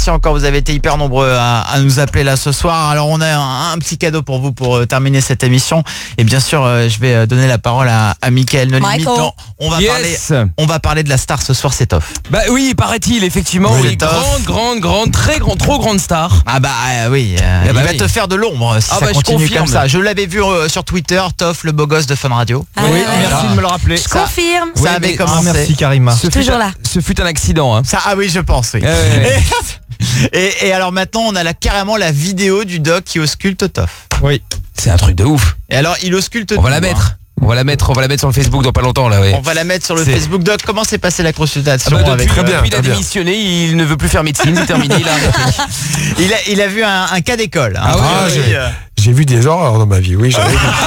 merci encore, vous avez été hyper nombreux à nous appeler là ce soir. Alors on a un petit cadeau pour vous pour terminer cette émission. Et bien sûr, je vais donner la parole à Mickaël No Limit. Non, on va parler de la star ce soir, c'est Toff. Bah oui, paraît-il, effectivement, oui, grande, très grande star. Ah bah oui, il va te faire de l'ombre si ça continue comme ça. Je l'avais vu sur Twitter, Toff, le beau gosse de Fun Radio. Oui, merci de me le rappeler. Je confirme. Ça avait commencé. Merci Karima. Toujours là. Ce fut un accident. Hein. Ça, ah oui, je pense, oui. Et alors maintenant, on a carrément la vidéo du doc qui ausculte Toff. Oui. C'est un truc de ouf. Et alors, il ausculte On va la mettre. On va la mettre sur le Facebook dans pas longtemps là. On va la mettre sur le Facebook. Doc, comment s'est passée la consultation depuis il a démissionné, il ne veut plus faire médecine, c'est terminé, il a arrêté. Il a vu un cas d'école. J'ai vu des horreurs dans ma vie, oui.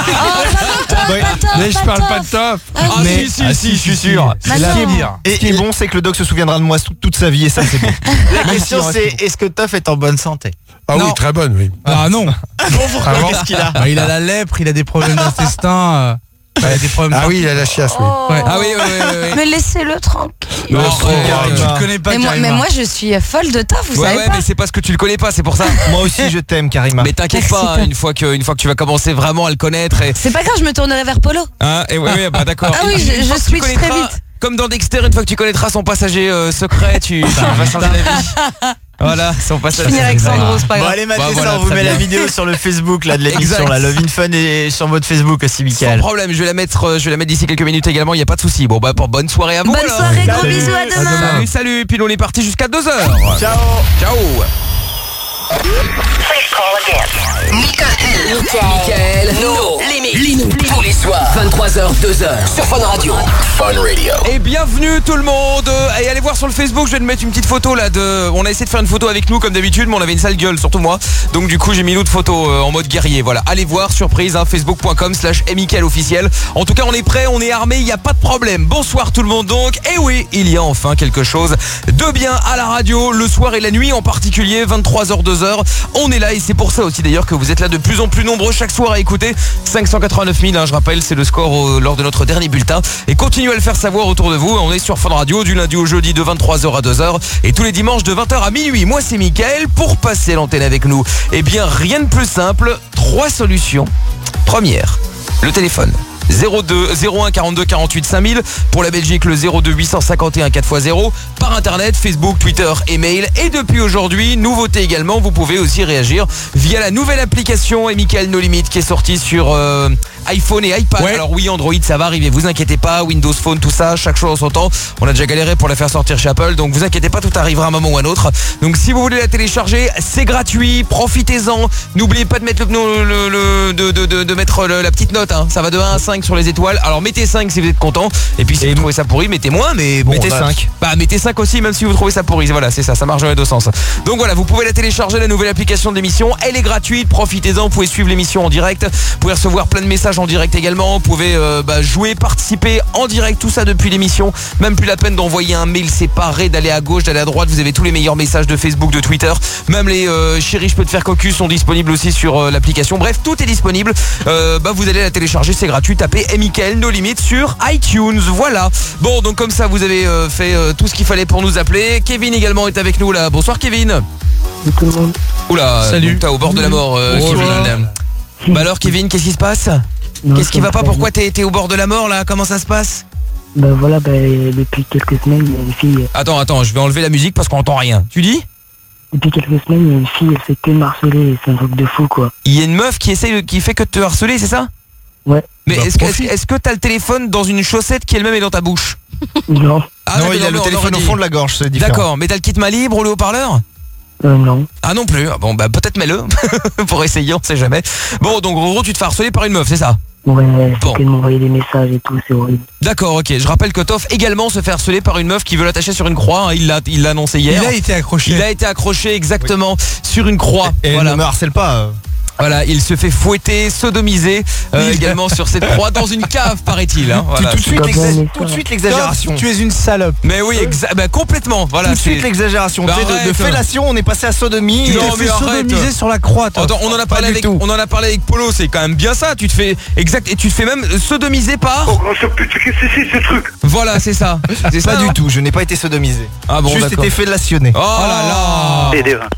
Mais je parle pas de Toff. Si, je suis sûr. Ce qui est bon, c'est que le doc se souviendra de moi toute sa vie et ça, c'est bon. La question c'est, est-ce que Toff est en bonne santé? Ah oui, très bonne, oui. Ah non. Qu'est-ce qu'il a? Il a la lèpre, il a des problèmes d'intestin. Il a des problèmes. Ah oui, il a la chiasse, oui. Ah oui. Mais laissez-le tranquille. Tu le connais pas, Karima. Mais moi je suis folle de Toff, vous savez pas. Mais c'est parce que tu le connais pas, c'est pour ça. Moi aussi je t'aime Karima. Mais t'inquiète pas, une fois que tu vas commencer vraiment à le connaître. C'est pas grave, je me tournerai vers Polo. Bah d'accord. Ah oui, je switch très vite. Comme dans Dexter, une fois que tu connaîtras son passager secret, tu vas changer d'avis. Voilà, son passager. Je finirai avec Sandro, c'est pas grave. Bon, allez, matez ça, on vous met la vidéo sur le Facebook là, de l'émission, la Love in Fun, et sur votre Facebook aussi, Mickaël. Sans problème, je vais la mettre d'ici quelques minutes également, il n'y a pas de souci. Bon, pour bonne soirée à vous. Bonne soirée, gros bisous, à demain. Salut, puis on est parti jusqu'à 2h. Ciao. Mickaël No Limit. Tous les soirs, 23h, 2h, sur Fun Radio. Fun Radio. Et bienvenue tout le monde. Et allez voir sur le Facebook, je vais te mettre une petite photo là on a essayé de faire une photo avec nous comme d'habitude, mais on avait une sale gueule, surtout moi. Donc du coup j'ai mis l'autre photo en mode guerrier. Voilà, allez voir, surprise, facebook.com/Mickaël officiel. En tout cas on est prêt, on est armé, il n'y a pas de problème. Bonsoir tout le monde donc. Et oui, il y a enfin quelque chose de bien à la radio, le soir et la nuit en particulier, 23h, 2h. On est là et c'est pour ça aussi d'ailleurs que vous êtes là de plus en plus nombreux chaque soir à écouter. 589 000, je rappelle, c'est le score lors de notre dernier bulletin. Et continuez à le faire savoir autour de vous. On est sur Fun Radio du lundi au jeudi de 23h à 2h et tous les dimanches de 20h à minuit. Moi c'est Mickaël. Pour passer l'antenne avec nous, eh bien rien de plus simple, 3 solutions. Première, le téléphone. 02 01 42 48 5000 pour la Belgique, le 02 851 4x0 par internet, Facebook, Twitter et mail. Et depuis aujourd'hui, nouveauté également, vous pouvez aussi réagir via la nouvelle application Mickaël No Limit qui est sortie sur iPhone et iPad. Alors oui, Android ça va arriver, vous inquiétez pas, Windows Phone, tout ça, chaque chose en son temps. On a déjà galéré pour la faire sortir chez Apple, donc vous inquiétez pas, tout arrivera à un moment ou à un autre. Donc si vous voulez la télécharger, c'est gratuit, profitez-en. N'oubliez pas de mettre de mettre la petite note, hein. Ça va de 1 à 5 sur les étoiles. Alors mettez 5 si vous êtes content. Et puis si vous trouvez ça pourri, mettez moins, mais bon, mettez 5. Bah mettez 5 aussi même si vous trouvez ça pourri. Voilà, c'est ça marche dans les deux sens. Donc voilà, vous pouvez la télécharger, la nouvelle application de l'émission. Elle est gratuite, profitez-en, vous pouvez suivre l'émission en direct. Vous pouvez recevoir plein de messages en direct également. Vous pouvez jouer, participer en direct, tout ça depuis l'émission. Même plus la peine d'envoyer un mail séparé, d'aller à gauche, d'aller à droite. Vous avez tous les meilleurs messages de Facebook, de Twitter. Même les chéris, je peux te faire cocu sont disponibles aussi sur l'application. Bref, tout est disponible. Vous allez la télécharger, c'est gratuit. Tapez Mickaël No Limit sur iTunes. Voilà. Bon, donc comme ça, vous avez fait tout ce qu'il fallait pour nous appeler. Kevin également est avec nous là. Bonsoir Kevin. Tout le monde. Oula, salut. T'es au bord de la mort, Kevin. Bah alors Kevin, qu'est-ce qui se passe? Qu'est-ce qui va pas? Pourquoi t'es au bord de la mort là? Comment ça se passe? Depuis quelques semaines, il y a une fille. Attends, je vais enlever la musique parce qu'on entend rien. Tu dis? Depuis quelques semaines, il y a une fille, elle fait que me harceler, c'est un truc de fou quoi. Il y a une meuf qui fait que de te harceler, c'est ça? Ouais. Mais est-ce que t'as le téléphone dans une chaussette qui elle-même est dans ta bouche? Non. Non, il a le téléphone au fond de la gorge, c'est différent. D'accord, mais t'as le kit main libre ou le haut-parleur? Non. Ah non plus. Bon peut-être mets-le pour essayer, on sait jamais. Bon, donc en gros tu te fais harceler par une meuf, c'est ça? Ouais, c'est qu'elle m'envoyait des messages et tout, c'est horrible. D'accord, ok. Je rappelle que Toff également se fait harceler par une meuf qui veut l'attacher sur une croix, hein. Il l'a annoncé hier. Il a été accroché. Il a été accroché exactement sur une croix. Et voilà. elle ne me harcèle pas. Voilà, il se fait fouetter, sodomiser également sur cette croix dans une cave, paraît-il. Hein, voilà. Tout de suite l'exagération. Tu es une salope. Mais oui, complètement. Voilà, Tout de suite l'exagération. Bah, De fellation, on est passé à sodomie. Non, Tu te fais sodomiser sur la croix, toi. Attends, on en a parlé avec Polo, c'est quand même bien ça. Tu te fais et tu te fais même sodomiser par. Oh, grand pute, qu'est-ce que c'est ce truc? Voilà, c'est ça. C'est Pas ça, du hein. tout, je n'ai pas été sodomisé. Ah bon, Juste d'accord. été fellationné. Oh là là. Et des reins.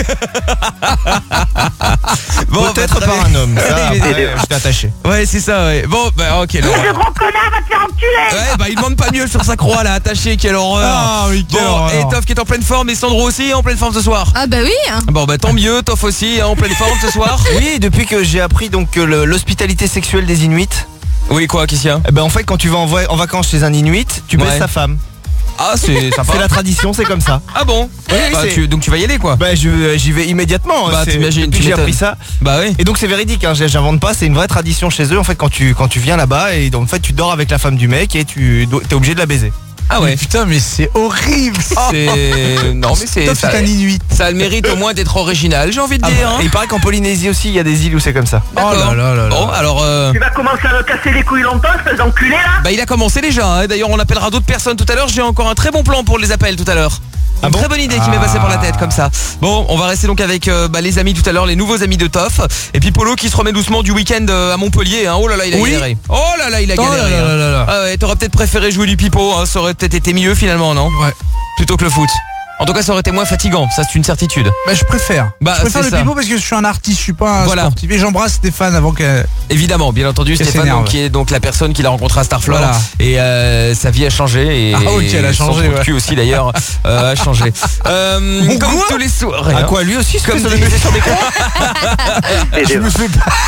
Bon, Peut-être bah, très par bien. un homme. Ça, j'étais attaché. Ouais, c'est ça, ouais. Bon, bah ok. Ce gros connard va te faire enculer. Ouais, bah il demande pas mieux sur sa croix là, attaché, quelle horreur. Ah oui, quelle Bon, horreur. et Toff qui est en pleine forme et Sandro aussi en pleine forme ce soir. Ah bah oui. Hein. Bon bah tant mieux, Toff aussi hein, en pleine forme ce soir. Oui, depuis que j'ai appris donc l'hospitalité sexuelle des Inuits. Oui quoi, qu'est-ce qu'il y a? Eh ben en fait quand tu vas en vacances chez un Inuit, tu baises Ouais. sa femme. Ah c'est sympa. C'est la tradition, c'est comme ça. Ah bon? Oui, Bah, c'est- donc tu vas y aller quoi? Bah j'y vais immédiatement. Bah, C'est- t'imagines, depuis tu que j'ai m'étonnes. appris ça. Bah oui. Et donc c'est véridique, hein, j'invente pas, c'est une vraie tradition chez eux. En fait quand tu viens là-bas et donc, en fait tu dors avec la femme du mec et t'es obligé de la baiser. Ah Mais ouais. putain, mais c'est horrible. C'est non mais c'est Toi, ça, c'est un Inuit. ça a le mérite au moins d'être original, j'ai envie de Ah, dire. Hein. et il paraît qu'en Polynésie aussi il y a des îles où c'est comme ça. D'accord. Oh là là là là. Bon alors Tu vas commencer à me casser les couilles longtemps, espèce d'enculé là. bah il a commencé déjà. Hein. D'ailleurs on appellera d'autres personnes tout à l'heure. J'ai encore un très bon plan pour les appels tout à l'heure. Une très bonne idée qui m'est passée par la tête comme ça. Bon, on va rester donc avec les amis tout à l'heure, les nouveaux amis de Toff. Et puis Polo qui se remet doucement du week-end à Montpellier. Hein. Oh là là, il a galéré. Oh là là, il a Oh là galéré. là hein. là là. Ah ouais, t'aurais peut-être préféré jouer du pipeau. Hein. Ça aurait peut-être été mieux finalement, non? Ouais. Plutôt que le foot. En tout cas, ça aurait été moins fatigant. Ça, c'est une certitude. Bah je préfère. Bah, je préfère c'est le ça. pipeau parce que je suis un artiste, je suis pas un Voilà. sportif. Et j'embrasse Stéphane avant que. Évidemment, bien entendu, Qu'elle Stéphane, s'énerve. donc, qui est donc la personne qu'il a rencontré à Starflore. Voilà. Et sa vie a changé. Et Ah ok, elle a changé, son trou de ouais. cul aussi d'ailleurs a changé. Comme quoi tous les soirs. À quoi lui aussi Comme comme des- sur des croix. Et des reins.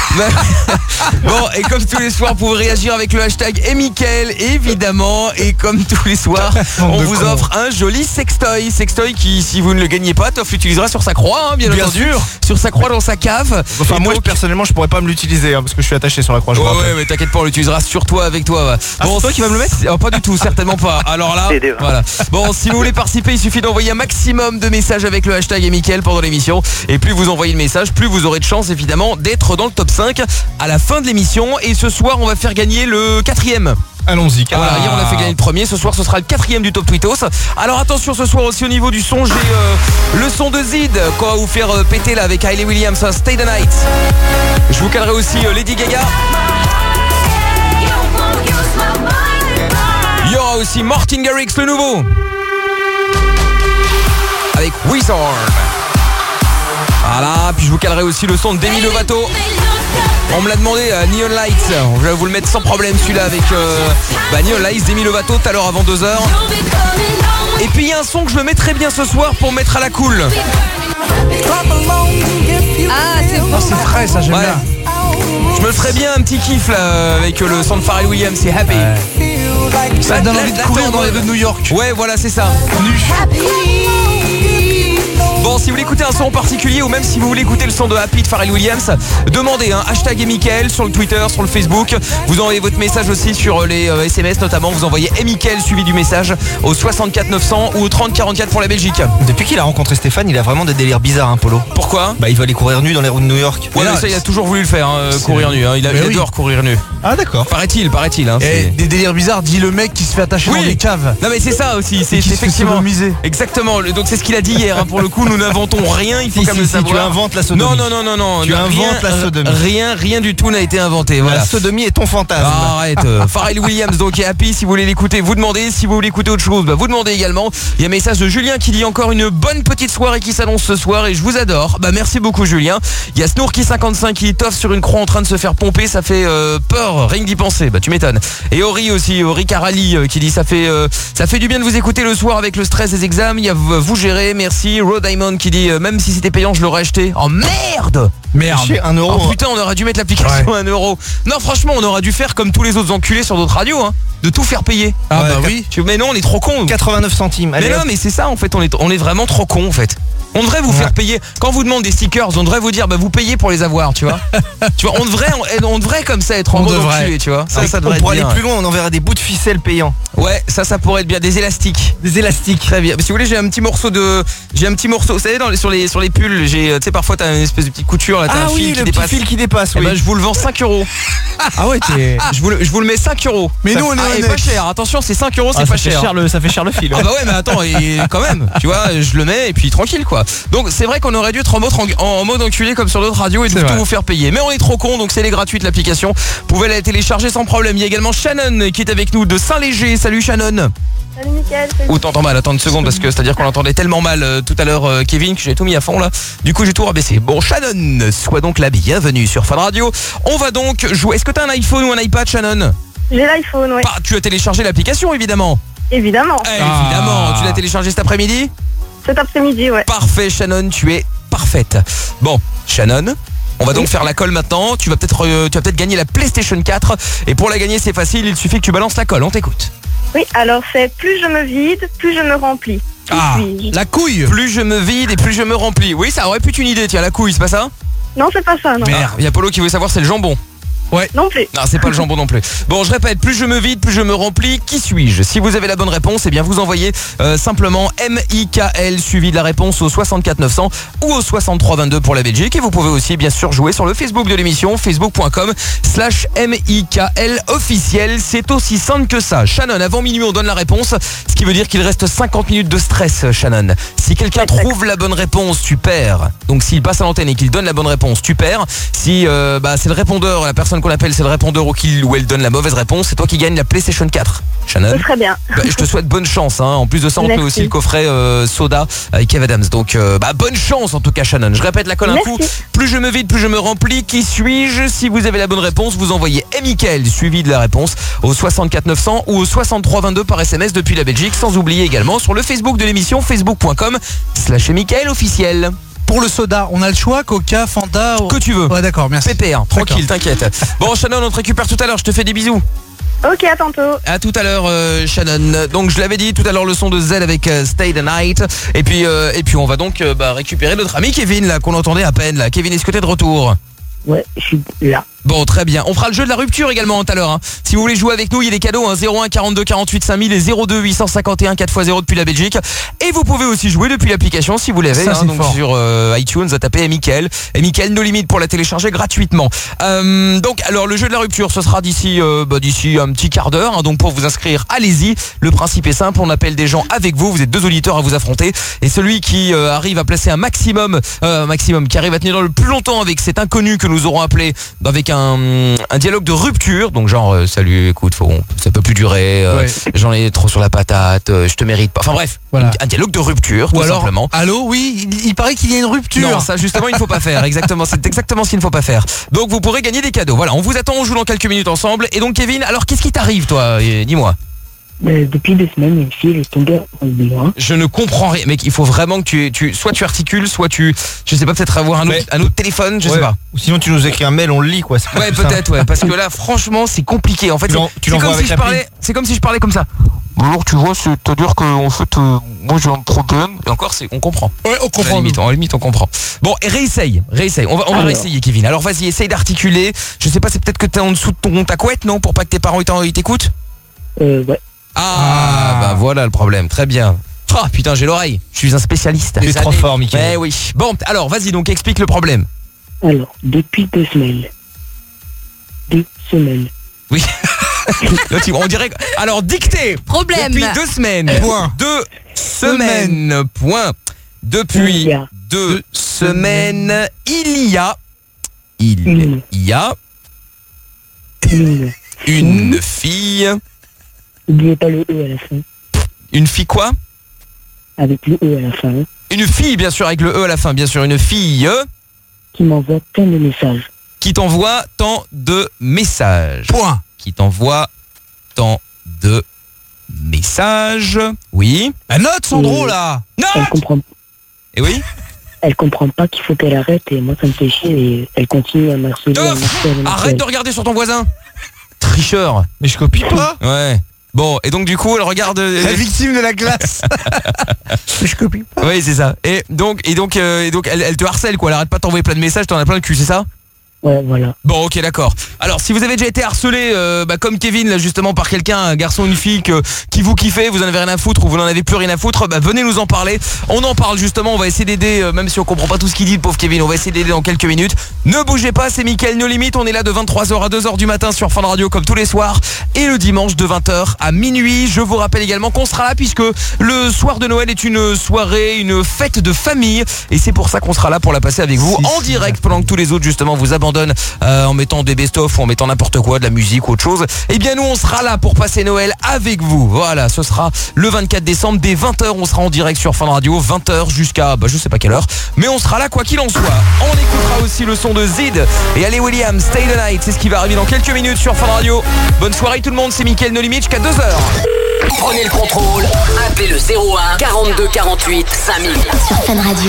Bon, et comme tous les soirs, vous pouvez réagir avec le hashtag @Mickaël, évidemment. Et comme tous les soirs, on de vous cons. offre un joli sextoy. Sextoy qui, si vous ne le gagnez pas, Toff l'utilisera sur sa croix, hein, bien entendu. sûr. Sur sa croix dans sa cave. Enfin Et moi donc- personnellement je pourrais pas me l'utiliser hein, parce que je suis attaché sur la croix. Je vous Ouais, rappelle. ouais, mais t'inquiète pas, on l'utilisera sur toi, avec toi. Ouais. Ah, c'est toi qui vas me le mettre Pas du tout, certainement pas. Alors là, Et des reins. voilà. Bon, si vous voulez participer, il suffit d'envoyer un maximum de messages avec le hashtag @Mickaël pendant l'émission. Et plus vous envoyez de messages, plus vous aurez de chance, évidemment, d'être dans le top 5 à la fin de l'émission. Et ce soir, on va faire gagner le 4e. Allons-y. Voilà, hier on a fait gagner le premier, ce soir ce sera le 4e du top Twittos. Alors attention, ce soir aussi au niveau du son, j'ai le son de Zid qu'on va vous faire péter là avec Hayley Williams, Stay the Night. Je vous calerai aussi Lady Gaga. Il y aura aussi Martin Garrix, le nouveau, avec Wizard. Voilà, puis je vous calerai aussi le son de Demi Lovato. On me l'a demandé, Neon Lights. Je vais vous le mettre sans problème celui-là avec Neon Lights, Demi Lovato tout à l'heure avant 2h. Et puis il y a un son que je me mettrai bien ce soir pour mettre à la cool. Ah c'est bon. Oh, c'est frais, ça j'aime Ouais. bien. Je me ferai bien un petit kiff là avec le son de Pharrell Williams, c'est Happy. Ça donne envie de courir dans les rues de New York. Ouais, voilà, c'est ça. Bon, si vous voulez écouter un son en particulier ou même si vous voulez écouter le son de Happy de Pharrell Williams, demandez hashtag @Mickaël sur le Twitter, sur le Facebook. Vous envoyez votre message aussi sur les SMS notamment. Vous envoyez @Mickaël suivi du message au 64 900 ou au 30 44 pour la Belgique. Depuis qu'il a rencontré Stéphane, il a vraiment des délires bizarres, hein, Polo. Pourquoi? Bah il va aller courir nu dans les rues de New York. Ouais, mais ça il a toujours voulu le faire, courir nu. Hein. Il Mais oui. adore courir nu. Ah d'accord. Paraît-il. Hein, Et c'est- des délires bizarres, dit le mec qui se fait attacher Oui. dans des caves. Non mais c'est ça aussi, c'est Et qui se fait effectivement sodomiser. exactement. Donc c'est ce qu'il a dit hier. Hein. Pour le coup, nous n'inventons rien. Il faut Si, quand même si, le si, tu savoir. inventes la sodomie. Non. Tu rien- inventes la sodomie. Rien du tout n'a été inventé. Voilà. La sodomie est ton fantasme. Arrête. Pharrell Williams donc est Happy. Si vous voulez l'écouter, vous demandez. Si vous voulez écouter autre chose, bah, vous demandez également. Il y a un message de Julien qui dit encore une bonne petite soirée qui s'annonce ce soir et je vous adore. Bah merci beaucoup Julien. Il y a Snour qui 55 qui t'offre sur une croix en train de se faire pomper. Ça fait peur, rien que d'y penser. Bah tu m'étonnes. Et Ori aussi, Ori Carali qui dit ça fait du bien de vous écouter le soir avec le stress des examens. Il y a vous gérer, merci. Rod Diamond qui dit même si c'était payant je l'aurais acheté. Oh merde. Chier, 1 euro. Oh putain, on aurait dû mettre l'application à 1 euro. Non franchement, on aurait dû faire comme tous les autres enculés sur d'autres radios, hein, de tout faire payer. Ah Ouais, bah oui. Mais non, on est trop cons. 89 centimes. Mais Allez, non, hop. mais c'est ça en fait, on est vraiment trop cons en fait. On devrait vous faire payer. Quand on vous demande des stickers, on devrait vous dire vous payez pour les avoir, tu vois. Tu vois, on devrait comme ça être en mode enculé, tu vois. Ça devrait pour être bien. aller plus loin, on enverra des bouts de ficelle payants. Ouais, ça pourrait être bien, des élastiques. Des élastiques. Très bien. Si vous voulez, j'ai un petit morceau, vous savez sur les pulls, tu sais parfois t'as une espèce de petite couture là, t'as un fil qui dépasse. Fil qui dépasse, oui. Je vous le vends 5 €. Ah ouais, je vous le mets 5 €. Mais nous on est pas cher. Attention, c'est 5 €, c'est pas cher. Ça fait cher le fil. Ah bah ouais, mais attends, quand même, tu vois, je le mets et puis tranquille quoi. Donc c'est vrai qu'on aurait dû être en mode enculé comme sur d'autres radios et de tout vous faire payer. Mais on est trop con, donc c'est les gratuites l'application. Vous pouvez la télécharger sans problème. Il y a également Shannon qui est avec nous de Saint-Léger. Salut Shannon. Salut Mickaël. Ou t'entends mal, attends une seconde parce que c'est-à-dire qu'on entendait tellement mal tout à l'heure Kevin que j'ai tout mis à fond là. Du coup j'ai tout rabaissé. Bon Shannon, sois donc la bienvenue sur Fun Radio. On va donc jouer. Est-ce que t'as un iPhone ou un iPad Shannon? J'ai l'iPhone, oui. Tu as téléchargé l'application évidemment. Évidemment. Évidemment, tu l'as téléchargé cet après-midi? Cet après-midi, ouais. Parfait Shannon, tu es parfaite. Bon Shannon, on va donc faire la colle maintenant. Tu vas peut-être gagner la PlayStation 4. Et pour la gagner c'est facile, il suffit que tu balances la colle. On t'écoute. Oui, alors c'est plus je me vide, plus je me remplis. La couille. Plus je me vide et plus je me remplis. Oui, ça aurait pu être une idée, tiens, la couille, c'est pas ça? Non, c'est pas ça, non. Merde, il y a Polo qui veut savoir c'est le jambon. Ouais. Non plus. Non, c'est pas le jambon non plus. Bon, je répète, plus je me vide, plus je me remplis. Qui suis-je? Si vous avez la bonne réponse, eh bien vous envoyez simplement MIKL suivi de la réponse au 64 900 ou au 63 22 pour la Belgique. Et vous pouvez aussi bien sûr jouer sur le Facebook de l'émission, facebook.com/MIKL officiel. C'est aussi simple que ça. Shannon, avant minuit on donne la réponse, ce qui veut dire qu'il reste 50 minutes de stress, Shannon. Si quelqu'un trouve la bonne réponse, tu perds. Donc s'il passe à l'antenne et qu'il donne la bonne réponse, tu perds. Si c'est le répondeur, la personne qu'on appelle, c'est le répondeur ou elle donne la mauvaise réponse, c'est toi qui gagne la PlayStation 4. Shannon. Très bien. Je te souhaite bonne chance. En plus de ça, on peut aussi le coffret soda avec Kev Adams. Donc bonne chance en tout cas Shannon. Je répète la colle un coup. Plus je me vide, plus je me remplis. Qui suis-je? Si vous avez la bonne réponse, vous envoyez Mickaël suivi de la réponse au 64 900 ou au 63 22 par SMS depuis la Belgique. Sans oublier également sur le Facebook de l'émission, facebook.com/Mickaël officiel. Pour le soda, on a le choix, Coca, Fanta que tu veux. Ouais d'accord, merci. PPR, tranquille, t'inquiète. Bon Shannon, on te récupère tout à l'heure, je te fais des bisous. Ok, à tantôt. À tout à l'heure Shannon. Donc je l'avais dit tout à l'heure, le son de Z avec Stay the Night. Et puis on va donc récupérer notre ami Kevin là qu'on entendait à peine là. Kevin, est-ce que t'es de retour? Ouais, je suis là. Bon, très bien. On fera le jeu de la rupture également tout à l'heure. Si vous voulez jouer avec nous, il y a des cadeaux. 01 42 48 5000 et 02 851 4x0 depuis la Belgique. Et vous pouvez aussi jouer depuis l'application si vous l'avez. Donc sur iTunes, à taper Mickaël. Et Mickaël No Limit pour la télécharger gratuitement. Donc, alors le jeu de la rupture, ce sera d'ici un petit quart d'heure. Donc pour vous inscrire, allez-y. Le principe est simple. On appelle des gens avec vous. Vous êtes 2 auditeurs à vous affronter. Et celui qui arrive à placer un maximum, qui arrive à tenir le plus longtemps avec cet inconnu que nous aurons appelé avec un dialogue de rupture, donc genre salut, écoute, ça peut plus durer, j'en ai trop sur la patate, je te mérite pas. Enfin bref, voilà. Un dialogue de rupture, tout simplement. Allô, oui, il paraît qu'il y a une rupture. Non, ça justement il ne faut pas faire. Exactement, c'est exactement ce qu'il ne faut pas faire. Donc vous pourrez gagner des cadeaux. Voilà, on vous attend, on joue dans quelques minutes ensemble. Et donc Kevin, alors qu'est-ce qui t'arrive toi? Dis-moi. Depuis 2 semaines, une fille est tombée de moi. Je ne comprends rien, mec. Il faut vraiment que soit tu articules, soit je sais pas, peut-être avoir un autre téléphone, je sais pas. Ou sinon tu nous écris un mail, on le lit quoi. Ouais, peut-être, ouais, parce que là, franchement, c'est compliqué. En fait, c'est comme si je parlais comme ça. Alors tu vois, c'est-à-dire que en fait, moi j'ai un problème. Et encore, on comprend. Ouais, on comprend. À la limite, on comprend. Bon, et réessaye. On va réessayer, Kevin. Alors vas-y, essaye d'articuler. Je sais pas, c'est peut-être que t'es en dessous de ta couette, non, pour pas que tes parents ils t'écoutent. Ouais. Bah voilà le problème, très bien. Ah putain, j'ai l'oreille, je suis un spécialiste. T'es trop fort, Mickaël. Eh oui. Bon, alors vas-y, donc explique le problème. Alors, depuis 2 semaines. 2 semaines. Oui. On dirait. Alors dictée. Problème. Depuis 2 semaines. Point. 2 semaines. Point. Depuis 2 semaines, il y a une fille. N'oubliez pas le E à la fin. Une fille quoi? Avec le E à la fin. Une fille, bien sûr, avec le E à la fin, bien sûr. Une fille qui m'envoie tant de messages. Qui t'envoie tant de messages. Point. Qui t'envoie tant de messages. Oui. La note, Sandro, là. Note. Elle comprend. Et oui. Elle comprend pas qu'il faut qu'elle arrête et moi ça me fait chier et elle continue à m'harceler. Arrête de regarder sur ton voisin. Tricheur. Mais je copie pas. Ouais. Bon, et donc du coup, elle regarde La victime de la classe. Je copie pas. Oui, c'est ça. Et donc elle te harcèle quoi, elle arrête pas de t'envoyer plein de messages, t'en as plein le cul, c'est ça? Ouais, voilà. Bon, ok, d'accord. Alors, si vous avez déjà été harcelé, comme Kevin, là, justement, par quelqu'un, un garçon, une fille, qui vous kiffez, vous en avez rien à foutre ou vous n'en avez plus rien à foutre, venez nous en parler. On en parle, justement, on va essayer d'aider, même si on comprend pas tout ce qu'il dit, le pauvre Kevin, on va essayer d'aider dans quelques minutes. Ne bougez pas, c'est Mickaël No Limit, on est là de 23h à 2h du matin sur Fun Radio, comme tous les soirs, et le dimanche de 20h à minuit. Je vous rappelle également qu'on sera là, puisque le soir de Noël est une soirée, une fête de famille, et c'est pour ça qu'on sera là pour la passer avec vous en direct, pendant que tous les autres, justement, vous abandonnent en mettant des best-of ou en mettant n'importe quoi, de la musique ou autre chose. Eh bien nous on sera là pour passer Noël avec vous. Voilà, ce sera le 24 décembre dès 20h, on sera en direct sur Fun Radio, 20h jusqu'à je sais pas quelle heure, mais on sera là quoi qu'il en soit. On écoutera aussi le son de Zid et Hayley Williams, Stay the Night, c'est ce qui va arriver dans quelques minutes sur Fun Radio. Bonne soirée tout le monde, c'est Mickaël No Limit jusqu'à 2h. Prenez le contrôle, appelez le 01 42 48 5000 sur Fun Radio.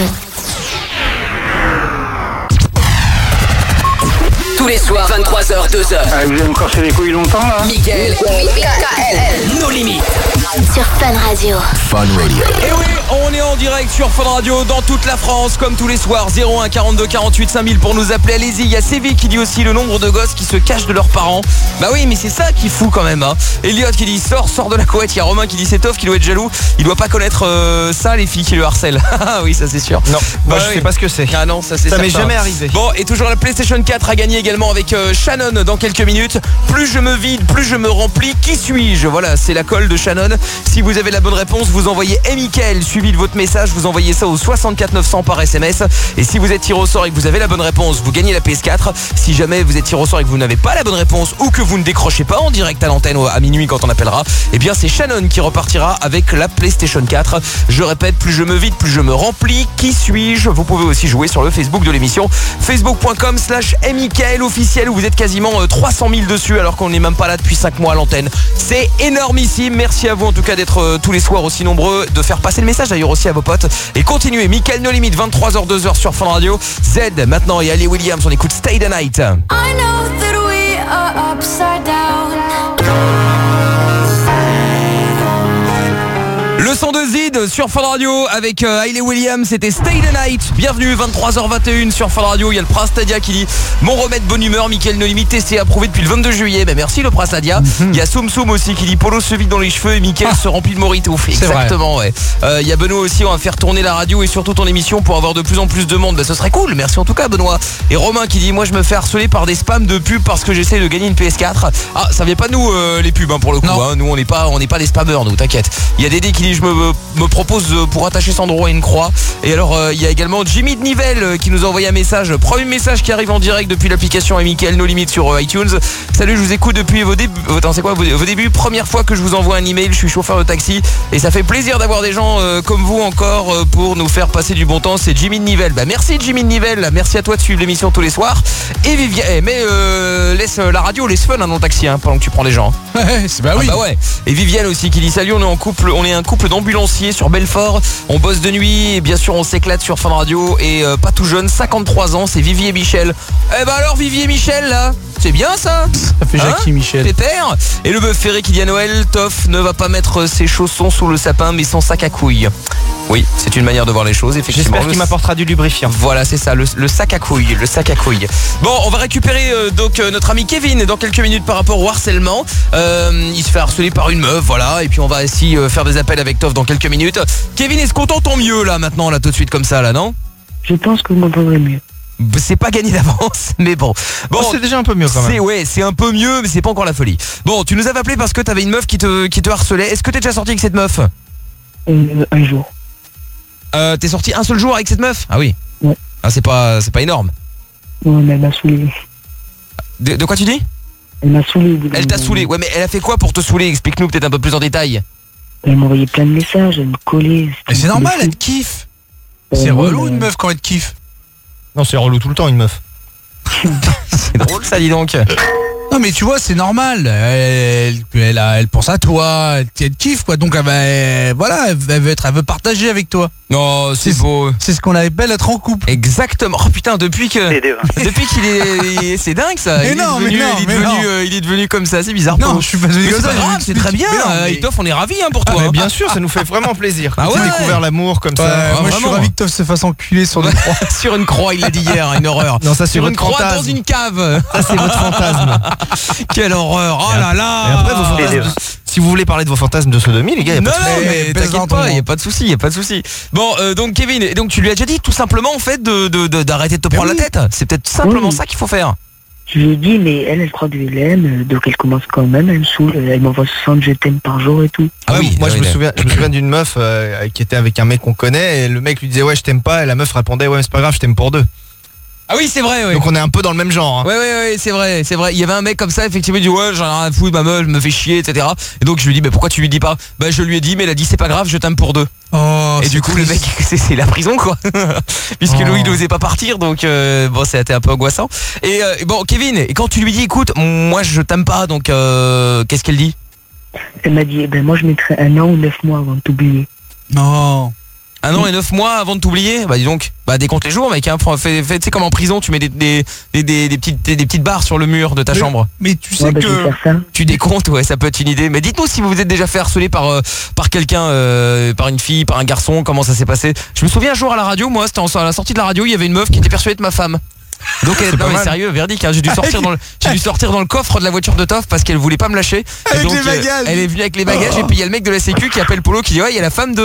Tous les soirs, 23h, 2h. Ah, vous allez me casser les couilles longtemps, là? Mickaël No Limit. Sur Fun Radio. Fun Radio. Et oui, on est en direct sur Fun Radio dans toute la France, comme tous les soirs. 01 42 48 5000 pour nous appeler. Allez-y, il y a Sévi qui dit aussi le nombre de gosses qui se cachent de leurs parents. Bah oui, mais c'est ça qui fout quand même, hein. Elliot qui dit sors de la couette. Il y a Romain qui dit c'est tough, qui doit être jaloux. Il doit pas connaître ça, les filles qui le harcèlent. Oui, ça c'est sûr. Non, moi je sais pas ce que c'est. Ah non, ça c'est ça certain. m'est jamais arrivé. Bon, et toujours la PlayStation 4 à gagner également avec Shannon dans quelques minutes. Plus je me vide, plus je me remplis. Qui suis-je? Voilà, c'est la colle de Shannon. Si vous avez la bonne réponse, vous envoyez Mickaël suivi de votre message. Vous envoyez ça au 64 900 par SMS. Et si vous êtes tiré au sort et que vous avez la bonne réponse, vous gagnez la PS4. Si jamais vous êtes tiré au sort et que vous n'avez pas la bonne réponse ou que vous ne décrochez pas en direct à l'antenne à minuit quand on appellera, eh bien c'est Shannon qui repartira avec la PlayStation 4. Je répète, plus je me vide, plus je me remplis. Qui suis-je? Vous pouvez aussi jouer sur le Facebook de l'émission, facebook.com/Mickaël officiel, où vous êtes quasiment 300 000 dessus alors qu'on n'est même pas là depuis 5 mois à l'antenne. C'est énormissime. Merci à vous en tout cas d'être tous les soirs aussi nombreux, de faire passer le message d'ailleurs aussi à vos potes. Et continuez, Mickaël No Limit, 23h, 2h sur Fun Radio. Z maintenant et Hayley Williams, on écoute Stay the Night. I know that we are upside down. Le son de Zid sur Fun Radio avec Hayley Williams, c'était Stay the Night. Bienvenue, 23h21 sur Fun Radio. Il y a le Prince Stadia qui dit mon remède bonne humeur, Mickaël No Limit testé approuvé depuis le 22 juillet. Ben merci le Prince Stadia. Il y a Soum Soum aussi qui dit Polo se vide dans les cheveux et Mickaël se remplit de Morito. Exactement, ouais. Il y a Benoît aussi, on va faire tourner la radio et surtout ton émission pour avoir de plus en plus de monde. Ben ce serait cool, merci en tout cas Benoît. Et Romain qui dit moi je me fais harceler par des spams de pubs parce que j'essaie de gagner une PS4. Ah, ça vient pas de nous les pubs pour le coup, hein. Nous on n'est pas des spammers, nous, t'inquiète. Il y a Dédé qui dit je me propose pour attacher Sandro à une croix. Et alors il y a également Jimmy de Nivelles qui nous a envoyé un message. Premier message qui arrive en direct depuis l'application Mickaël No Limit sur iTunes. Salut, je vous écoute depuis vos débuts. Attends, c'est quoi vos débuts? Première fois que je vous envoie un email, je suis chauffeur de taxi et ça fait plaisir d'avoir des gens comme vous encore pour nous faire passer du bon temps. C'est Jimmy de Nivelles. Bah merci Jimmy de Nivelles, merci à toi de suivre l'émission tous les soirs. Et Viviane, mais laisse la radio, laisse fun dans le taxi pendant que tu prends les gens. Ouais, bah oui. Ah bah ouais. Et Viviane aussi qui dit salut, on est un couple d'ambulanciers sur Belfort, on bosse de nuit et bien sûr on s'éclate sur Fun Radio et pas tout jeune, 53 ans, c'est Vivi et Michel. Eh bah alors Vivi et Michel là, c'est bien ça. Ça fait Jackie Michel. Pépère. Et le bœuf ferré qui dit à Noël, Toff ne va pas mettre ses chaussons sous le sapin mais son sac à couilles. Oui, c'est une manière de voir les choses, effectivement. J'espère qu'il m'apportera du lubrifiant. Voilà, c'est ça, le sac à couilles, le sac à couilles. Bon, on va récupérer notre ami Kevin dans quelques minutes par rapport au harcèlement. Il se fait harceler par une meuf, voilà, et puis on va aussi faire des appels avec Toff dans quelques minutes. Kevin, est-ce qu'on t'entend mieux là maintenant, là tout de suite comme ça, là, non? Je pense que vous m'entendrez mieux. C'est pas gagné d'avance, mais bon. Bon, c'est déjà un peu mieux quand même. C'est un peu mieux, mais c'est pas encore la folie. Bon, tu nous avais appelé parce que t'avais une meuf qui te harcelait. Est-ce que t'es déjà sorti avec cette meuf? Un jour. T'es sorti un seul jour avec cette meuf? Ah oui. Ouais. Ah, c'est pas énorme. Non, mais elle m'a saoulé. De quoi tu dis? Elle m'a saoulé. Elle t'a saoulé. Ouais, mais elle a fait quoi pour te saouler? Explique-nous peut-être un peu plus en détail. Elle m'envoyait plein de messages, elle me collait. Mais c'est normal, elle te kiffe. C'est relou une meuf quand elle te kiffe. Non, c'est relou tout le temps une meuf. C'est drôle ça, dis donc. Non mais tu vois, c'est normal. Elle pense à toi, elle kiffe quoi. Donc voilà, elle veut partager avec toi. Non, c'est beau. C'est ce qu'on appelle être en couple. Exactement. Oh putain, depuis qu'il est, c'est dingue ça. Il est devenu comme ça. C'est bizarre. Non, je suis pas devenu comme ça. C'est très bien. Itoff, on est ravis pour toi. Bien sûr, ça nous fait vraiment plaisir. Ah ouais. On a découvert l'amour comme ça. Moi, je suis ravi que Toff se fasse enculer sur une croix. Sur une croix, il l'a dit hier, une horreur. Non, ça c'est sur votre une croix fantasme. dans une cave. Ça c'est votre fantasme. Quelle horreur. Oh là là. Et après, vos fantasmes. Si vous voulez parler de vos fantasmes de sodomie, les gars, non, mais t'inquiète pas, y a pas de souci, Bon, donc Kevin, et donc tu lui as déjà dit tout simplement en fait d'arrêter de te prendre la tête. C'est peut-être simplement ça qu'il faut faire. Je lui ai dit, mais elle croit que je l'aime, donc elle commence quand même, elle me saoule, elle m'envoie 60 je t'aime par jour et tout. Ah oui, moi je me souviens d'une meuf qui était avec un mec qu'on connaît, et le mec lui disait ouais je t'aime pas, et la meuf répondait ouais mais c'est pas grave, je t'aime pour deux. Ah oui, c'est vrai, oui. Donc on est un peu dans le même genre. Hein. Ouais, c'est vrai. Il y avait un mec comme ça, effectivement, il dit ouais, j'en ai rien à foutre, ma meuf me fait chier, etc. Et donc je lui dis, mais pourquoi tu lui dis pas? Bah je lui ai dit, mais elle a dit c'est pas grave, je t'aime pour deux. Oh, et du coup le mec, c'est la prison quoi. Puisque Louis il n'osait pas partir, donc bon, c'était un peu angoissant. Et bon, Kevin, et quand tu lui dis, écoute, moi je t'aime pas, donc qu'est-ce qu'elle dit? Elle m'a dit, moi je mettrais 1 an ou 9 mois avant de t'oublier. Non. 1 an et 9 mois avant de t'oublier? Bah dis donc, décompte les jours mec, hein. Fais, tu sais comme en prison, tu mets des petites barres sur le mur de ta chambre. Mais tu sais que tu décomptes, ouais, ça peut être une idée. Mais dites-nous si vous vous êtes déjà fait harceler par quelqu'un, par une fille, par un garçon, comment ça s'est passé? Je me souviens un jour à la radio, moi c'était à la sortie de la radio, il y avait une meuf qui était persuadée de ma femme. Donc elle non mais sérieux, verdict, hein, j'ai dû sortir dans le coffre de la voiture de Toff parce qu'elle voulait pas me lâcher. Avec donc, les bagages. Elle est venue avec les bagages et puis il y a le mec de la sécu qui appelle Polo qui dit ouais, il y a la femme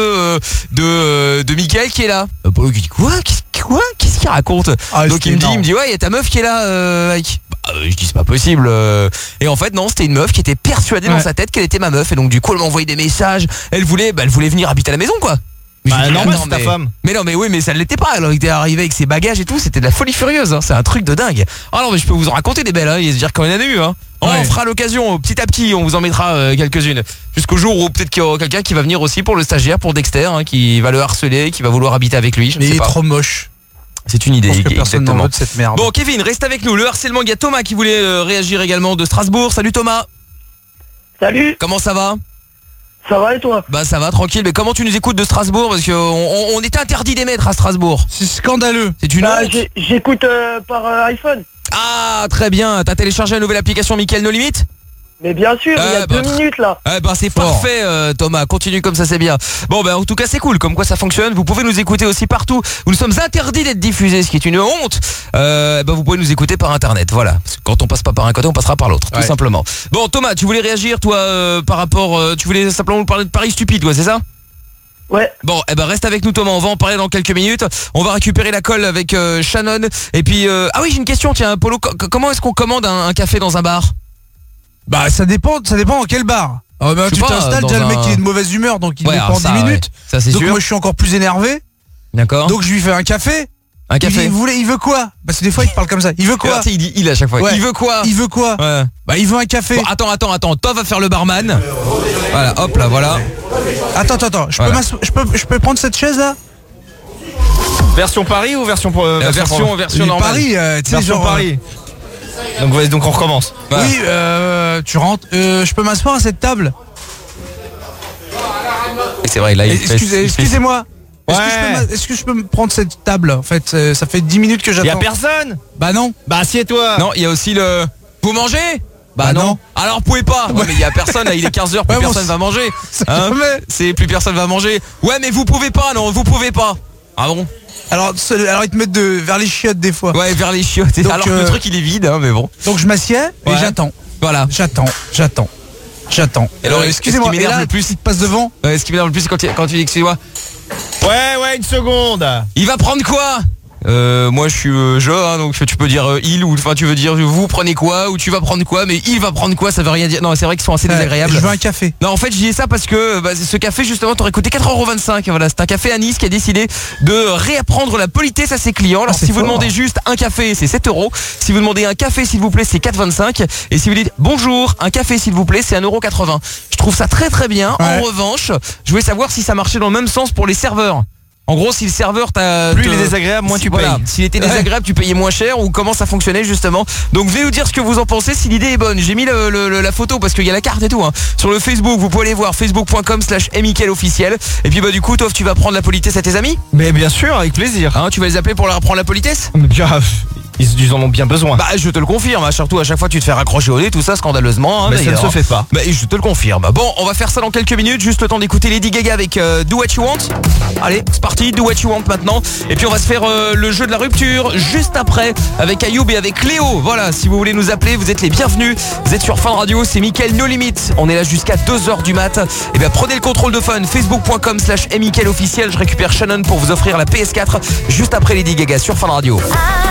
de Mickaël qui est là. Polo qui dit quoi? Qu'est-ce qu'il raconte? Donc il me dit ouais, il y a ta meuf qui est là mec. Je dis c'est pas possible. Et en fait non, c'était une meuf qui était persuadée dans sa tête qu'elle était ma meuf et donc du coup elle m'a envoyé des messages, elle voulait venir habiter à la maison quoi. Non, c'est ta femme. Mais non, mais oui, mais ça ne l'était pas. Alors il était arrivé avec ses bagages et tout, c'était de la folie furieuse. Hein. C'est un truc de dingue. Ah non, mais je peux vous en raconter des belles. Hein. Il se dire qu'on en a eu. Hein. On fera l'occasion, petit à petit, on vous en mettra quelques-unes. Jusqu'au jour où peut-être qu'il y aura quelqu'un qui va venir aussi pour le stagiaire, pour Dexter, hein, qui va le harceler, qui va vouloir habiter avec lui. Il est trop moche. C'est une idée. Je pense que personne n'en veut de cette merde. Bon, Kevin, reste avec nous. Le harcèlement, il y a Thomas qui voulait réagir également de Strasbourg. Salut Thomas. Salut. Comment ça va? Ça va et toi? Bah ça va tranquille, mais comment tu nous écoutes de Strasbourg? Parce qu'on était interdit d'émettre à Strasbourg. C'est scandaleux. C'est une honte. J'écoute par iPhone. Ah très bien, t'as téléchargé la nouvelle application Mickaël No Limite? Mais bien sûr, il y a 2 minutes là. C'est parfait Thomas, continue comme ça, c'est bien. Bon en tout cas c'est cool, comme quoi ça fonctionne. Vous pouvez nous écouter aussi partout où nous sommes interdits d'être diffusés, ce qui est une honte. Vous pouvez nous écouter par internet, voilà. Parce que quand on passe pas par un côté, on passera par l'autre, tout simplement. Bon Thomas, tu voulais réagir toi par rapport, tu voulais simplement nous parler de Paris stupide, c'est ça? Ouais. Bon, reste avec nous Thomas, on va en parler dans quelques minutes. On va récupérer la colle avec Shannon. Et puis, ah oui, j'ai une question, tiens, Polo, comment est-ce qu'on commande un café dans un bar? Bah ça dépend dans quel bar. Tu t'installes, déjà le mec il est de mauvaise humeur, donc il dépend en 10 minutes. Ça, c'est donc sûr. moi je suis encore plus énervé. D'accord. Donc je lui fais un café. Un café. Il veut quoi? Parce que des fois il parle comme ça. Il veut quoi? Il dit il à chaque fois. Ouais. Il veut quoi? Il veut quoi? Ouais. Bah il veut un café. Bon, attends. Toi va faire le barman. Voilà, hop là, voilà. Attends. Je peux prendre cette chaise là? Version Paris ou version version normale? Paris, tu sais version Paris. Donc on recommence. Voilà. Oui, tu rentres. Je peux m'asseoir à cette table? Et c'est vrai, là excusez-moi. Ouais. Est-ce que je peux me prendre cette table? En fait, ça fait 10 minutes que j'attends. Y'a personne? Bah non. Bah assieds-toi. Non, il y a aussi le... Vous mangez? Bah non. Alors vous pouvez pas. Ouais, mais il y a personne, là, il est 15h, plus personne va manger. Hein? C'est plus personne va manger. Ouais, mais vous pouvez pas, non, vous pouvez pas. Ah bon? Alors ils te mettent vers les chiottes des fois. Ouais, vers les chiottes. Donc, alors que le truc il est vide, hein, mais bon. Donc je m'assieds et j'attends. Voilà. J'attends. Et alors excusez-moi, et là, le plus, il te passe devant. Ce qui m'énerve le plus, c'est quand tu dis excusez-moi. Ouais, une seconde. Il va prendre quoi? Moi je suis donc tu peux dire il, ou enfin tu veux dire vous prenez quoi, ou tu vas prendre quoi, mais il va prendre quoi, ça veut rien dire. Non, c'est vrai qu'ils sont assez désagréables. Je veux un café. Non, en fait je disais ça parce que ce café justement t'aurait coûté 4,25 €. Voilà, c'est un café à Nice qui a décidé de réapprendre la politesse à ses clients. Alors si vous demandez juste un café, c'est 7 €. Si vous demandez un café s'il vous plaît, c'est 4,25 €. Et si vous dites bonjour, un café s'il vous plaît, c'est 1,80 €. Je trouve ça très très bien. En revanche, je voulais savoir si ça marchait dans le même sens pour les serveurs. En gros, si le serveur plus il est désagréable, moins tu payes. S'il était désagréable, tu payais moins cher ou comment ça fonctionnait justement. Donc venez nous dire ce que vous en pensez, si l'idée est bonne. J'ai mis la photo parce qu'il y a la carte et tout hein. Sur le Facebook, vous pouvez aller voir facebook.com/mickaël officiel. Et puis du coup, toi tu vas prendre la politesse à tes amis? Mais bien sûr, avec plaisir. Hein, tu vas les appeler pour leur apprendre la politesse? Ils en ont bien besoin. Bah je te le confirme, surtout à chaque fois tu te fais raccrocher au nez, tout ça scandaleusement hein, mais ça ne se fait pas. Mais je te le confirme. Bon, on va faire ça dans quelques minutes, juste le temps d'écouter Lady Gaga avec Do What You Want. Allez, c'est parti, Do What You Want maintenant. Et puis on va se faire le jeu de la rupture juste après avec Ayoub et avec Léo. Voilà, si vous voulez nous appeler, vous êtes les bienvenus. Vous êtes sur Fun Radio, c'est Mickaël No Limit. On est là jusqu'à 2h du mat. Et bien prenez le contrôle de Fun, facebook.com/mickaël officiel. Je récupère Shannon pour vous offrir la PS4 juste après Lady Gaga sur Fun Radio.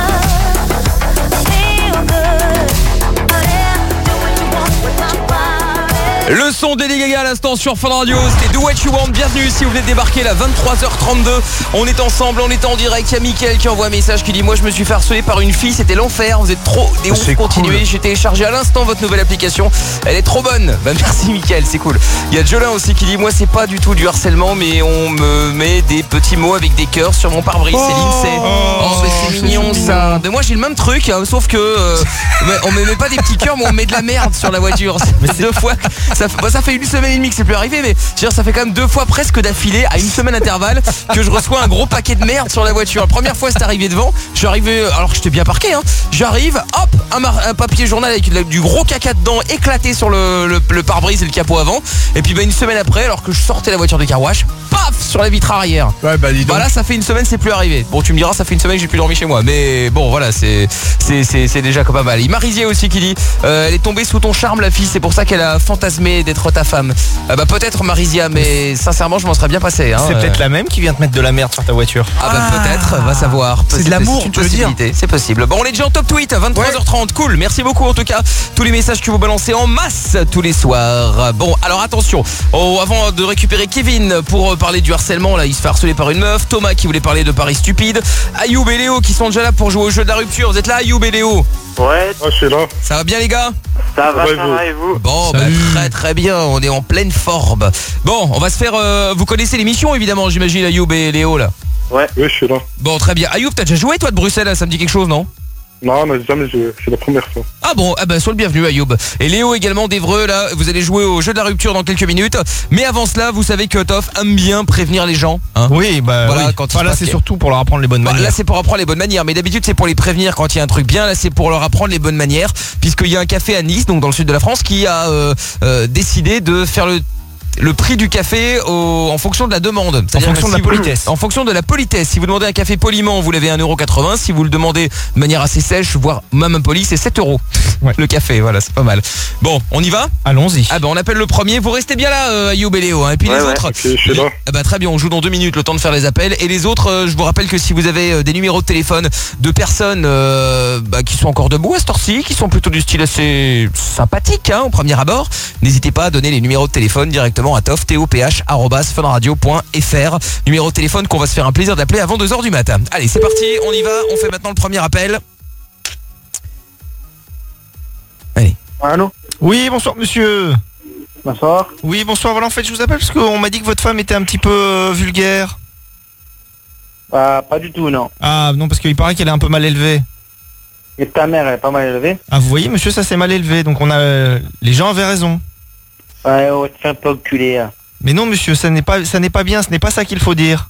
Le son de Lady Gaga à l'instant sur Fun Radio, c'était Do What You Want. Bienvenue si vous venez de débarquer là, 23h32. On est ensemble, on est en direct. Il y a Mickaël qui envoie un message qui dit: moi je me suis fait harceler par une fille, c'était l'enfer, vous êtes trop des ouf, continuez. J'ai téléchargé à l'instant votre nouvelle application, elle est trop bonne. Bah merci Mickaël, c'est cool. Il y a Jolin aussi qui dit: moi c'est pas du tout du harcèlement, mais on me met des petits mots avec des cœurs sur mon pare-brise. C'est l'INSEE. Mais c'est mignon ça. Mais moi j'ai le même truc hein, sauf que on me met pas des petits cœurs, mais on met de la merde sur la voiture. Mais c'est 2 fois. Ça fait 1 semaine et demie que c'est plus arrivé, mais je veux dire, ça fait quand même 2 fois presque d'affilée à 1 semaine intervalle que je reçois un gros paquet de merde sur la voiture. La première fois c'est arrivé devant, je suis arrivé alors que j'étais bien parqué hein. J'arrive, hop, un papier journal avec du gros caca dedans éclaté sur le pare-brise et le capot avant. Et puis 1 semaine après, alors que je sortais la voiture de car wash, paf, sur la vitre arrière. Ouais bah dis donc. Bah là ça fait 1 semaine, c'est plus arrivé. Bon tu me diras, ça fait 1 semaine que j'ai plus dormi chez moi, mais bon voilà, c'est déjà pas mal. Il Marisier aussi qui dit elle est tombée sous ton charme la fille, c'est pour ça qu'elle a fantasmé d'être ta femme. Bah peut-être Marisia, mais sincèrement je m'en serais bien passé hein. C'est peut-être la même qui vient te mettre de la merde sur ta voiture. Ah bah peut-être, va savoir. C'est de l'amour, tu veux dire. C'est possible. Bon on est déjà en top tweet, 23h30, cool. Merci beaucoup en tout cas, tous les messages que vous balancez en masse tous les soirs. Bon alors attention, avant de récupérer Kevin pour parler du harcèlement, là il se fait harceler par une meuf, Thomas qui voulait parler de Paris stupide, Ayoub et Léo qui sont déjà là pour jouer au jeu de la rupture. Vous êtes là Ayoub et Léo? Ouais, je suis là. Ça va bien les gars? Ça va et vous? Bon bah très très bien, on est en pleine forme. Bon on va se faire vous connaissez l'émission évidemment j'imagine Ayoub et Léo là? Ouais, oui je suis là. Bon très bien. Ayoub t'as déjà joué toi de Bruxelles là, ça me dit quelque chose non? Non, on n'a jamais joué, c'est la première fois. Ah bon, sois le bienvenu Ayoub. Et Léo également d'Evreux là, vous allez jouer au jeu de la rupture dans quelques minutes. Mais avant cela, vous savez que Toff aime bien prévenir les gens hein. Oui, bah voilà, oui. Quand là c'est surtout pour leur apprendre les bonnes manières. Là c'est pour apprendre les bonnes manières, mais d'habitude c'est pour les prévenir quand il y a un truc bien. Là c'est pour leur apprendre les bonnes manières, puisqu'il y a un café à Nice, donc dans le sud de la France, qui a décidé de faire le prix du café en fonction de la demande. En fonction de la politesse. En fonction de la politesse. Si vous demandez un café poliment, vous l'avez à 1,80 €. Si vous le demandez de manière assez sèche, voire même impoli, c'est 7 €. Ouais. Le café, voilà, c'est pas mal. Bon, on y va? Allons-y. Ah bah on appelle le premier. Vous restez bien là, Ayoub et Léo. Hein. Et puis les autres. Okay, je suis là. Ah bah très bien, on joue dans 2 minutes, le temps de faire les appels. Et les autres, je vous rappelle que si vous avez des numéros de téléphone de personnes qui sont encore debout à cette heure-ci, qui sont plutôt du style assez sympathique hein, au premier abord, n'hésitez pas à donner les numéros de téléphone directement à Toff, TOPH@funradio.fr. Numéro de téléphone qu'on va se faire un plaisir d'appeler avant 2h du matin. Allez, c'est parti, on y va. On fait maintenant le premier appel. Allez. Allô? Oui, bonsoir monsieur. Bonsoir. Oui, bonsoir. Voilà, en fait, je vous appelle parce qu'on m'a dit que votre femme était un petit peu vulgaire. Pas du tout, non. Ah, non, parce qu'il paraît qu'elle est un peu mal élevée. Et ta mère, elle est pas mal élevée? Ah, vous voyez, monsieur, ça c'est mal élevé. Donc les gens avaient raison. Ouais, on va te faire un peu enculer. Hein. Mais non, monsieur, ça n'est pas bien, ce n'est pas ça qu'il faut dire.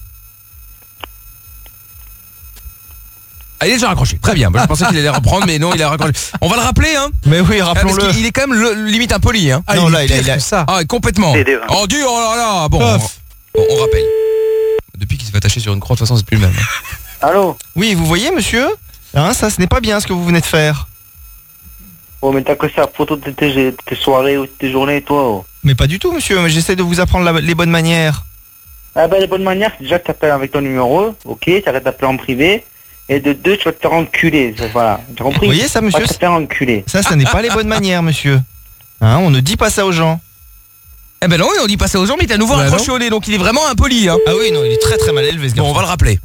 Ah, il est déjà raccroché. Très bien. Je pensais qu'il allait reprendre, mais non, il a raccroché. On va le rappeler, hein. Mais oui, rappelons-le. Parce qu'il est quand même limite impoli, hein. Ah, non, là, il a ça. Ah, complètement. Oh, Dieu, oh là là. Bon, on rappelle. Depuis qu'il s'est fait attacher sur une croix, de toute façon, c'est plus le même. Allô? Oui, vous voyez, monsieur, hein, ça, ce n'est pas bien ce que vous venez de faire. Oh, mais t'as que ça, photo de tes soirées ou de tes journées, toi. Oh. Mais pas du tout, monsieur, mais j'essaie de vous apprendre les bonnes manières. Ah ben, les bonnes manières, c'est déjà que t'appelles avec ton numéro, ok, t'arrêtes d'appeler en privé, et de 2, tu vas te faire enculer, voilà. T'as compris? Vous voyez ça, monsieur? Tu vas te faire enculer. Ça n'est pas les bonnes manières, monsieur. Hein, on ne dit pas ça aux gens. Eh ben non, on dit pas ça aux gens, mais il est à nouveau raccroché au nez, donc il est vraiment impoli, hein. Ah oui, non, il est très très mal élevé, ce garçon. Bon, on va le rappeler.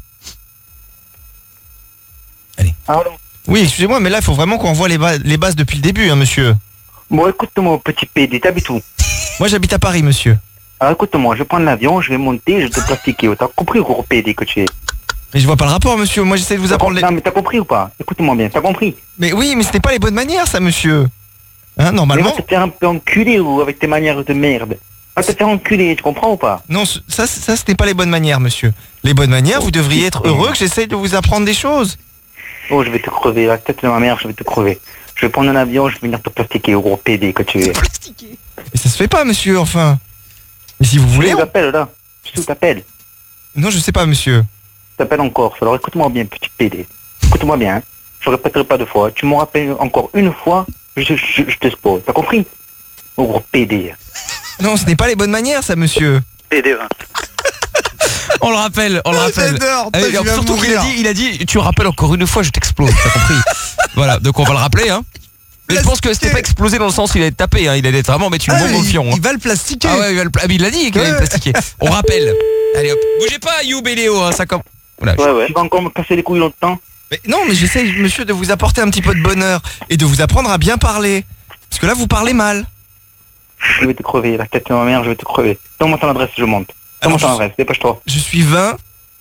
Allez. Allô? Oui, excusez-moi, mais là, il faut vraiment qu'on voit les bases depuis le début, hein, monsieur. Bon, écoute-moi, petit PD, t'habites où? Moi, j'habite à Paris, monsieur. Alors écoute-moi, je vais prendre l'avion, je vais monter, je vais te plastiquer. T'as compris ou gros PD que tu es? Mais je vois pas le rapport, monsieur. Moi, j'essaie de vous apprendre les... Non, mais t'as compris ou pas? Écoute-moi bien, t'as compris? Mais oui, mais c'était pas les bonnes manières, ça, monsieur. Hein, normalement... Mais va te faire un peu enculer ou avec tes manières de merde. Va te faire enculer, tu comprends ou pas? Non, ça c'était pas les bonnes manières, monsieur. Les bonnes manières, vous devriez être heureux que j'essaye de vous apprendre des choses. Oh, je vais te crever, la tête de ma mère, je vais te crever. Je vais prendre un avion, je vais venir te plastiquer au gros PD que tu es. Mais ça se fait pas, monsieur, enfin. Mais si vous voulez... Je t'appelle, là. Je t'appelle. Non, je sais pas, monsieur. Je t'appelle encore. Alors écoute-moi bien, petit PD. Écoute-moi bien. Hein. Je répéterai pas deux fois. Tu me rappelles encore une fois, je te spoil. T'as compris? Au gros PD. Non, ce n'est pas les bonnes manières, ça, monsieur. PD, hein. On le rappelle. J'adore, Surtout qu'il a dit, tu rappelles encore une fois, je t'explose, t'as compris? Voilà, donc on va le rappeler, hein. Mais je pense que c'était pas explosé dans le sens où il allait te taper, hein. Il allait vraiment mettre une bombe au fion. Il va le plastiquer. Ah ouais, il l'a dit qu'il allait le plastiquer. On rappelle. Allez hop, bougez pas, Youb et Léo, hein, ça comme... Voilà, ouais. Tu vas encore me casser les couilles longtemps. Mais non, mais j'essaie, monsieur, de vous apporter un petit peu de bonheur et de vous apprendre à bien parler. Parce que là, vous parlez mal. Je vais te crever, la tête de ma mère, je vais te crever. Donne-moi ton adresse, je monte. Donne-moi ton adresse, dépêche-toi. Je suis 20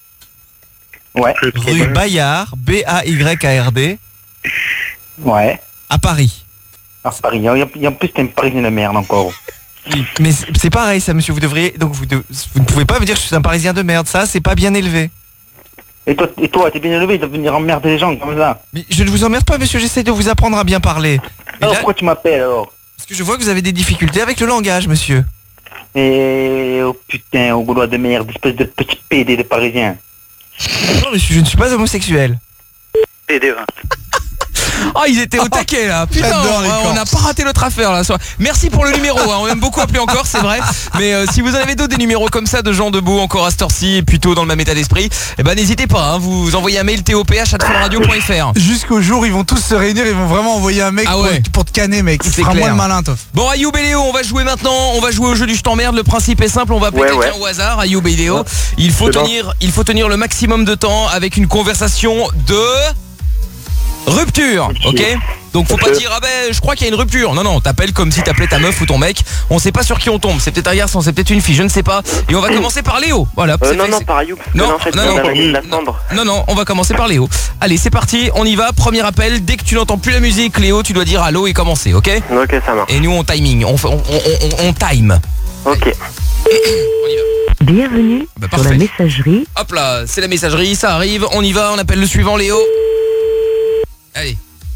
rue Bayard, B-A-Y-A-R-D. Ouais. À Paris. À Paris, en plus t'es un Parisien de merde encore. Oui, mais c'est pareil ça, monsieur, vous devriez... Donc vous ne pouvez pas me dire que je suis un Parisien de merde, ça, c'est pas bien élevé. Et toi, t'es bien élevé, tu vas venir emmerder les gens comme ça. Mais je ne vous emmerde pas, monsieur, j'essaie de vous apprendre à bien parler. Alors pourquoi tu m'appelles alors? Parce que je vois que vous avez des difficultés avec le langage, monsieur. Et oh putain, au gaulois de merde, espèce de petit PD de Parisien. Non, monsieur, je ne suis pas homosexuel. PD, Oh, ils étaient au taquet là. Putain, on n'a pas raté notre affaire là. Merci pour le numéro, hein. On aime beaucoup appeler encore, c'est vrai. Mais si vous en avez d'autres des numéros comme ça de gens debout encore à cette heure-ci et plutôt dans le même état d'esprit, eh ben n'hésitez pas, hein. Vous envoyez un mail toph@funradio.fr. Jusqu'au jour ils vont tous se réunir, ils vont vraiment envoyer un mec pour te canner, mec. C'est moins le malin, Toff. Bon, Ayoub et Léo, on va jouer maintenant. On va jouer au jeu du je t'emmerde. Le principe est simple, on va appeler quelqu'un au hasard. Ayoub et Léo. Il faut tenir le maximum de temps avec une conversation de rupture, ok? Donc faut pas dire ah ben je crois qu'il y a une rupture. Non, t'appelles comme si t'appelais ta meuf ou ton mec. On sait pas sur qui on tombe. C'est peut-être un garçon, c'est peut-être une fille, je ne sais pas. Et on va commencer par Léo. Voilà. Non, par Ayoub. Non, on va commencer par Léo. Allez, c'est parti, on y va. Premier appel. Dès que tu n'entends plus la musique, Léo, tu dois dire allô et commencer, ok? Ok, ça marche. Et nous on timing, on time. Ok. On y va. Bienvenue sur la messagerie. Hop là, c'est la messagerie, ça arrive. On y va, on appelle le suivant, Léo. Allez.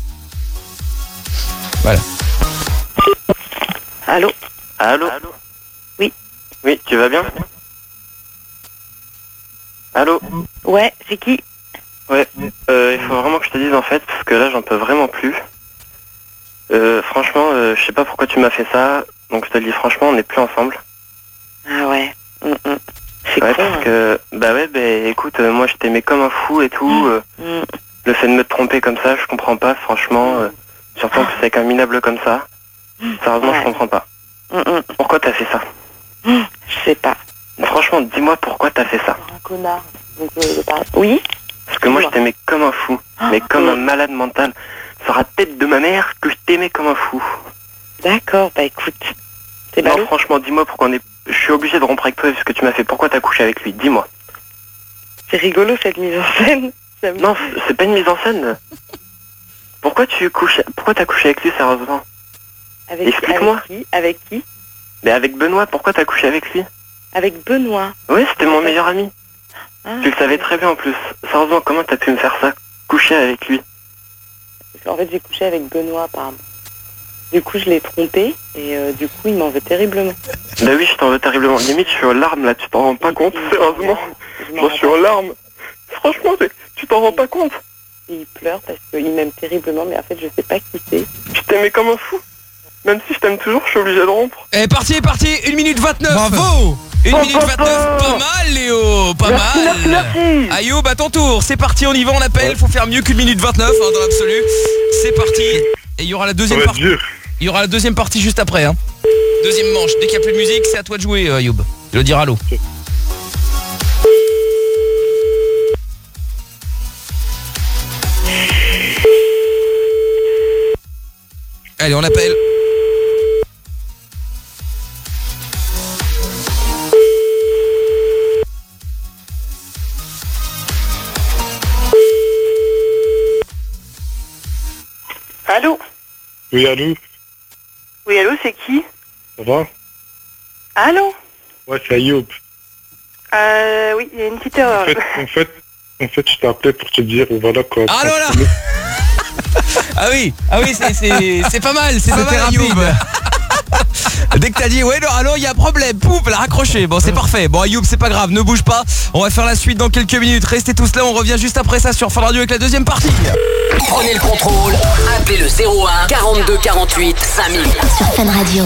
Voilà. Allô? Oui. Oui, tu vas bien? Allô? Ouais, c'est qui? Ouais, il faut vraiment que je te dise en fait, parce que là j'en peux vraiment plus. Franchement, je sais pas pourquoi tu m'as fait ça, donc je te le dis franchement, on n'est plus ensemble. Ah ouais. C'est ouais, con, parce que, écoute, moi je t'aimais comme un fou et tout. Le fait de me tromper comme ça, je comprends pas, franchement. Surtout en plus avec un minable comme ça. Sérieusement, je comprends pas. Pourquoi t'as fait ça? Je sais pas. Franchement, dis-moi pourquoi t'as fait ça. Un connard. Donc, oui? Parce que moi je t'aimais comme un fou, mais comme un malade mental. Sur la tête de ma mère que je t'aimais comme un fou. D'accord, bah écoute. C'est non, ballot. franchement, dis-moi pourquoi je suis obligé de rompre avec toi, ce que tu m'as fait. Pourquoi t'as couché avec lui? Dis-moi. C'est rigolo cette mise en scène. Non, c'est pas une mise en scène. Pourquoi t'as couché avec lui, sérieusement? Explique-moi. Avec qui? Mais avec Benoît, pourquoi t'as couché avec lui? Avec Benoît? Oui, c'était mon meilleur ami. Tu le savais très bien en plus. Sérieusement, comment t'as pu me faire ça? Coucher avec lui? En fait, j'ai couché avec Benoît, apparemment. Du coup, je l'ai trompé et du coup, il m'en veut terriblement. Bah oui, je t'en veux terriblement. Limite, je suis aux larmes là, tu t'en rends pas compte, sérieusement. J'en suis aux larmes. Franchement, tu t'en rends pas compte. Et il pleure parce qu'il m'aime terriblement, mais en fait, je sais pas qui c'est. Je t'aimais comme un fou. Même si je t'aime toujours, je suis obligé de rompre. Et parti, 1 minute 29. Bravo. 1 minute 29, pas mal Léo, pas mal. Merci. Ayoub, à ton tour, c'est parti, on y va, on appelle. Faut faire mieux qu'une minute 29 dans l'absolu. C'est parti. Et il y aura la deuxième partie. Il y aura la deuxième partie juste après, hein. Deuxième manche, dès qu'il n'y a plus de musique, c'est à toi de jouer Ayoub. Je veux dire allô. Okay. Allez, on appelle. Allô? Oui, allô? Oui, allô, c'est qui? Ça va? Allô? Ouais, c'est Ayoub. Oui, il y a une petite erreur. En fait, je t'ai appelé pour te dire, voilà quoi. Ah non, là. Ah oui, c'est pas mal, c'est pas mal, Ayoub. Dès que t'as dit ouais non allô il y a un problème, pouf, elle a raccroché. Bon c'est parfait. Bon Ayoub c'est pas grave, ne bouge pas. On va faire la suite dans quelques minutes. Restez tous là, on revient juste après ça sur Fun Radio avec la deuxième partie. Prenez le contrôle, appelez le 01 42 48 5000 sur Fun Radio.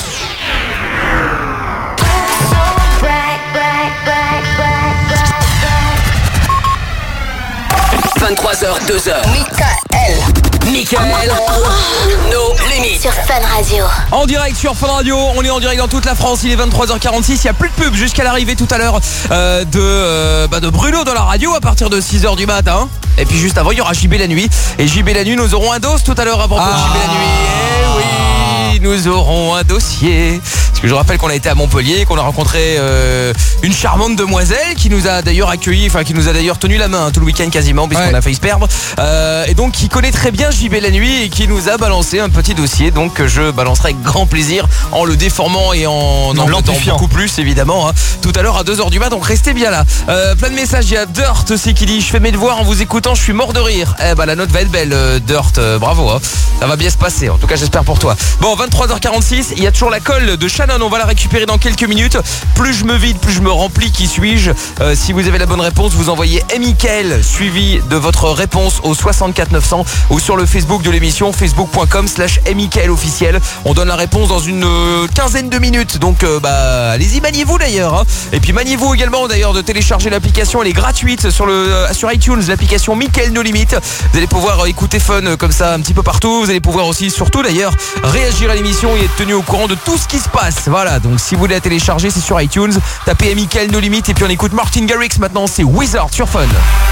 23h, 2h. Michael, nos limites. Sur Fun Radio. En direct sur Fun Radio, on est en direct dans toute la France, il est 23h46, il n'y a plus de pub jusqu'à l'arrivée tout à l'heure de Bruno dans la radio à partir de 6h du matin. Et puis juste avant, il y aura JB la nuit. Et JB la nuit, nous aurons un dos tout à l'heure à propos de JB la nuit. Eh oui, nous aurons un dossier. Parce que je rappelle qu'on a été à Montpellier, qu'on a rencontré une charmante demoiselle qui nous a d'ailleurs accueilli, enfin qui nous a d'ailleurs tenu la main tout le week-end quasiment, puisqu'on a failli se perdre. Et donc qui connaît très bien JB la nuit et qui nous a balancé un petit dossier. Donc que je balancerai avec grand plaisir en le déformant et en l'amplifiant beaucoup plus évidemment. Hein, tout à l'heure à 2h du mat, donc restez bien là. Plein de messages, il y a Dirt aussi qui dit: je fais mes devoirs en vous écoutant, je suis mort de rire. Eh bah la note va être belle, Dirt, bravo. Hein. Ça va bien se passer, en tout cas j'espère pour toi. Bon, 23h46, il y a toujours la colle de Shannon, on va la récupérer dans quelques minutes. Plus je me vide, plus je me remplis, qui suis-je? Si vous avez la bonne réponse, vous envoyez Michael suivi de votre réponse au 64 900 ou sur le Facebook de l'émission, facebook.com/Michael officiel. On donne la réponse dans une quinzaine de minutes, donc allez-y, maniez-vous d'ailleurs. Hein. Et puis maniez-vous également d'ailleurs de télécharger l'application, elle est gratuite sur iTunes, l'application Michael No Limit. Vous allez pouvoir écouter Fun comme ça un petit peu partout. Vous allez pouvoir aussi, surtout d'ailleurs, réagir à l'émission et être tenu au courant de tout ce qui se passe. Voilà, donc si vous voulez la télécharger, c'est sur iTunes. Tapez Michael No Limit et puis on écoute Martin Garrix maintenant, c'est Wizard sur Fun.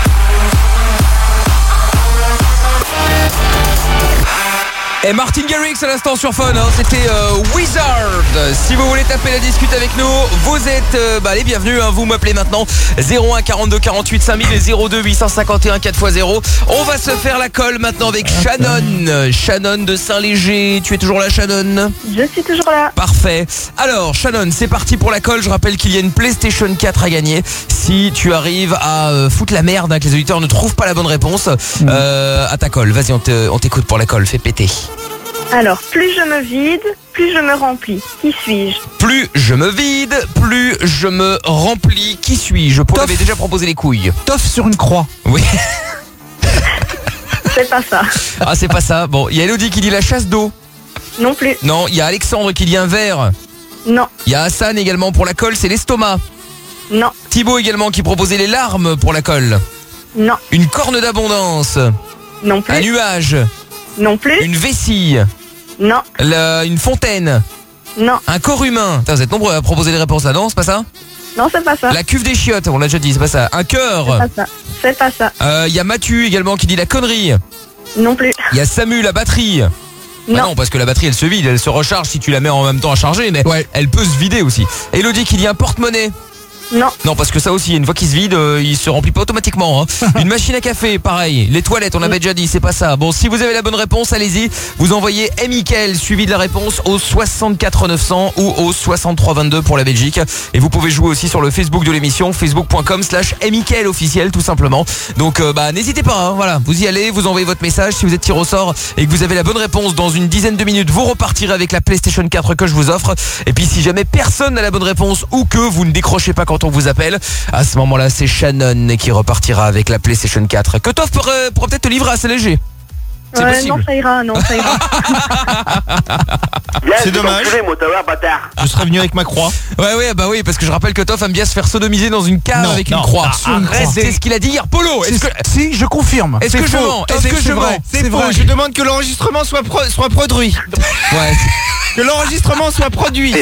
Et Martin Garrix à l'instant sur Fun, hein, c'était Wizard. Si vous voulez taper la discute avec nous, vous êtes les bienvenus, hein, vous m'appelez maintenant 01 42 48 5000 et 02 851 4x0. On va se faire la colle maintenant avec Shannon. Shannon de Saint-Léger, tu es toujours là Shannon? Je suis toujours là. Parfait. Alors Shannon, c'est parti pour la colle. Je rappelle qu'il y a une PlayStation 4 à gagner. Si tu arrives à foutre la merde, hein, que les auditeurs ne trouvent pas la bonne réponse à ta colle. Vas-y, on t'écoute pour la colle, fais péter. Alors, plus je me vide, plus je me remplis. Qui suis-je? Plus je me vide, plus je me remplis. Qui suis-je? Paul avait déjà proposé les couilles. Toff sur une croix. Oui. C'est pas ça. Ah, c'est pas ça. Bon, il y a Elodie qui dit la chasse d'eau. Non plus. Non, il y a Alexandre qui dit un verre. Non. Il y a Hassan également pour la colle, c'est l'estomac. Non. Thibaut également qui proposait les larmes pour la colle. Non. Une corne d'abondance. Non plus. Un nuage. Non plus. Une vessie. Non. Une fontaine. Non. Un corps humain. Putain, vous êtes nombreux à proposer des réponses là, non? C'est pas ça? Non, c'est pas ça. La cuve des chiottes, on l'a déjà dit, c'est pas ça. Un cœur. C'est pas ça. Il y a Mathieu également qui dit la connerie. Non plus. Il y a Samu, la batterie. Non. Ah non, parce que la batterie elle se vide, elle se recharge si tu la mets en même temps à charger, mais elle peut se vider aussi. Elodie qui dit un porte-monnaie. Non. Non, parce que ça aussi, une fois qu'il se vide, il se remplit pas automatiquement. Hein. Une machine à café, pareil. Les toilettes, on avait déjà dit, c'est pas ça. Bon, si vous avez la bonne réponse, allez-y. Vous envoyez Michael suivi de la réponse au 64 900 ou au 63 22 pour la Belgique. Et vous pouvez jouer aussi sur le Facebook de l'émission, facebook.com/Michael officiel, tout simplement. Donc, n'hésitez pas. Hein, voilà, vous y allez, vous envoyez votre message. Si vous êtes tiré au sort et que vous avez la bonne réponse dans une dizaine de minutes, vous repartirez avec la PlayStation 4 que je vous offre. Et puis, si jamais personne n'a la bonne réponse ou que vous ne décrochez pas quand on vous appelle, à ce moment-là c'est Shannon qui repartira avec la PlayStation 4 que Toff pourrait peut-être te livrer assez léger. C'est possible. Non, ça ira, non, ça ira. C'est dommage. Je serais venu avec ma croix. Ouais, bah oui, parce que je rappelle que Toff aime bien se faire sodomiser dans une cave avec une croix. C'est ce qu'il a dit hier. Polo, si, je confirme. Est-ce que je mens? Est-ce que je mens? C'est faux. Je demande que l'enregistrement soit produit. Ouais. Que l'enregistrement soit produit.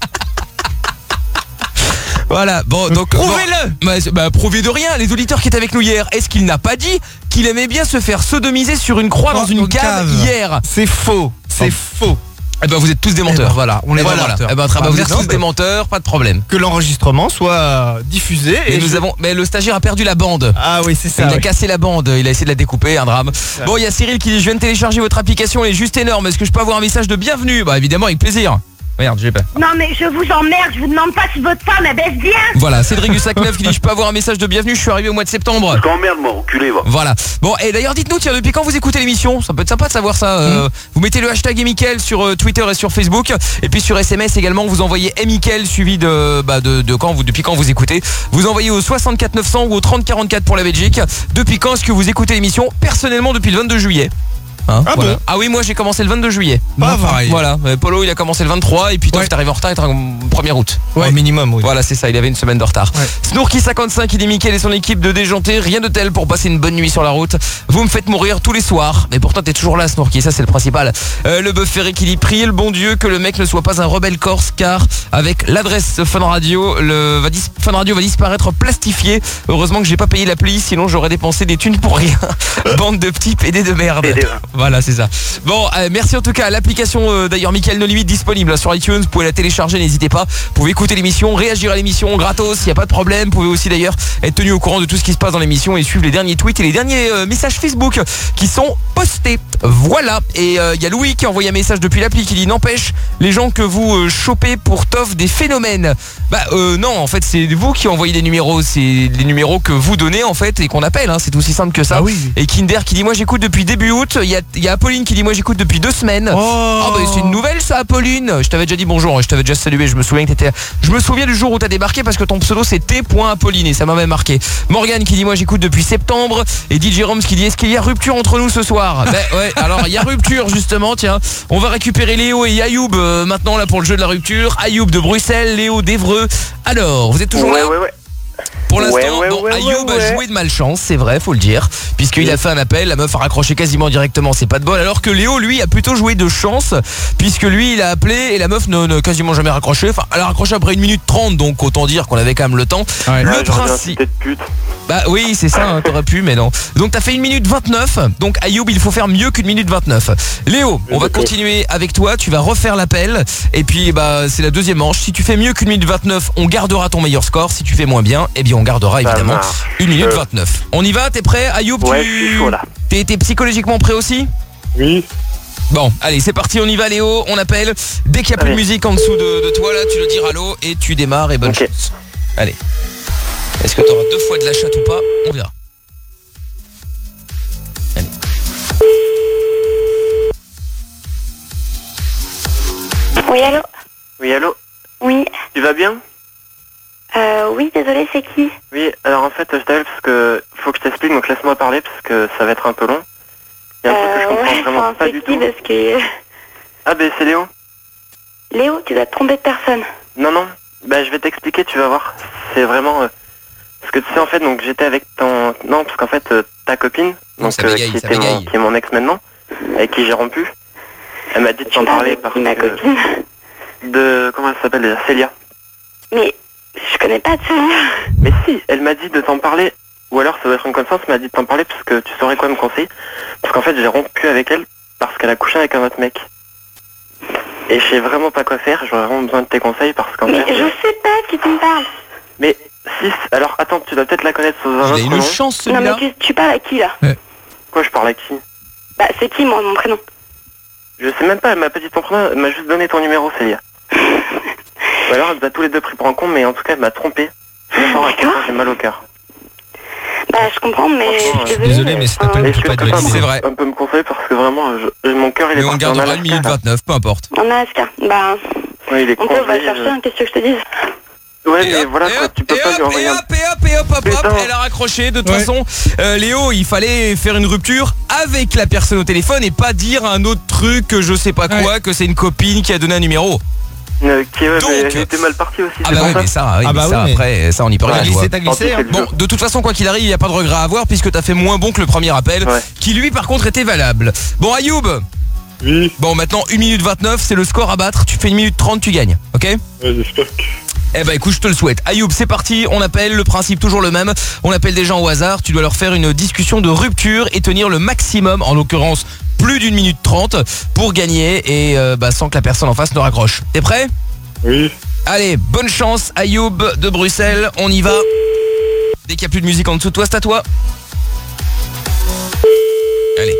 Voilà, bon, donc prouvez-le. Prouvez de rien. Les auditeurs qui étaient avec nous hier, est-ce qu'il n'a pas dit qu'il aimait bien se faire sodomiser sur une croix dans une cave hier? C'est faux. C'est faux. Eh ben vous êtes tous des menteurs. Voilà, on est des menteurs. Eh ben, vous êtes tous des menteurs, pas de problème. Que l'enregistrement soit diffusé. Mais le stagiaire a perdu la bande. Ah oui, c'est ça. Il a cassé la bande, il a essayé de la découper, un drame. Bon, il y a Cyril qui dit je viens de télécharger votre application, elle est juste énorme. Est-ce que je peux avoir un message de bienvenue? Bah évidemment, avec plaisir. Merde, j'ai pas. Non mais je vous emmerde, je vous demande pas si votre femme elle baisse bien. Voilà, Cédric du Sac Neuf qui dit je peux avoir un message de bienvenue, je suis arrivé au mois de septembre. Je t'emmerde moi, enculé va. Voilà. Bon, et d'ailleurs dites-nous, tiens, depuis quand vous écoutez l'émission? Ça peut être sympa de savoir ça. Vous mettez le hashtag Mickaël sur Twitter et sur Facebook. Et puis sur SMS également, vous envoyez Mickaël suivi depuis quand vous écoutez. Vous envoyez au 64 900 ou au 30 44 pour la Belgique. Depuis quand est-ce que vous écoutez l'émission? Personnellement depuis le 22 juillet. Voilà. Ah oui, moi j'ai commencé le 22 juillet. Pas pareil. Voilà, Polo il a commencé le 23 et puis toi t'es arrivé en retard, il était en 1er août. Ouais, minimum, oui. Voilà, c'est ça, il avait une semaine de retard. Snourky 55, il dit Mickaël et son équipe de déjanter, rien de tel pour passer une bonne nuit sur la route. Vous me faites mourir tous les soirs. Mais pourtant t'es toujours là, Snourky, ça c'est le principal. Le bœuf ferré qui dit priez le bon Dieu que le mec ne soit pas un rebelle corse, car avec l'adresse Fun Radio, Fun Radio va disparaître plastifié. Heureusement que j'ai pas payé l'appli, sinon j'aurais dépensé des thunes pour rien. Bande de petits pédés de merde. Voilà, c'est ça. Bon, merci en tout cas. L'application d'ailleurs Mickaël No Limite disponible sur iTunes. Vous pouvez la télécharger, n'hésitez pas. Vous pouvez écouter l'émission, réagir à l'émission gratos, il n'y a pas de problème. Vous pouvez aussi d'ailleurs être tenu au courant de tout ce qui se passe dans l'émission et suivre les derniers tweets et les derniers messages Facebook qui sont postés. Voilà. Et il y a Louis qui a envoyé un message depuis l'appli qui dit n'empêche, les gens que vous chopez pour t'offre des phénomènes. Non, en fait c'est vous qui envoyez des numéros. C'est les numéros que vous donnez en fait et qu'on appelle, hein. C'est aussi simple que ça. Et Kinder qui dit moi j'écoute depuis début août. Il y a Apolline qui dit moi j'écoute depuis 2 semaines. C'est une nouvelle ça, Apolline. Je t'avais déjà dit bonjour, je t'avais déjà salué. Je me souviens du jour où t'as débarqué parce que ton pseudo c'est T.Apolline et ça m'avait marqué. Morgane qui dit moi j'écoute depuis septembre. Et DJ Roms qui dit est-ce qu'il y a rupture entre nous ce soir? Ouais, alors il y a rupture justement. Tiens, on va récupérer Léo et Ayoub maintenant là pour le jeu de la rupture. Ayoub de Bruxelles, Léo d'Evreux. Alors vous êtes toujours là? Pour l'instant, Ayoub a joué de malchance, c'est vrai, faut le dire, puisqu'il a fait un appel, la meuf a raccroché quasiment directement, c'est pas de bol, alors que Léo, lui, a plutôt joué de chance, puisque lui, il a appelé et la meuf n'a quasiment jamais raccroché, enfin, elle a raccroché après 1 minute 30, donc autant dire qu'on avait quand même le temps. Le principe... Bah oui, c'est ça, hein, t'aurais pu, mais non. Donc t'as fait 1 minute 29, donc Ayoub, il faut faire mieux qu'1 minute 29. Léo, on va continuer avec toi, tu vas refaire l'appel, et puis c'est la deuxième manche. Si tu fais mieux qu'1 minute 29, on gardera ton meilleur score, si tu fais moins bien, eh bien on gardera évidemment 1 minute 29. On y va, t'es prêt Ayoub? Ouais, je suis chaud là. T'es psychologiquement prêt aussi? Oui. Bon, allez, c'est parti, on y va Léo, on appelle. Dès qu'il n'y a plus de musique en dessous de toi là, tu le dis allô et tu démarres et bonne chance. Allez. Est-ce que tu auras 2 fois de la chatte ou pas? On verra. Allez. Oui, allô? Oui, allô? Oui. Tu vas bien? Oui, désolé, c'est qui? Oui, alors en fait, je t'appelle parce que faut que je t'explique, donc laisse-moi parler parce que ça va être un peu long. Il y a un truc que je comprends vraiment pas du tout. Parce que... Ah c'est Léo. Léo, tu dois te tromper de personne. Non, je vais t'expliquer, tu vas voir. C'est vraiment... Parce que tu sais, en fait, donc j'étais avec ton... Non, parce qu'en fait, ta copine, donc, qui est mon ex maintenant, avec qui j'ai rompu, elle m'a dit de t'en parler parce ma copine. Comment elle s'appelle déjà? Célia. Mais... Je connais pas de ça. Mais si, elle m'a dit de t'en parler, ou alors ça doit être une connaissance, elle m'a dit de t'en parler parce que tu saurais quoi me conseiller. Parce qu'en fait j'ai rompu avec elle parce qu'elle a couché avec un autre mec. Et je sais vraiment pas quoi faire, j'aurais vraiment besoin de tes conseils parce qu'en fait... Mais je sais pas qui tu me parles. Mais si, alors attends, tu dois peut-être la connaître sous un autre nom. Il a une chance celui-là. Non mais tu parles à qui là? Quoi, je parle à qui? Bah c'est qui moi, mon prénom? Je sais même pas, elle m'a pas dit ton prénom, elle m'a juste donné ton numéro, Célia. Ou alors elle nous a tous les deux pris pour un con, mais en tout cas elle m'a trompé. J'ai mal au cœur. Bah je comprends, mais je suis désolé, mais c'est c'est vrai. Un peu me conseiller parce que vraiment mon cœur il est parti. Mais on gardera 1 minute 29, peu importe. En Alaska, bah... Ouais, il est on va chercher, qu'est-ce que je te dise? Ouais, mais voilà, tu peux pas lui envoyer un... Hop, elle a raccroché. De toute façon, Léo, il fallait faire une rupture avec la personne au téléphone et pas dire un autre truc que je sais pas quoi, que c'est une copine qui a donné un numéro. Mais elle était mal partie aussi. Mais ça, après, ça on y peut rien. T'as glissé, hein. Bon, de toute façon, quoi qu'il arrive, il n'y a pas de regret à avoir puisque t'as fait moins bon que le premier appel, qui lui par contre était valable. Bon, Ayoub. Oui. Bon, maintenant 1 minute 29, c'est le score à battre. Tu fais 1 minute 30, tu gagnes, ok? Ouais, j'espère que... Eh ben écoute, je te le souhaite. Ayoub, c'est parti, on appelle, le principe toujours le même. On appelle des gens au hasard, tu dois leur faire une discussion de rupture et tenir le maximum, en l'occurrence plus d'1 minute 30 pour gagner et sans que la personne en face ne raccroche. T'es prêt? Oui. Allez, bonne chance Ayoub de Bruxelles, on y va. Dès qu'il n'y a plus de musique en dessous de toi, c'est à toi. Allez.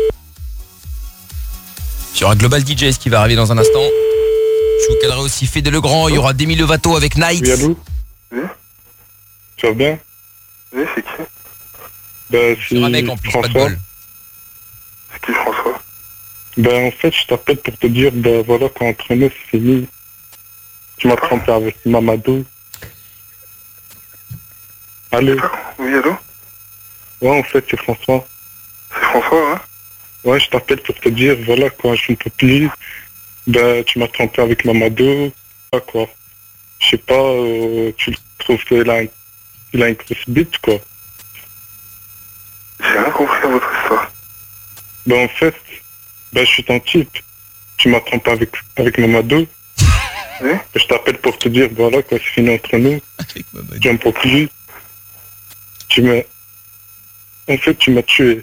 Il y aura Global DJs qui va arriver dans un instant. Je vous calerai aussi Fédé Legrand, il y aura Demi Lovato avec Night. Oui, allô? Oui. Tu vas bien? Oui, c'est qui? C'est un mec en plus, François. pas de bol. C'est qui François? En fait, je t'appelle pour te dire, voilà, qu'entre nous, c'est fini. Tu m'as trompé avec Mamadou. Allô? Oui, allô? Ouais, en fait, c'est François. C'est François, hein? Ouais, je t'appelle pour te dire, voilà, quoi, je ne peux plus. Tu m'as trompé avec Mamadou. Quoi. Je sais pas, tu trouves qu'il a une grosse bite, quoi. J'ai rien compris à votre histoire. En fait, je suis ton type. Tu m'as trompé avec Mamadou. Oui? Je t'appelle pour te dire, voilà, quoi, c'est fini entre nous. J'en peux plus. En fait, tu m'as tué.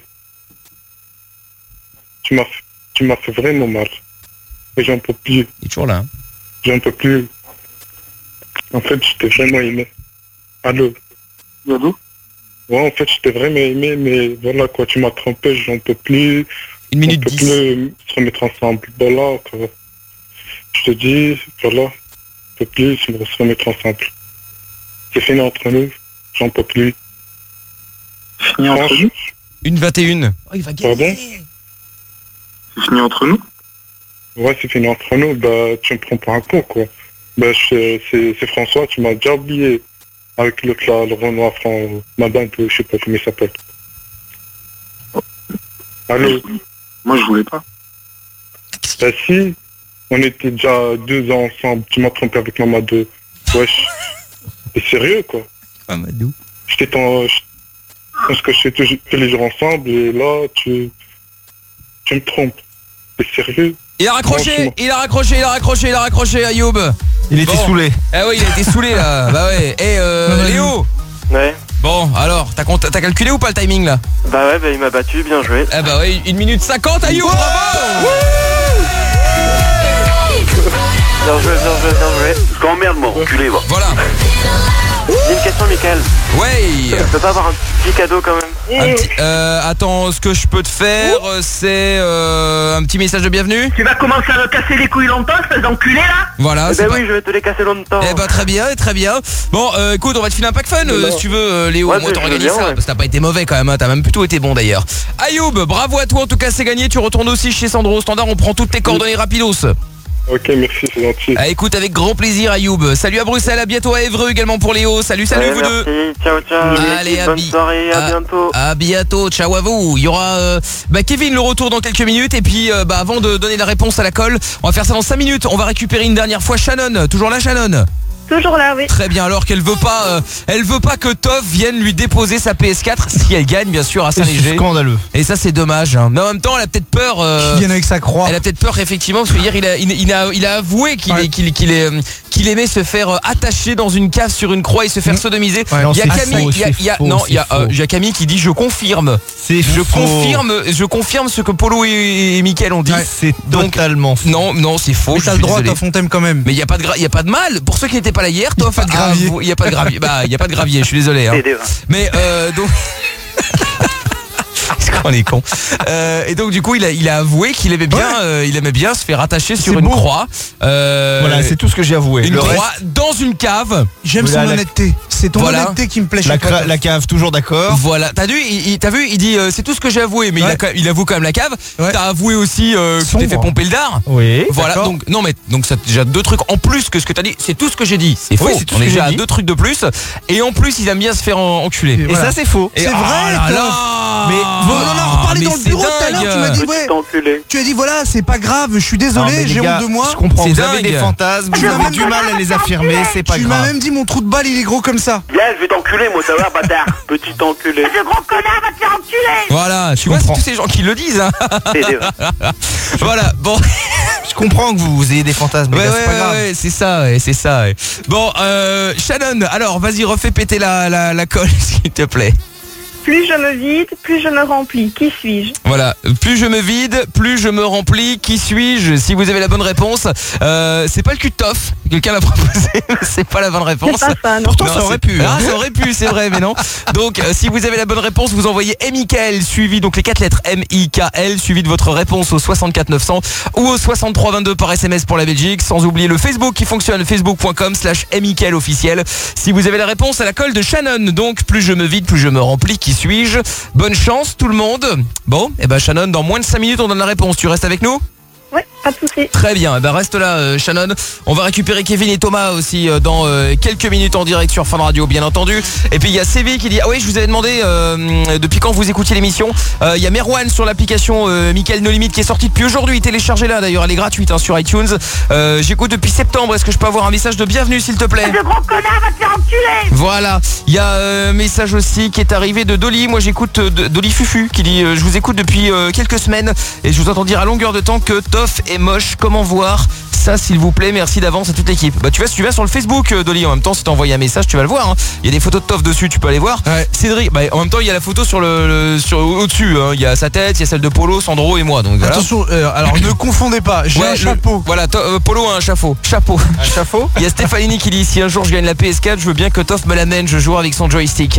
Tu m'as fait vraiment mal. Et j'en peux plus. Il est toujours là. Hein. J'en peux plus. En fait, je t'ai vraiment aimé. Allô? Allô? Ouais, en fait, je t'ai vraiment aimé, mais voilà, quoi, tu m'as trompé, j'en peux plus. 1 minute 10. On peut plus se remettre ensemble. Voilà, quoi. Je te dis, voilà, on peut plus se remettre ensemble. C'est fini entre nous, j'en peux plus. Fini entre nous? 1:21. Oh, il va gagner. Pardon? C'est fini entre nous? Ouais, c'est fini entre nous. Tu me prends pour un con, quoi. C'est François, tu m'as déjà oublié. Avec l'autre là, le Renoir, madame, je sais pas comment il s'appelle. Allô? Moi, je voulais pas. Si, on était déjà 2 ans ensemble. Tu m'as trompé avec Mamadou. Wesh. T'es sérieux, quoi? Mamadou. Je pense que je fais tous les jours ensemble et là, tu me trompes. T'es sérieux? Il a raccroché, Ayoub. Il était saoulé. Ah oui, il a été saoulé là. Bah ouais. Et Léo. Ouais. Bon, alors, t'as calculé ou pas le timing là? Bah ouais, il m'a battu, bien joué. Ah bah ouais, 1 minute 50, Ayoub, bravo. Bien joué. Je t'emmerde, moi, enculé, va. Voilà. J'ai une question, Mickaël. Ouais. Je peux pas avoir un petit cadeau quand même? Attends, ce que je peux te faire, c'est un petit message de bienvenue. Tu vas commencer à me casser les couilles longtemps, espèce d'enculé là? Voilà. Oui, je vais te les casser longtemps. Très bien. Bon, écoute, on va te filer un pack fun, si tu veux, Léo. Ouais, moi, t'organises ça, parce que t'as pas été mauvais quand même, hein, t'as même plutôt été bon d'ailleurs. Ayoub, bravo à toi, en tout cas, c'est gagné. Tu retournes aussi chez Sandro au standard, on prend toutes tes coordonnées rapidos. Ok, merci, c'est gentil. Écoute, avec grand plaisir, Ayoub. Salut à Bruxelles, à bientôt à Évreux également pour Léo. Salut vous deux. Ciao. Allez, bonne soirée, à bientôt. À bientôt, ciao à vous. Il y aura Kevin le retour dans quelques minutes. Et puis avant de donner la réponse à la colle, on va faire ça dans 5 minutes. On va récupérer une dernière fois Shannon. Toujours là, Shannon? Toujours là, oui. Très bien, alors qu'elle veut pas que Toff vienne lui déposer sa PS4 si elle gagne bien sûr à Saint-Léger. C'est scandaleux. Et ça c'est dommage, hein. Mais en même temps elle a peut-être peur Qu'il vienne avec sa croix. Elle a peut-être peur effectivement parce que hier il a avoué qu'il aimait se faire attacher dans une cave sur une croix et se faire sodomiser. Ouais, non, il y a Camille qui dit je confirme. Je confirme ce que Polo et Mickaël ont dit. Ouais, c'est totalement faux. Non, c'est faux. Mais t'as le droit, Toff, on t'aime quand même. Mais il y a pas de mal pour ceux qui n'étaient pas là hier. Toff, il y a pas de gravier. Il y a pas de gravier, je suis désolé, hein. Mais donc on est con. Et donc du coup il a avoué qu'il aimait bien se faire attacher sur une croix. Voilà, c'est tout ce que j'ai avoué. Une croix dans une cave. J'aime son honnêteté. C'est ton honnêteté qui me plaît. La cave, toujours d'accord. Voilà, t'as vu, il dit c'est tout ce que j'ai avoué, mais il avoue quand même la cave. T'as avoué aussi que tu t'es fait pomper le dard. Oui. Voilà, donc ça déjà 2 trucs en plus que ce que t'as dit. C'est tout ce que j'ai dit. C'est faux. On est déjà à 2 trucs de plus. Et en plus il aime bien se faire enculer. Et ça c'est faux. C'est vrai. Mais on en a reparlé dans le bureau tout à l'heure. Tu m'as dit tu as dit voilà, c'est pas grave, je suis désolé, j'ai honte de moi. Je comprends. Vous avez des fantasmes, vous avez du mal à les affirmer, c'est pas grave. Tu m'as même dit mon trou de balle il est gros comme ça. Viens, je vais t'enculer, moi, ça va, bâtard. Petit enculé. Ce gros connard va te faire enculer. Voilà, tu vois, c'est tous ces gens qui le disent, hein. Voilà, bon. Je comprends que vous ayez des fantasmes, mais c'est pas grave. Ouais, c'est ça. Bon, Shannon, alors vas-y, refais péter la colle, s'il te plaît. Plus je me vide, plus je me remplis. Qui suis-je? Voilà, plus je me vide, plus je me remplis. Qui suis-je? Si vous avez la bonne réponse, c'est pas le cul de Toff. Quelqu'un l'a proposé, mais c'est pas la bonne réponse. C'est pas ça, non. Pourtant, ça aurait pu. Ah, ça aurait pu, c'est vrai, mais non. Donc, si vous avez la bonne réponse, vous envoyez MIKL suivi, donc les 4 lettres MIKL, suivi de votre réponse au 64 900 ou au 63 22 par SMS pour la Belgique. Sans oublier le Facebook qui fonctionne, facebook.com/MIKL officiel. Si vous avez la réponse à la colle de Shannon, donc plus je me vide, plus je me remplis. Qui suis-je? Bonne chance tout le monde. Bon, et ben Shannon, dans moins de 5 minutes on donne la réponse. Tu restes avec nous? Ouais, pas de soucis. Très bien, ben reste là Shannon. On va récupérer Kevin et Thomas aussi dans quelques minutes en direct sur Fun Radio, bien entendu. Et puis il y a CV qui dit, ah oui, je vous avais demandé depuis quand vous écoutiez l'émission. Il y a Merwan sur l'application Mickaël No Limite qui est sortie depuis aujourd'hui. Téléchargez-la d'ailleurs, elle est gratuite sur iTunes. J'écoute depuis septembre. Est-ce que je peux avoir un message de bienvenue s'il te plaît? Ce gros connard va te faire enculer. Voilà, il y a un message aussi qui est arrivé de Dolly. Moi j'écoute Dolly Fufu qui dit je vous écoute depuis quelques semaines et je vous entends dire à longueur de temps que Toff est moche. Comment voir ça s'il vous plaît? Merci d'avance à toute l'équipe. Bah tu vas sur le Facebook Dolly, en même temps si t'as envoyé un message tu vas le voir. Il y a des photos de Toff dessus, tu peux aller voir. Ouais. Cédric, bah, en même temps il y a la photo sur au-dessus. Il y a sa tête, il y a celle de Polo, Sandro et moi. Donc voilà. Attention, alors ne confondez pas. J'ai un chapeau. Voilà, Polo a un chapeau. Un chapeau. Il y a Stéphanie qui dit si un jour je gagne la PS4, je veux bien que Toff me l'amène. Je joue avec son joystick.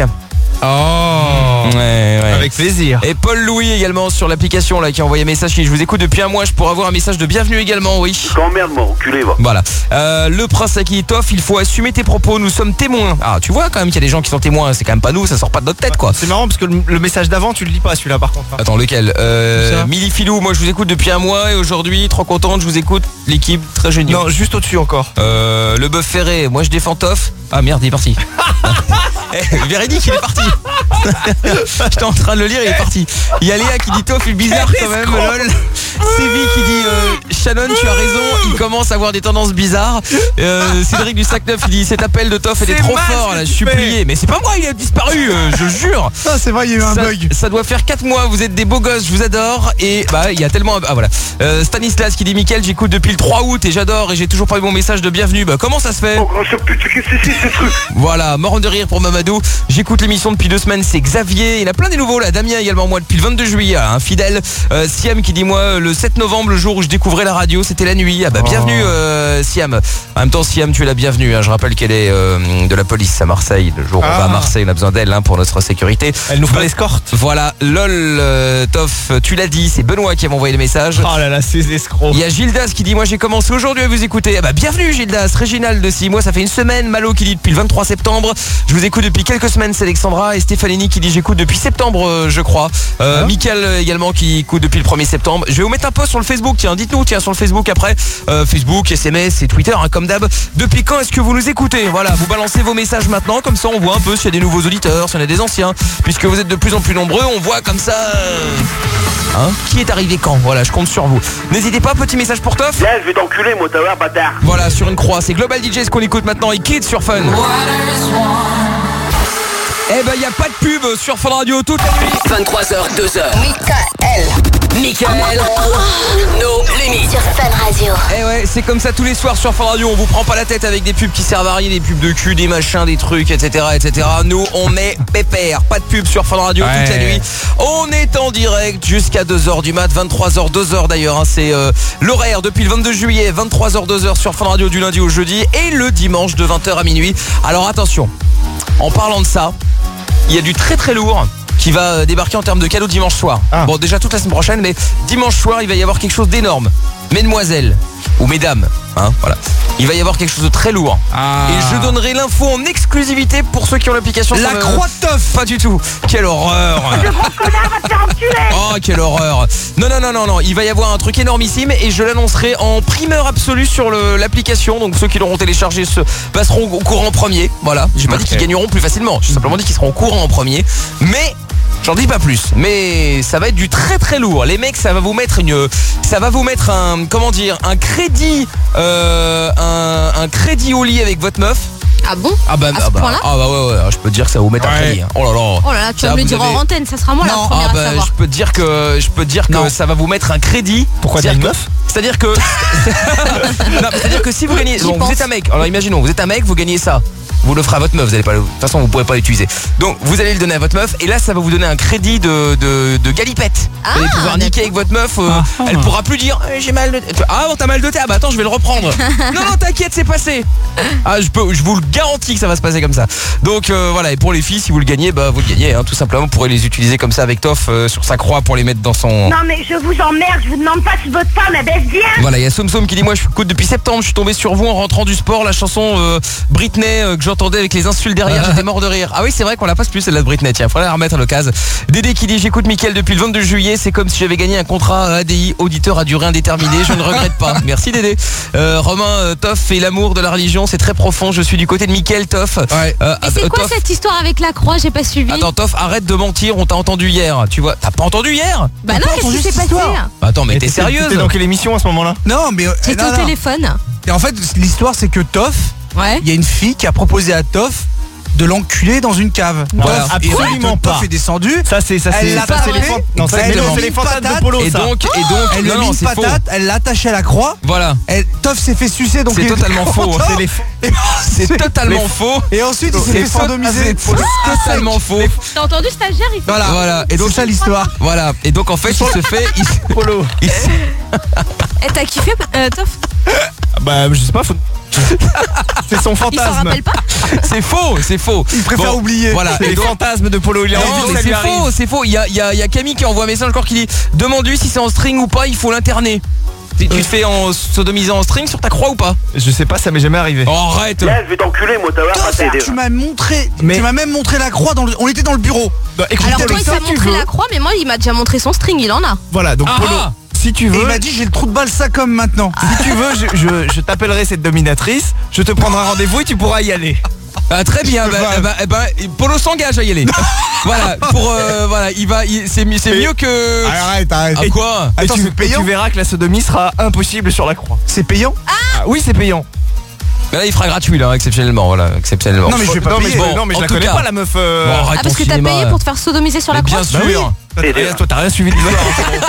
Oh ouais. Avec plaisir. Et Paul Louis également sur l'application là qui a envoyé un message qui dit, je vous écoute depuis un mois, je pourrais avoir un message de bienvenue également, oui. T'emmerdes moi, enculé va. Voilà. Le prince Aki Toff, il faut assumer tes propos, nous sommes témoins. Ah tu vois quand même qu'il y a des gens qui sont témoins, c'est quand même pas nous, ça sort pas de notre tête quoi. C'est marrant parce que le message d'avant tu le lis pas celui-là par contre. Attends lequel? Milly Filou, moi je vous écoute depuis un mois et aujourd'hui trop contente, je vous écoute, l'équipe très géniale. Non juste au-dessus encore. Le bœuf ferré, moi je défends Toff. Ah merde il est parti. Véridique il est parti. J'étais en train de le lire, il est parti. Il y a Léa qui dit Toff est bizarre quand même, lol. Sévi qui dit Shannon tu as raison, il commence à avoir des tendances bizarres. Cédric du Sac 9 il dit cet appel de Toff était trop fort là, je suis plié. Mais c'est pas moi, il a disparu, je jure. Ah c'est vrai, il y a eu un bug. Ça doit faire 4 mois, vous êtes des beaux gosses, je vous adore. Et bah il y a tellement... Ah voilà. Stanislas qui dit Mickaël j'écoute depuis le 3 août et j'adore et j'ai toujours pas eu mon message de bienvenue. Bah comment ça se fait? Oh putain, qu'est-ce que c'est ce truc? Voilà, mort de rire pour Mamadou. J'écoute l'émission depuis 2 semaines, c'est Xavier. Il y en a plein des nouveaux là. Damien également, moi depuis le 22 juillet, un fidèle. Siam qui dit moi le 7 novembre, le jour où je découvrais la radio, c'était la nuit. Ah bah bienvenue Siam. En même temps Siam tu es la bienvenue. Je rappelle qu'elle est de la police à Marseille. Le jour où on va à Marseille, on a besoin d'elle pour notre sécurité. Elle nous fera l'escorte. Voilà, lol Toff, tu l'as dit, c'est Benoît qui m'a envoyé le message. Oh là là, c'est escroc. Il y a Gildas qui dit moi j'ai commencé aujourd'hui à vous écouter. Ah bah bienvenue Gildas. Réginald de 6 mois, ça fait une semaine. Malo qui dit depuis le 23 septembre. Je vous écoute depuis quelques semaines, c'est Alexandra. Et Stéphanie qui dit j'écoute depuis septembre je crois. Mickaël également qui écoute depuis le 1er septembre. Je vais vous mettre un post sur le Facebook, tiens, dites-nous sur le Facebook après. Facebook, SMS et Twitter comme d'hab. Depuis quand est-ce que vous nous écoutez? Voilà, vous balancez vos messages maintenant, comme ça on voit un peu s'il y a des nouveaux auditeurs, s'il y en a des anciens. Puisque vous êtes de plus en plus nombreux, on voit comme ça qui est arrivé quand. Voilà, je compte sur vous. N'hésitez pas, petit message pour Toff. Là, je vais t'enculer moi, t'as l'air bâtard. Voilà, sur une croix, c'est Global DJs qu'on écoute maintenant et Kids sur Fun. Eh ben, y a pas de pub sur Fun Radio toute la nuit. 23h, 2h. Mickaël, No Limite. Sur Fun Radio. Eh ouais, c'est comme ça tous les soirs sur Fun Radio. On vous prend pas la tête avec des pubs qui servent à rien, des pubs de cul, des machins, des trucs, etc. Nous, on est pépère. Pas de pub sur Fun Radio toute la nuit. On est en direct jusqu'à 2h du mat, 23h, 2h d'ailleurs. C'est l'horaire depuis le 22 juillet, 23h, 2h sur Fun Radio du lundi au jeudi et le dimanche de 20h à minuit. Alors attention, en parlant de ça, il y a du très très lourd qui va débarquer en termes de cadeaux dimanche soir. Bon, déjà toute la semaine prochaine, mais dimanche soir, il va y avoir quelque chose d'énorme. Mesdemoiselles ou mesdames, voilà. Il va y avoir quelque chose de très lourd. Et je donnerai l'info en exclusivité pour ceux qui ont l'application. La croix de Toff. Pas du tout. Quelle horreur. Oh, quelle horreur. Non. Il va y avoir un truc énormissime et je l'annoncerai en primeur absolue sur l'application. Donc ceux qui l'auront téléchargé se passeront au courant en premier. Voilà. J'ai pas dit qu'ils gagneront plus facilement. J'ai simplement dit qu'ils seront au courant en premier. Mais j'en dis pas plus, mais ça va être du très très lourd. Les mecs, ça va vous mettre un, comment dire, un crédit, un crédit au lit avec votre meuf. Ah bon? Ah bah, à ce point-là? ouais, je peux te dire que ça va vous mettre un crédit. Hein. Oh là là. Oh là là, tu vas me le dire en antenne, ça sera moi la première à savoir. Je peux te dire que ça va vous mettre un crédit. Pourquoi t'as une meuf? C'est-à-dire que c'est-à-dire que si vous gagnez, bon, vous êtes un mec. Alors imaginons, vous êtes un mec, vous gagnez ça. Vous le ferez à votre meuf, vous allez pas de toute façon vous pourrez pas l'utiliser. Donc vous allez le donner à votre meuf et là ça va vous donner un crédit de galipette. Vous allez pouvoir niquer avec votre meuf, elle pourra plus dire j'ai mal de tête. Ah bon t'as mal de tête, ah bah attends je vais le reprendre. non t'inquiète c'est passé. Ah je vous le garantis que ça va se passer comme ça. Donc voilà, et pour les filles si vous le gagnez, bah vous le gagnez tout simplement, vous pourrez les utiliser comme ça avec Toff sur sa croix pour les mettre dans son... Non mais je vous emmerde, je vous demande pas si votre femme elle baisse bien. Voilà, il y a Soum Soum qui dit moi je suis écoute depuis septembre, je suis tombé sur vous en rentrant du sport, la chanson Britney que j'entendais avec les insultes derrière, j'étais mort de rire. Ah oui c'est vrai qu'on la passe plus celle-là de Britney, tiens, faudrait la remettre à l'occasion. Dédé qui dit j'écoute Mickaël depuis le 22 juillet, c'est comme si j'avais gagné un contrat ADI, auditeur à durée indéterminée, je ne regrette pas. Merci Dédé. Romain, Toff fait l'amour de la religion, c'est très profond, je suis du côté de Mickaël Toff. Mais c'est quoi cette histoire avec la croix, j'ai pas suivi. Attends Toff, arrête de mentir, on t'a entendu hier, tu vois. T'as pas entendu hier? Bah non, qu'est-ce qui s'est passé? Attends mais t'es sérieuse? T'es dans quelle émission à ce moment-là? Non mais... J'étais au téléphone. Et en fait l'histoire c'est que Toff, il y a une fille qui a proposé à Toff de l'enculer dans une cave. Voilà, absolument pas. Toff est descendu. Ça c'est les fantasmes de Polo. Et donc elle lui a mis une patate, elle l'a attaché à la croix. Voilà. Toff s'est fait sucer donc c'est totalement faux. C'est totalement faux. Et ensuite il s'est fait sodomiser. C'est totalement faux. T'as entendu stagiaire? Voilà. Et donc ça l'histoire. Voilà. Et donc en fait il se fait Polo. Et t'as kiffé Toff? Bah je sais pas, c'est son fantasme. Il s'en rappelle pas? C'est faux. Il préfère oublier. Voilà. C'est les fantasmes de Polo. Il a envie que ça lui arrive. C'est faux. Il y a Camille qui envoie un message encore qui dit demande-lui si c'est en string ou pas, il faut l'interner. Tu te fais sodomiser en string sur ta croix ou pas? Je sais pas, ça m'est jamais arrivé. Oh, arrête. Là, je vais t'enculer, moi, t'as l'air. Tu m'as montré, tu m'as même montré la croix on était dans le bureau. Alors toi il t'a montré la croix, mais moi il m'a déjà montré son string, il en a. Voilà, donc Polo. Si tu veux, et il m'a dit j'ai le trou de balle ça comme maintenant. Si tu veux, je t'appellerai cette dominatrice, je te prendrai rendez-vous et tu pourras y aller. Ah, très bien, Polo s'engage à y aller. Voilà, c'est mieux que... Arrête. Ah, quoi? Attends, tu verras que la sodomie sera impossible sur la croix. C'est payant? Oui, c'est payant. Mais là il fera gratuit là, exceptionnellement. Non mais je vais pas payer. Non mais je la connais pas la meuf. Parce que t'as payé pour te faire sodomiser sur la croix? Bien sûr. Toi t'as rien suivi de l'histoire.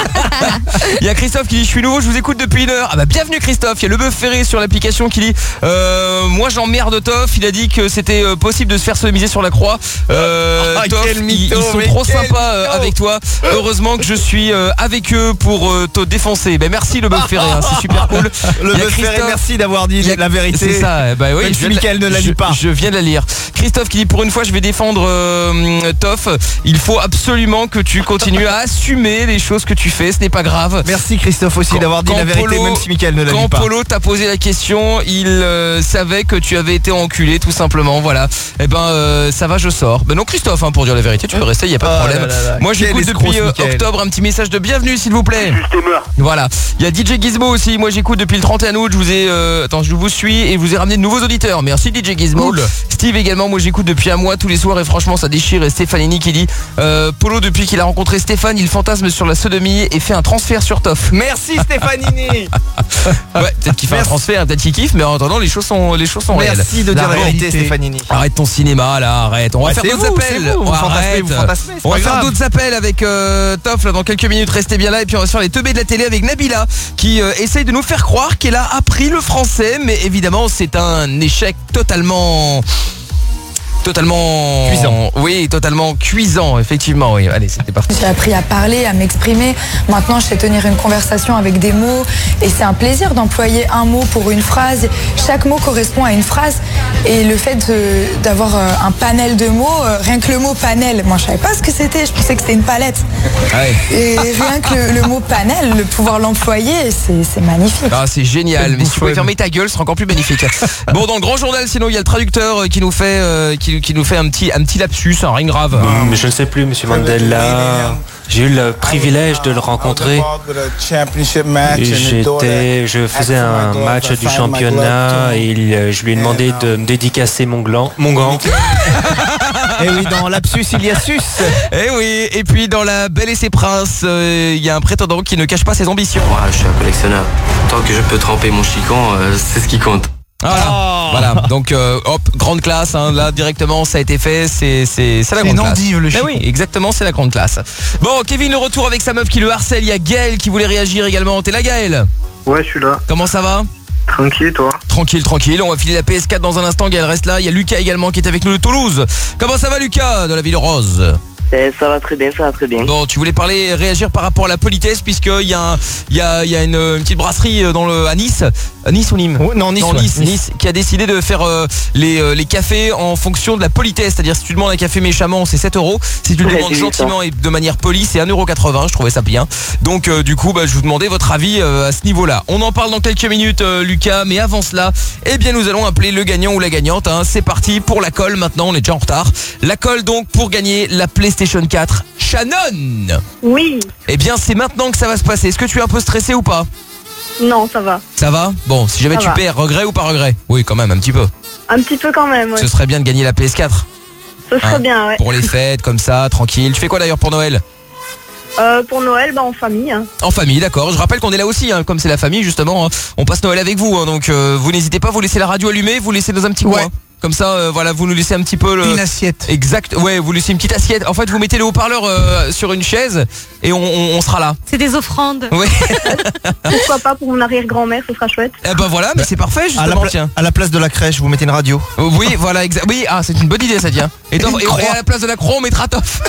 Il y a Christophe qui dit je suis nouveau, je vous écoute depuis 1 heure. Ah bah bienvenue Christophe. Il y a le bœuf ferré sur l'application qui dit moi j'emmerde Toff. Il a dit que c'était possible de se faire sodomiser sur la croix. Toff, ils sont trop sympas avec toi. Heureusement que je suis avec eux pour te défoncer. Ben merci le bœuf ferré, c'est super cool. Le bœuf ferré, merci d'avoir dit la vérité. C'est ça. Bah oui. Mickaël ne la lit pas. Je viens de la lire. Christophe qui dit pour une fois je vais défendre Toff. Il faut absolument que tu continues à assumer les choses que tu fais, ce n'est pas grave. Merci Christophe aussi d'avoir dit la vérité même si Mickaël ne la dit pas. Quand Polo t'a posé la question, il savait que tu avais été enculé tout simplement, voilà. Et ça va, je sors. Ben non Christophe, pour dire la vérité, tu peux rester, il y a pas de problème. Moi j'écoute depuis octobre, un petit message de bienvenue s'il vous plaît. Voilà. Il y a DJ Gizmo aussi, moi j'écoute depuis le 31 août, je vous suis et vous ai ramené de nouveaux auditeurs. Merci DJ Gizmo. Cool. Steve également, moi j'écoute depuis un mois tous les soirs et franchement ça déchire. Et Stéphanini qui dit Polo depuis qu'il a rencontré Stéphane, il fantasme sur la sodomie et fait un transfert sur Toff. Merci Stéphanini. Ouais, peut-être qu'il fait un transfert, peut-être qu'il kiffe, mais en attendant les choses sont réelles. Merci de dire la vérité Stéphanini. Arrête ton cinéma là, arrête. On va faire d'autres appels. On va faire d'autres appels avec Toff là dans quelques minutes. Restez bien là et puis on va se faire les teubés de la télé avec Nabila qui essaye de nous faire croire qu'elle a appris le français, mais évidemment c'est un échec totalement cuisant. Oui, totalement cuisant, effectivement. Oui. Allez, c'était parti. J'ai appris à parler, à m'exprimer. Maintenant, je sais tenir une conversation avec des mots et c'est un plaisir d'employer un mot pour une phrase. Chaque mot correspond à une phrase et le fait d'avoir un panel de mots, rien que le mot panel, moi je savais pas ce que c'était, je pensais que c'était une palette. Ouais. Et rien que le mot panel, le pouvoir l'employer, c'est magnifique. Ah, c'est génial. Mais si tu pouvais fermer ta gueule, ce sera encore plus magnifique. Bon, dans le grand journal, sinon il y a le traducteur qui nous fait un petit lapsus, rien de grave. Mais je ne sais plus, monsieur Mandela. J'ai eu le privilège de le rencontrer. Je faisais un match du championnat et je lui ai demandé de me dédicacer mon gant. Et oui, dans lapsus il y a sus. Et oui, et puis dans La Belle et ses Princes, il y a un prétendant qui ne cache pas ses ambitions. Ouais, je suis un collectionneur. Tant que je peux tremper mon chican, c'est ce qui compte. Voilà. Voilà, donc hop, grande classe, hein, là directement ça a été fait, c'est la grande classe. Le oui, exactement, c'est la grande classe. Bon, Kevin, le retour avec sa meuf qui le harcèle, il y a Gaël qui voulait réagir également. T'es là, Gaël? Ouais, je suis là. Comment ça va? Tranquille, toi? Tranquille, on va filer la PS4 dans un instant, Gaël reste là. Il y a Lucas également qui est avec nous de Toulouse. Comment ça va, Lucas, de la ville rose? Ça va très bien, Bon, tu voulais réagir par rapport à la politesse, puisqu'il y a une petite brasserie à Nice. À Nice ou Nîmes? Non, Nice, Nice, qui a décidé de faire les cafés en fonction de la politesse. C'est-à-dire, si tu demandes un café méchamment, c'est 7 €. Si tu le demandes gentiment et de manière polie, c'est 1,80 €. Je trouvais ça bien. Donc, du coup, je vous demandais votre avis à ce niveau-là. On en parle dans quelques minutes, Lucas. Mais avant cela, nous allons appeler le gagnant ou la gagnante. Hein. C'est parti pour la colle. Maintenant, on est déjà en retard. La colle, donc, pour gagner la PlayStation 4. Shannon. Oui. Eh bien, c'est maintenant que ça va se passer. Est-ce que tu es un peu stressé ou pas? Non, ça va. Ça va? Bon, si jamais tu perds, regret ou pas regret? Oui, quand même, un petit peu. Un petit peu quand même, ouais. Ce serait bien de gagner la PS4. Ce serait bien, ouais. Pour les fêtes, comme ça, tranquille. Tu fais quoi d'ailleurs pour Noël? Pour Noël, en famille. Hein. En famille, d'accord. Je rappelle qu'on est là aussi, hein, comme c'est la famille, justement. Hein. On passe Noël avec vous, hein, donc vous n'hésitez pas, vous laissez la radio allumée, vous laissez dans un petit coin. Comme ça, voilà, vous nous laissez un petit peu une assiette. Exact. Ouais, vous laissez une petite assiette. En fait, vous mettez le haut-parleur sur une chaise et on sera là. C'est des offrandes. Ouais. Pourquoi pas pour mon arrière-grand-mère, ce sera chouette. Eh ben voilà, mais c'est parfait justement. À la place de la crèche, vous mettez une radio. Oui, voilà, exact. Oui, c'est une bonne idée, ça tient. Et à la place de la croix, on mettra Toff.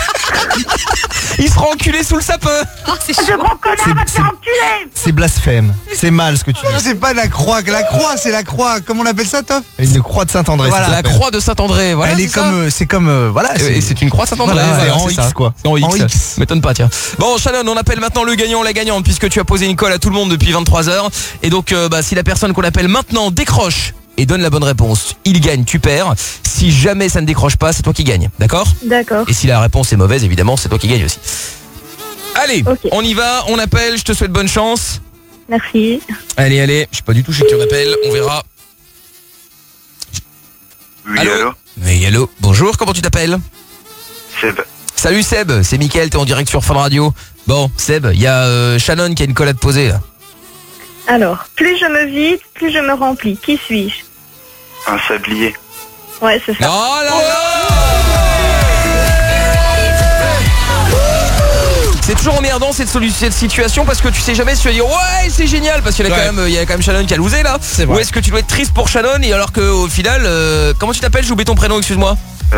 Il sera enculé sous le sapin. Oh, c'est Ce gros connard va te faire enculer. C'est blasphème. C'est mal ce que tu dis. C'est pas la croix, c'est la croix. Comment on appelle ça, Toff? Une croix de Saint-André. Voilà, la croix de Saint-André. Voilà, elle est comme, voilà. Et c'est une croix de Saint-André. Voilà, voilà, en X ça. quoi. En X. M'étonne pas, tiens. Bon, Shannon, on appelle maintenant le gagnant, la gagnante, puisque tu as posé une colle à tout le monde depuis 23h. Et donc, si la personne qu'on appelle maintenant décroche et donne la bonne réponse, il gagne, tu perds. Si jamais ça ne décroche pas, c'est toi qui gagne, d'accord? D'accord. Et si la réponse est mauvaise, évidemment, c'est toi qui gagne aussi. Allez, on y va, on appelle, je te souhaite bonne chance. Merci. Allez, je sais pas du tout chez qui on appelle, on verra. Oui, allô? Oui, allô, bonjour, comment tu t'appelles? Seb. Salut Seb, c'est Mickaël, t'es en direct sur Fun Radio. Bon, Seb, il y a Shannon qui a une colle à te poser là. Alors, plus je me vide, plus je me remplis. Qui suis-je? Un sablier. Ouais, c'est ça. Oh là là! C'est toujours emmerdant cette situation parce que tu sais jamais si tu vas dire ouais c'est génial parce qu'il y a quand même Shannon qui a loosé là. Ou est-ce que tu dois être triste pour Shannon et alors qu'au final comment tu t'appelles? J'ai oublié ton prénom, excuse-moi.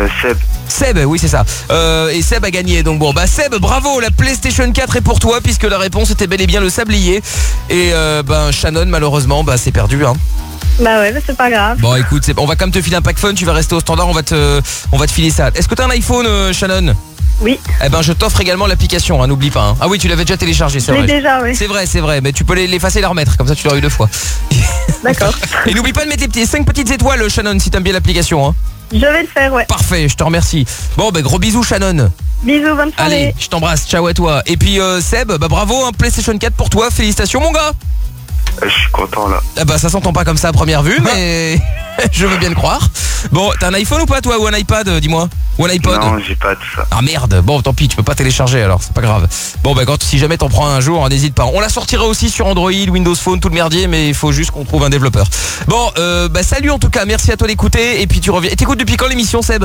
Seb, oui c'est ça. Et Seb a gagné, donc bon Seb, bravo, la PlayStation 4 est pour toi puisque la réponse était bel et bien le sablier. Et Shannon malheureusement c'est perdu hein. Bah ouais, c'est pas grave. Bon écoute, on va quand même te filer un pack fun, tu vas rester au standard, on va te filer ça. Est-ce que t'as un iPhone Shannon? Oui. Eh ben je t'offre également l'application, hein, n'oublie pas. Hein. Ah oui, tu l'avais déjà téléchargé, c'est vrai. Déjà, oui. C'est vrai, mais tu peux l'effacer et la remettre, comme ça tu l'auras eu 2 fois. D'accord. Et n'oublie pas de mettre tes 5 petites étoiles, Shannon, si t'aimes bien l'application. Hein. Je vais le faire, ouais. Parfait, je te remercie. Bon, gros bisous, Shannon. Bisous, bonne soirée. Allez, je t'embrasse, ciao à toi. Et puis Seb, bravo, PlayStation 4 pour toi, félicitations mon gars. Je suis content là. Ah ça s'entend pas comme ça à première vue, mais je veux bien le croire. Bon, t'as un iPhone ou pas toi, ou un iPad, dis-moi? Ou un iPod? Non, j'ai pas tout ça. Ah merde, bon tant pis, tu peux pas télécharger alors, c'est pas grave. Bon si jamais t'en prends un jour, n'hésite pas. On la sortira aussi sur Android, Windows Phone, tout le merdier, mais il faut juste qu'on trouve un développeur. Bon, salut en tout cas, merci à toi d'écouter, et puis tu reviens. Et t'écoutes depuis quand l'émission, Seb?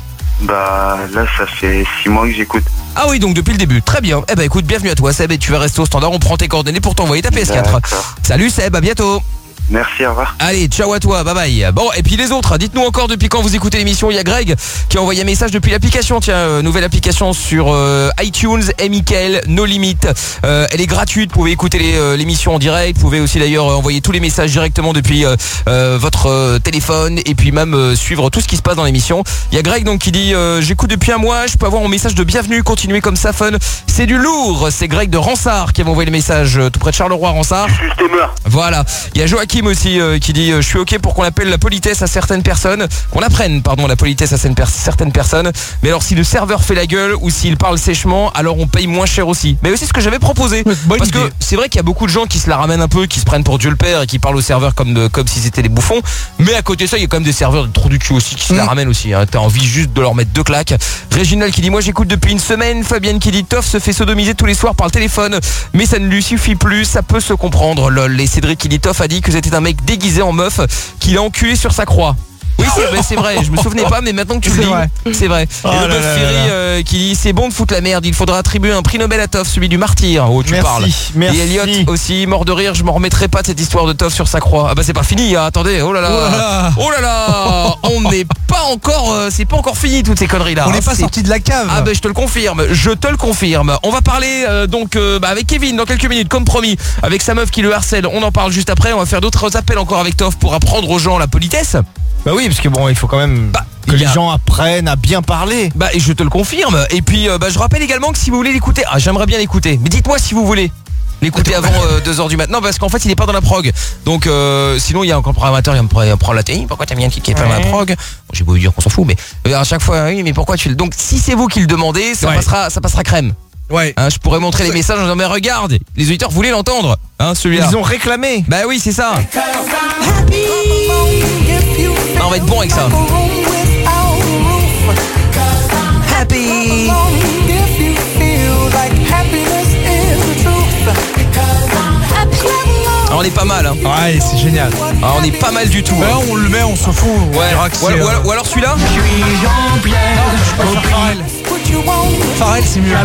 Là ça fait 6 mois que j'écoute. Ah oui, donc depuis le début, très bien. Écoute, bienvenue à toi Seb, et tu vas rester au standard, on prend tes coordonnées pour t'envoyer ta PS4. D'accord. Salut Seb, à bientôt. Merci, au revoir. Allez, ciao à toi, bye bye. Bon, et puis les autres, dites-nous encore depuis quand vous écoutez l'émission. Il y a Greg qui a envoyé un message depuis l'application. Tiens, nouvelle application sur iTunes, Mickaël, No Limit. Elle est gratuite, vous pouvez écouter l'émission en direct. Vous pouvez aussi d'ailleurs envoyer tous les messages directement depuis votre téléphone et puis même suivre tout ce qui se passe dans l'émission. Il y a Greg donc qui dit j'écoute depuis un mois, je peux avoir mon message de bienvenue, continuez comme ça, fun. C'est du lourd, c'est Greg de Ransard qui m'a envoyé le message tout près de Charleroi, Ransard. Voilà, il y a Joachim aussi qui dit je suis ok pour qu'on appelle la politesse à certaines personnes, qu'on apprenne la politesse à certaines personnes, mais alors si le serveur fait la gueule ou s'il parle sèchement, alors on paye moins cher aussi. Mais aussi ce que j'avais proposé, parce que c'est vrai qu'il y a beaucoup de gens qui se la ramènent un peu, qui se prennent pour Dieu le Père et qui parlent au serveur comme si c'était des bouffons, mais à côté de ça il y a quand même des serveurs de trou du cul aussi qui se la ramènent aussi, hein. T'as envie juste de leur mettre 2 claques. Réginal qui dit moi j'écoute depuis une semaine. Fabienne qui dit Toff se fait sodomiser tous les soirs par le téléphone, mais ça ne lui suffit plus, ça peut se comprendre lol. Et Cédric qui dit Toff a dit que c'était était un mec déguisé en meuf qui l'a enculé sur sa croix. Oui, c'est vrai, je me souvenais pas, mais maintenant que tu le dis, c'est vrai. Oh et le bœuf Ferry qui dit c'est bon de foutre la merde, il faudra attribuer un prix Nobel à Toff, celui du martyr. Oh, tu parles. Merci. Et Elliot aussi, mort de rire, je m'en remettrai pas de cette histoire de Toff sur sa croix. Ah bah c'est pas fini, hein, attendez, oh là là, on n'est pas encore, c'est pas encore fini toutes ces conneries là. On n'est pas sorti de la cave. Ah bah je te le confirme, On va parler donc avec Kevin dans quelques minutes, comme promis, avec sa meuf qui le harcèle. On en parle juste après. On va faire d'autres appels encore avec Toff pour apprendre aux gens la politesse. Bah oui, parce que bon, il faut quand même que les gens apprennent à bien parler. Bah et je te le confirme. Et puis je rappelle également que si vous voulez l'écouter, j'aimerais bien l'écouter, mais dites-moi si vous voulez l'écouter avant 2h du matin. Non, parce qu'en fait il est pas dans la prog. Donc sinon il y a encore le programmateur, il me prend la télé. Pourquoi t'as mis un ticket dans la prog? Bon, j'ai beau lui dire qu'on s'en fout, mais à chaque fois oui, mais pourquoi tu le... Donc si c'est vous qui le demandez, ça passera crème. Ouais. Je pourrais montrer les messages en disant mais regarde, les auditeurs voulaient l'entendre, celui-là. Ils ont réclamé. Bah oui, c'est ça. On va être bon avec ça. Happy. On est pas mal, hein. Ouais, c'est génial. On est pas mal du tout. Hein. On le met, on s'en fout. Ouais. Ou alors celui-là. Pharrell, c'est mieux.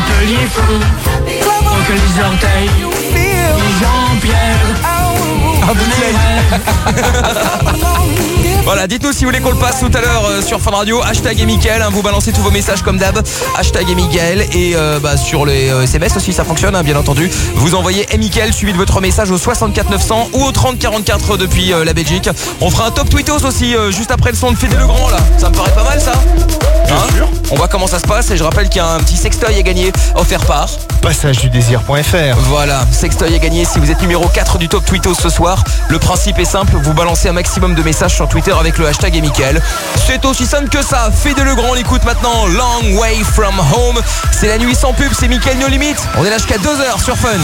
Voilà, dites-nous si vous voulez qu'on le passe tout à l'heure sur Fun Radio. Hashtag et Mickaël, vous balancez tous vos messages comme d'hab. Hashtag et Mickaël. Et sur les SMS aussi ça fonctionne, bien entendu. Vous envoyez Mickaël suivi de votre message au 64 900 ou au 30 44 depuis la Belgique. On fera un top tweetos aussi juste après le son de Fédé Legrand là. Ça me paraît pas mal ça. Bien sûr. On voit comment ça se passe et je rappelle qu'il y a un petit sextoy à gagner offert par passageduDésir.fr. Voilà, sextoy à gagner si vous êtes numéro 4 du top tweetos ce soir. Le principe est simple, vous balancez un maximum de messages sur Twitter avec le hashtag et Mickaël. C'est aussi simple que ça. Fédé Legrand, on l'écoute maintenant. Long Way From Home. C'est la nuit sans pub, c'est Mickaël No Limit. On est là jusqu'à 2h sur Fun.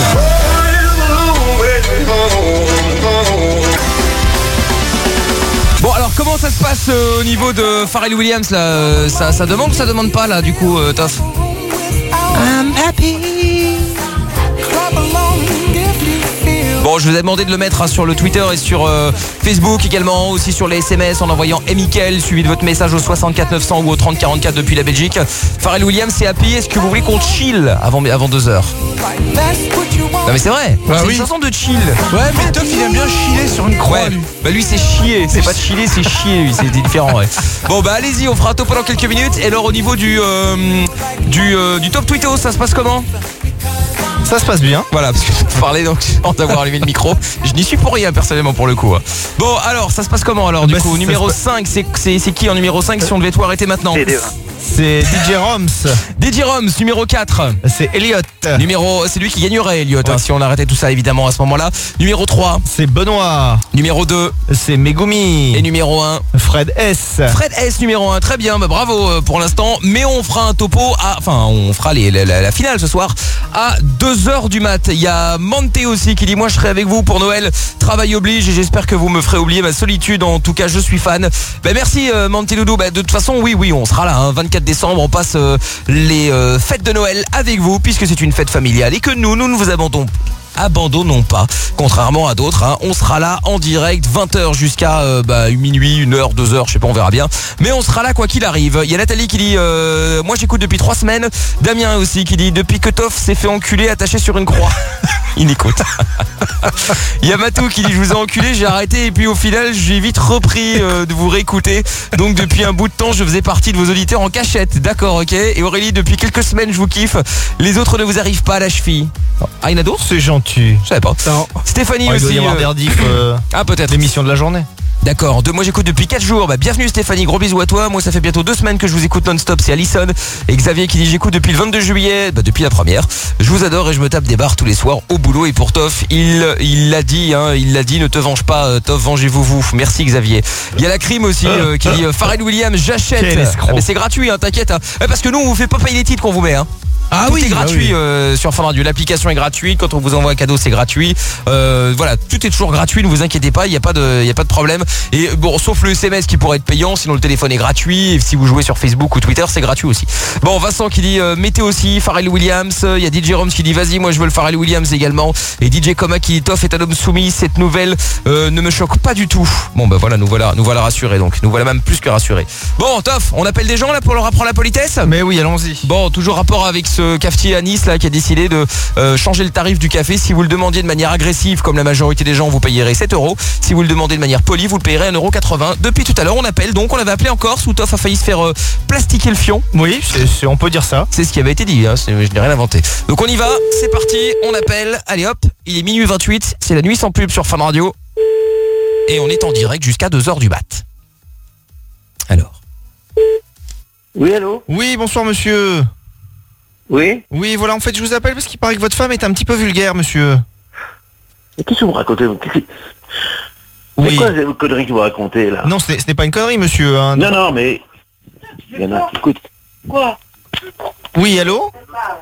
Bon alors comment ça se passe au niveau de Pharrell Williams là, ça demande ou ça demande pas là du coup Toff? I'm happy. Bon, je vous ai demandé de le mettre sur le Twitter et sur Facebook également, aussi sur les SMS en envoyant Mickaël suivi de votre message au 64 900 ou au 30 44 depuis la Belgique. Pharrell Williams c'est happy. Est-ce que vous voulez qu'on chill avant 2h? Non mais c'est vrai, c'est une chanson de chill. Ouais, mais Toff il aime bien chiller sur une croix. Lui. Bah lui c'est chier, c'est pas chiller, c'est chier lui, c'est différent. Ouais. Bon bah allez-y, on fera un top pendant quelques minutes. Et alors au niveau du top tweetos, ça se passe comment? Ça se passe bien. Voilà, parce que je parlais donc sans avoir allumé le micro. Je n'y suis pour rien personnellement pour le coup. Bon alors ça se passe comment alors du coup? Numéro 5, c'est qui en numéro 5 si on devait tout arrêter maintenant? C'est DJ Roms. DJ Roms, numéro 4. C'est Elliot. C'est lui qui gagnerait Elliot si on arrêtait tout ça évidemment à ce moment-là. Numéro 3. C'est Benoît. Numéro 2. C'est Megumi. Et numéro 1. Fred S. Fred S numéro 1, très bien, bravo pour l'instant. Mais on fera un topo on fera la finale ce soir à 2h du mat. Il y a Monté aussi qui dit moi je serai avec vous pour Noël. Travail oblige et j'espère que vous me ferez oublier ma solitude. En tout cas je suis fan. Merci Monté Doudou. De toute façon oui on sera là 24 décembre, on passe les fêtes de Noël avec vous puisque c'est une fête familiale et que nous ne vous abandonnons pas, contrairement à d'autres. On sera là en direct 20h jusqu'à minuit, 1h, 2h, je sais pas, on verra bien. Mais on sera là quoi qu'il arrive. Il y a Nathalie qui dit moi j'écoute depuis 3 semaines. Damien aussi qui dit depuis que Toff s'est fait enculer attaché sur une croix. Il écoute. Il y a Matou qui dit je vous ai enculé, j'ai arrêté et puis au final j'ai vite repris de vous réécouter. Donc depuis un bout de temps je faisais partie de vos auditeurs en cachette. D'accord, ok. Et Aurélie, depuis quelques semaines je vous kiffe. Les autres ne vous arrivent pas à la cheville. Ah, il y en a d'autres? C'est gentil. Je savais pas. Non. Stéphanie aussi. Il doit y avoir des rediffs, peut-être. L'émission de la journée. D'accord, moi j'écoute depuis 4 jours. Bienvenue Stéphanie, gros bisous à toi. Moi ça fait bientôt 2 semaines que je vous écoute non-stop, c'est Alison. Et Xavier qui dit j'écoute depuis le 22 juillet, depuis la première. Je vous adore et je me tape des barres tous les soirs au boulot. Et pour Toff, il l'a dit, ne te venge pas Toff, vengez-vous. Merci Xavier. Il y a la crime aussi qui dit Pharrell Williams, j'achète. Mais c'est gratuit, t'inquiète. Parce que nous on vous fait pas payer les titres qu'on vous met. Tout est gratuit sur Fun Radio. L'application est gratuite. Quand on vous envoie un cadeau, c'est gratuit. Voilà, tout est toujours gratuit. Ne vous inquiétez pas, il y a pas de problème. Et bon, sauf le SMS qui pourrait être payant. Sinon, le téléphone est gratuit. Et si vous jouez sur Facebook ou Twitter, c'est gratuit aussi. Bon, Vincent qui dit mettez aussi Pharrell Williams. Il y a DJ Roms qui dit vas-y, moi je veux le Pharrell Williams également. Et DJ Coma qui dit Toff est un homme soumis. Cette nouvelle ne me choque pas du tout. Bon, bah voilà, nous voilà rassurés donc. Nous voilà même plus que rassurés. Bon, Toff, on appelle des gens là pour leur apprendre la politesse. Mais oui, allons-y. Bon, toujours rapport avec ce cafetier à Nice là qui a décidé de changer le tarif du café. Si vous le demandiez de manière agressive, comme la majorité des gens, vous payerez 7 €. Si vous le demandez de manière polie, vous le payerez 1,80 €. Depuis tout à l'heure, on appelle donc. On avait appelé encore. Sous Toff a failli se faire plastiquer le fion. Oui, on peut dire ça. C'est ce qui avait été dit. Hein. Je n'ai rien inventé. Donc on y va. C'est parti. On appelle. Allez hop. Il est minuit 28. C'est la nuit sans pub sur Fun Radio. Et on est en direct jusqu'à 2h du mat. Alors. Oui, allô? Oui, bonsoir monsieur. Oui? Oui, voilà, en fait, je vous appelle parce qu'il paraît que votre femme est un petit peu vulgaire, monsieur. Mais qu'est-ce que vous racontez? C'est quoi ces conneries que vous racontez, là? Non, ce n'est pas une connerie, monsieur. Hein. Non, mais... Il y en a... Écoute. Quoi? Oui, allô?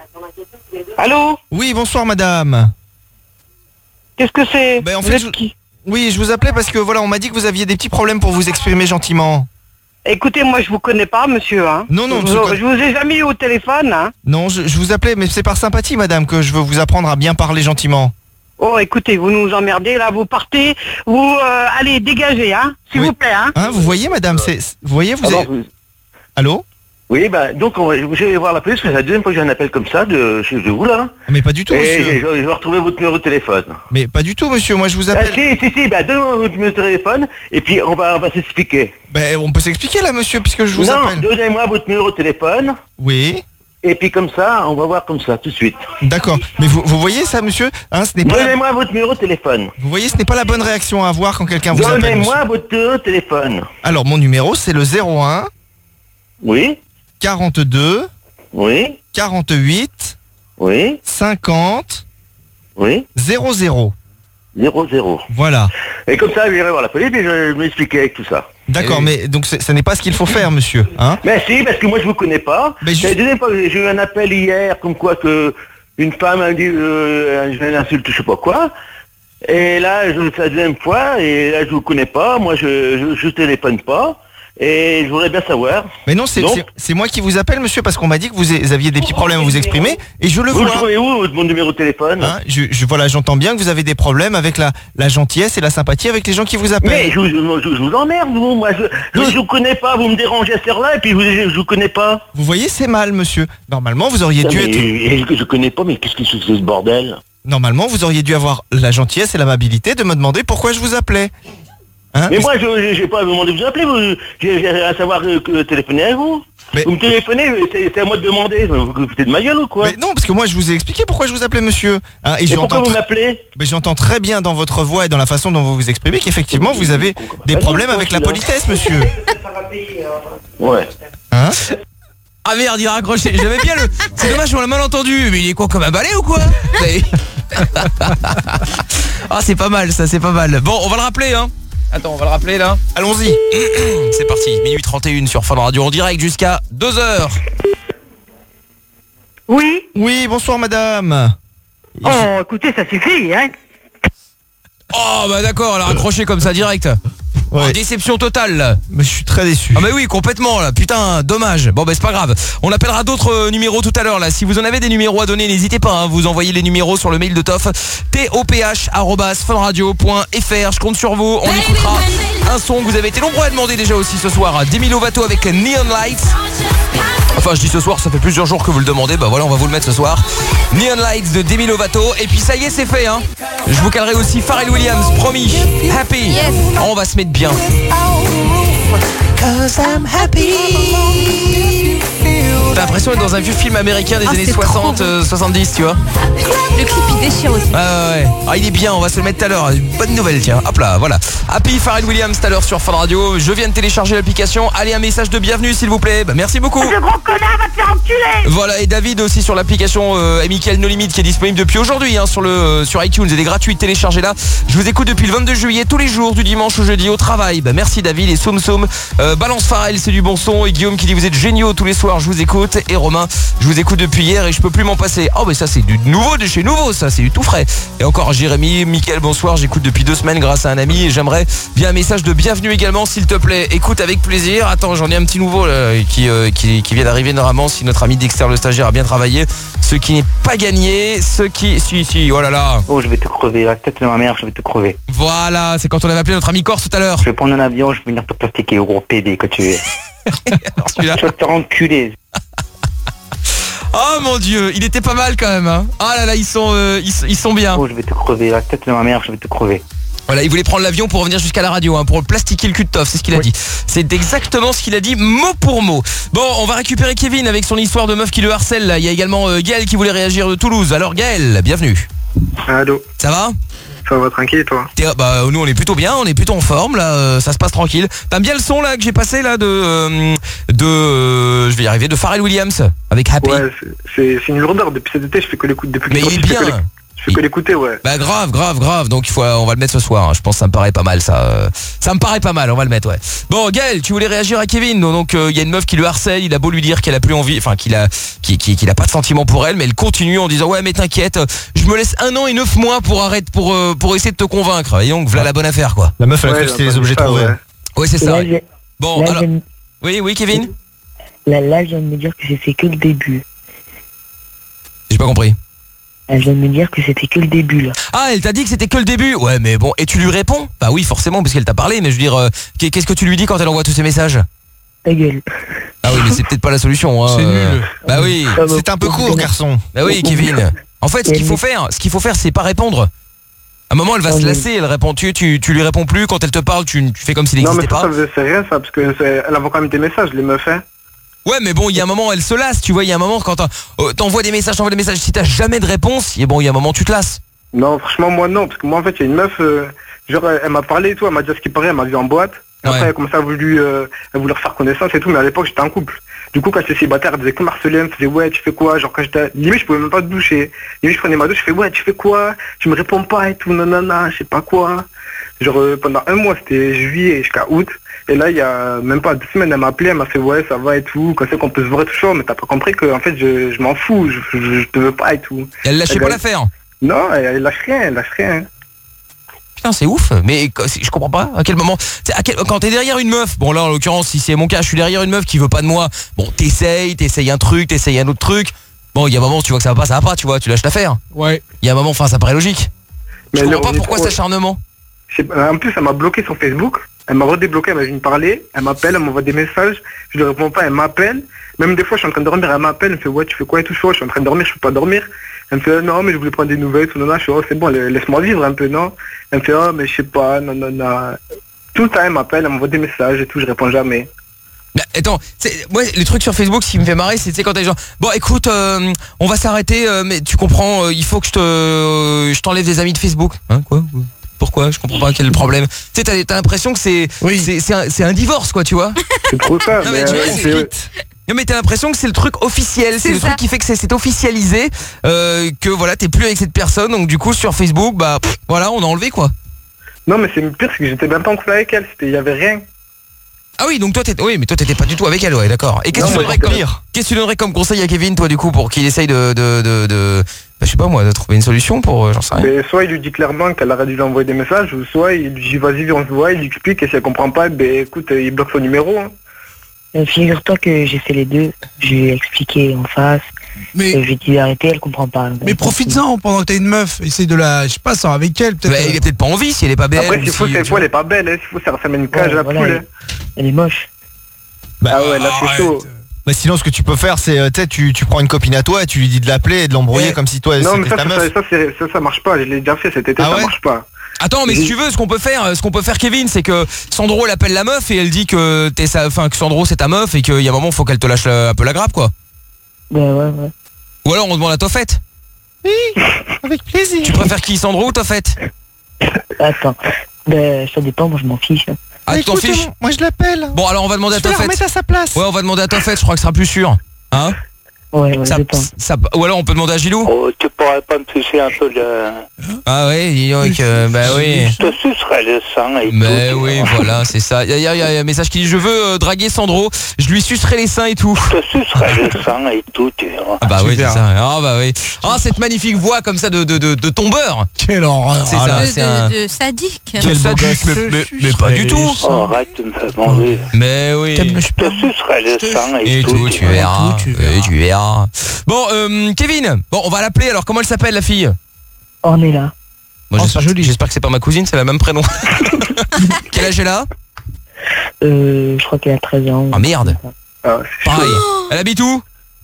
Allô? Oui, bonsoir, madame. Qu'est-ce que c'est? En fait, oui, je vous appelais parce que, voilà, on m'a dit que vous aviez des petits problèmes pour vous exprimer gentiment. Écoutez, moi je vous connais pas, monsieur. Hein. Non, je vous ai jamais eu au téléphone. Hein. Non, je vous appelais, mais c'est par sympathie, madame, que je veux vous apprendre à bien parler gentiment. Oh, écoutez, vous nous emmerdez, là, vous partez, vous allez dégager, hein, s'il vous plaît. Hein. Vous voyez, madame, vous voyez, vous êtes... Allô? Oui, donc je vais voir la police, parce que c'est la deuxième fois que j'ai un appel comme ça de chez vous, là. Mais pas du tout, monsieur. Et je vais retrouver votre numéro de téléphone. Mais pas du tout, monsieur, moi je vous appelle... Si, donnez-moi votre numéro de téléphone, et puis on va s'expliquer. On peut s'expliquer, là, monsieur, puisque je vous appelle. Non, donnez-moi votre numéro de téléphone. Oui. Et puis comme ça, on va voir comme ça, tout de suite. D'accord. Mais vous voyez ça, monsieur, hein, ce n'est pas... Donnez-moi votre numéro de téléphone. Vous voyez, ce n'est pas la bonne réaction à avoir quand quelqu'un vous appelle. Donnez-moi votre numéro de téléphone. Alors, mon numéro, c'est le 01... Oui. 42... Oui. 48... Oui. 50... Oui. 00. 00. Voilà. Et comme ça, je vais voir la police et je vais m'expliquer avec tout ça. D'accord, mais donc ce n'est pas ce qu'il faut faire, monsieur. Hein? Mais si, parce que moi je vous connais pas. C'est la deuxième fois que j'ai eu un appel hier, comme quoi que une femme a dit une insulte, je sais pas quoi. Et là, c'est la deuxième fois, et là je vous connais pas, moi je téléphone pas. Et je voudrais bien savoir. Mais non, c'est moi qui vous appelle, monsieur, parce qu'on m'a dit que vous aviez des petits problèmes à vous exprimer, et je le vois. Vous trouvez où mon numéro de téléphone? Hein, voilà, j'entends bien que vous avez des problèmes avec la gentillesse et la sympathie avec les gens qui vous appellent. Mais je vous emmerde, vous. Moi, je vous connais pas, vous me dérangez à cette heure-là, et puis je vous connais pas. Vous voyez, c'est mal, monsieur. Normalement, vous auriez dû être... Je connais pas, mais qu'est-ce que c'est ce bordel? Normalement, vous auriez dû avoir la gentillesse et l'amabilité de me demander pourquoi je vous appelais. Hein, mais moi, je n'ai pas demandé de vous appeler, j'ai à savoir téléphoner à vous. Mais... Vous me téléphonez, c'est à moi de demander. Vous foutez de ma gueule ou quoi? Mais non, parce que moi, je vous ai expliqué pourquoi je vous appelais, monsieur. Hein, et pourquoi vous m'appelez? Mais j'entends très bien dans votre voix et dans la façon dont vous vous exprimez qu'effectivement, vous avez des problèmes avec la politesse, monsieur. Ouais. Hein? Ah merde, il a raccroché. J'avais bien le... C'est dommage, on l'a mal entendu. Mais il est quoi, comme un balai ou quoi? Ah, c'est pas mal, ça, c'est pas mal. Bon, on va le rappeler, hein. Attends, on va le rappeler là. Allons-y. C'est parti, minuit 31 sur Fun Radio en direct jusqu'à 2h. Oui. Oui, bonsoir madame. Oh, écoutez, ça suffit, hein. Oh, bah d'accord, elle a raccroché comme ça direct. Ouais. Oh, déception totale là. Mais je suis très déçu. Ah mais oui, complètement là. Putain, dommage. Bon bah c'est pas grave. On appellera d'autres numéros tout à l'heure là. Si vous en avez des numéros à donner, n'hésitez pas, hein. Vous envoyez les numéros sur le mail de Toff, toph@funradio.fr. Je compte sur vous. On écoutera un son que vous avez été nombreux à demander déjà aussi ce soir. Demi Lovato avec Neon Lights. Enfin je dis ce soir, ça fait plusieurs jours que vous le demandez. Bah voilà, on va vous le mettre ce soir. Neon Lights de Demi Lovato. Et puis ça y est, c'est fait, hein. Je vous calerai aussi Pharrell Williams, promis. Happy. Yes. On va se mettre bien. T'as l'impression d'être dans un vieux film américain des années 60, 70, tu vois. Le clip il déchire aussi. Ouais. Ah, il est bien, on va se le mettre tout à l'heure. Une bonne nouvelle, tiens. Hop là, voilà. Happy Pharrell Williams tout à l'heure sur Fun Radio. Je viens de télécharger l'application. Allez, un message de bienvenue s'il vous plaît. Bah, merci beaucoup. Ce gros connard va te faire enculer. Voilà, et David aussi sur l'application Mickaël No Limit qui est disponible depuis aujourd'hui, hein, sur iTunes. Elle est gratuite, téléchargez-la. Je vous écoute depuis le 22 juillet tous les jours du dimanche au jeudi au travail. Bah, merci David et Soum Soum. Balance Pharrell, c'est du bon son. Et Guillaume qui dit vous êtes géniaux tous les soirs, je vous écoute. écoute. Et Romain, je vous écoute depuis hier et je peux plus m'en passer. Oh mais ça c'est du nouveau de chez nouveau, ça c'est du tout frais. Et encore Jérémy, Mickaël, bonsoir, j'écoute depuis 2 semaines grâce à un ami et j'aimerais bien un message de bienvenue également s'il te plaît. Écoute avec plaisir. Attends, j'en ai un petit nouveau là, qui vient d'arriver normalement si notre ami Dexter le stagiaire a bien travaillé. Ce qui n'est pas gagné, ce qui... Si, oh là là. Oh, je vais te crever, la tête de ma mère, je vais te crever. Voilà, c'est quand on avait appelé notre ami Corse tout à l'heure. Je vais prendre un avion, je vais venir te plastiquer au gros PD que tu es. Tu vas te enculer. Oh mon Dieu, il était pas mal quand même hein. Ah là là, ils sont bien. Oh, je vais te crever, la tête de ma mère, je vais te crever. Voilà, il voulait prendre l'avion pour revenir jusqu'à la radio hein, pour plastiquer le cul de Toff, c'est ce qu'il a dit. C'est exactement ce qu'il a dit mot pour mot. Bon, on va récupérer Kevin avec son histoire de meuf qui le harcèle là. Il y a également Gaël qui voulait réagir de Toulouse. Alors Gaël, bienvenue. Allô. Ça va? Ça va tranquille et toi? Bah nous on est plutôt bien, on est plutôt en forme là, ça se passe tranquille. T'aimes bien le son là que j'ai passé là de je vais y arriver, de Pharrell Williams avec Happy. Ouais, c'est une lourdeur depuis cet été, je fais que l'écoute depuis. Mais il est bien. Je fais que l'écouter, ouais. Bah grave. Donc on va le mettre ce soir. Hein. Je pense que ça me paraît pas mal ça. Ça me paraît pas mal. On va le mettre, ouais. Bon, Gaël, tu voulais réagir à Kevin. Donc il y a une meuf qui le harcèle. Il a beau lui dire qu'elle a plus envie, enfin qu'il a pas de sentiment pour elle, mais elle continue en disant ouais mais t'inquiète, je me laisse 1 an et 9 mois pour essayer de te convaincre. Et donc voilà la bonne affaire quoi. La meuf elle a cru que c'était les objets trouvés. Ouais c'est ça. Là, bon là, alors. Oui Kevin. Là je viens de me dire que c'était que le début. J'ai pas compris. Elle vient de me dire que c'était que le début là. Ah, elle t'a dit que c'était que le début. Ouais, mais bon, et tu lui réponds? Bah oui, forcément, parce qu'elle t'a parlé, mais je veux dire, qu'est-ce que tu lui dis quand elle envoie tous ces messages? Ta gueule. Ah oui, mais c'est peut-être pas la solution. Hein. C'est nul. Bah oui. C'est un peu court, garçon. Bah oui, Kevin. En fait, ce qu'il faut faire, c'est pas répondre. À un moment, elle va se lasser, elle répond, tu lui réponds plus, quand elle te parle, tu fais comme s'il n'existait pas. Non, mais ça, c'est rien ça, parce qu'elle envoie quand même des messages, les meufs, hein. Ouais mais bon il y a un moment elle se lasse, tu vois, il y a un moment quand t'envoies des messages, si t'as jamais de réponse, et bon il y a un moment tu te lasses. Non franchement moi non, parce que moi en fait il y a une meuf, genre elle m'a parlé et tout, elle m'a dit ce qui paraît, elle m'a vu en boîte, après elle commençait à vouloir faire connaissance et tout, mais à l'époque j'étais en couple. Du coup quand j'étais célibataire elle faisait que harceler, elle me faisait ouais tu fais quoi, genre quand j'étais, limite je pouvais même pas te doucher, limite je prenais ma douche, je fais ouais tu fais quoi, tu me réponds pas et tout, nanana, je sais pas quoi. Genre pendant 1 mois, c'était juillet jusqu'à août. Et là, il y a même pas 2 semaines, elle m'a appelé, elle m'a fait ouais, ça va et tout. Quand c'est qu'on peut se voir et tout ça, mais t'as pas compris que en fait, je m'en fous, je te veux pas et tout. Et elle lâchait pas l'affaire? Non, elle lâche rien. Putain, c'est ouf, mais je comprends pas à quel moment. Quand t'es derrière une meuf, bon là en l'occurrence, si c'est mon cas, je suis derrière une meuf qui veut pas de moi. Bon, t'essayes un truc, t'essayes un autre truc. Bon, il y a un moment, tu vois que ça va pas, tu vois, tu lâches l'affaire. Ouais. Il y a un moment, enfin, ça paraît logique. Mais je comprends pas pourquoi cet acharnement. En plus, elle m'a bloqué sur Facebook. Elle m'a redébloqué, elle m'a venu parler, elle m'appelle, elle m'envoie des messages, je lui réponds pas, elle m'appelle. Même des fois, je suis en train de dormir, elle m'appelle, elle me fait ouais, tu fais quoi et tout, je suis en train de dormir, je peux pas dormir. Elle me fait non, mais je voulais prendre des nouvelles, tout, non, je fais oh, c'est bon, laisse-moi vivre un peu, non. Elle me fait oh, mais je sais pas, non. Tout le temps, elle m'appelle, elle m'envoie des messages et tout, je réponds jamais. Bah, attends, moi les trucs sur Facebook, ce qui me fait marrer, c'est quand t'es genre bon écoute, on va s'arrêter, mais tu comprends, il faut que je t'enlève des amis de Facebook. Hein, quoi? Pourquoi? Je comprends pas quel est le problème. Tu sais, t'as l'impression que c'est un divorce, quoi, tu vois. C'est trop ça. Non, mais t'as l'impression que c'est le truc officiel, c'est le truc qui fait que c'est officialisé, que voilà, t'es plus avec cette personne, donc du coup sur Facebook, bah voilà, on a enlevé quoi. Non mais c'est pire, c'est que j'étais même pas en couple avec elle, il y avait rien. Ah oui, donc toi t'étais pas du tout avec elle, ouais, d'accord. Et qu'est-ce que tu donnerais comme conseil à Kevin, toi, du coup, pour qu'il essaye de bah, je sais pas moi, de trouver une solution pour, j'en sais rien. Mais soit il lui dit clairement qu'elle aurait dû lui envoyer des messages, ou soit il lui dit vas-y viens on se voit, il lui explique, et si elle comprend pas, ben écoute, il bloque son numéro. Hein. Figure-toi que j'ai fait les deux, je lui ai expliqué en face, mais je lui ai dit d'arrêter, elle comprend pas. Mais profites-en pendant que t'as une meuf, essaye de la, je sais pas, sors avec elle peut-être. Bah, il a peut-être pas envie si elle est pas belle. Après s'il faut, cette fois elle est pas belle, s'il faut ça met une cage à la poule. Elle est moche. Bah ouais, là c'est chaud. Bah sinon ce que tu peux faire c'est tu prends une copine à toi et tu lui dis de l'appeler et de l'embrouiller comme si toi c'était ta meuf. Ça marche pas, je l'ai déjà fait cet été, ça marche pas. Attends, mais si tu veux, ce qu'on peut faire Kevin, c'est que Sandro elle appelle la meuf et elle dit que que Sandro c'est ta meuf et qu'il y a un moment faut qu'elle te lâche un peu la grappe quoi. Bah ouais. Ou alors on demande à Toffette. Oui, avec plaisir. Tu préfères qui, Sandro ou Toffette? Attends, bah ça dépend, moi je m'en fiche. Ah, tu t'en fiches? Moi je l'appelle. Bon alors on va demander à Toffette. À sa place. Ouais, on va demander à Toffette, je crois que ce sera plus sûr. Hein? Ouais, ou alors on peut demander à Gilou. Oh, tu pourrais pas me sucer un peu de... Ah ouais, dis donc, bah oui. Je te sucerai le sang et mais tout. oui, voilà, c'est ça. Il y a un message qui dit je veux draguer Sandro, je lui sucerai les seins et tout. Je te sucerai le sang et tout, tu verras. Ah bah oui, c'est ça. Ah bah oui. Ah, cette magnifique voix comme ça de tombeur. Quelle horreur. C'est ça, c'est un... de sadique. Quel sadique, mais pas du tout. Oh, arrête de me faire manger. Mais oui. Je te sucerai le sang et tout. Tu verras. Tu verras. Bon, Kevin, bon, on va l'appeler. Alors, comment elle s'appelle, la fille? Ornella. Bon, j'espère que c'est pas ma cousine, c'est le même prénom. Quel âge elle a? Je crois qu'elle a 13 ans. Ah merde. Pareil. Elle habite où?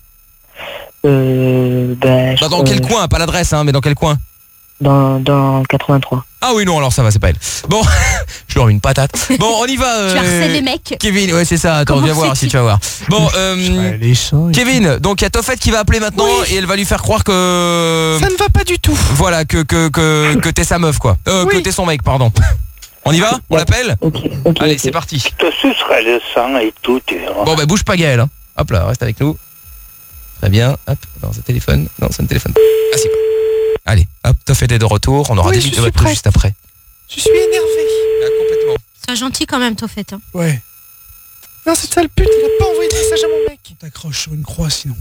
Dans quel coin? Pas l'adresse, hein, mais dans quel coin? Dans 83. Ah oui, non, alors ça va, c'est pas elle. Bon, je leur mets une patate. Bon, on y va. Tu harcèles les mecs. Kevin, ouais, c'est ça. Attends, viens voir si tu vas voir. Bon, Kevin, donc il y a Tofette qui va appeler maintenant et elle va lui faire croire que... Ça ne va pas du tout. Voilà, que t'es sa meuf, quoi. Que t'es son mec, pardon. On y va? On l'appelle? Allez, c'est parti. Je te sucerai le sang et tout, tu verras. Bon, bah bouge pas, Gaël. Hein. Hop là, reste avec nous. Très bien. Hop, dans un téléphone. Non, c'est un téléphone. Ah si. Allez, hop, Tofette est de retour. On aura des minutes de votre juste après. Je suis énervé. Complètement. Sois gentil quand même, Tofette. Hein. Ouais. Non, c'est ça le pute, il a pas envoyé de message à mon mec. On t'accroche sur une croix sinon.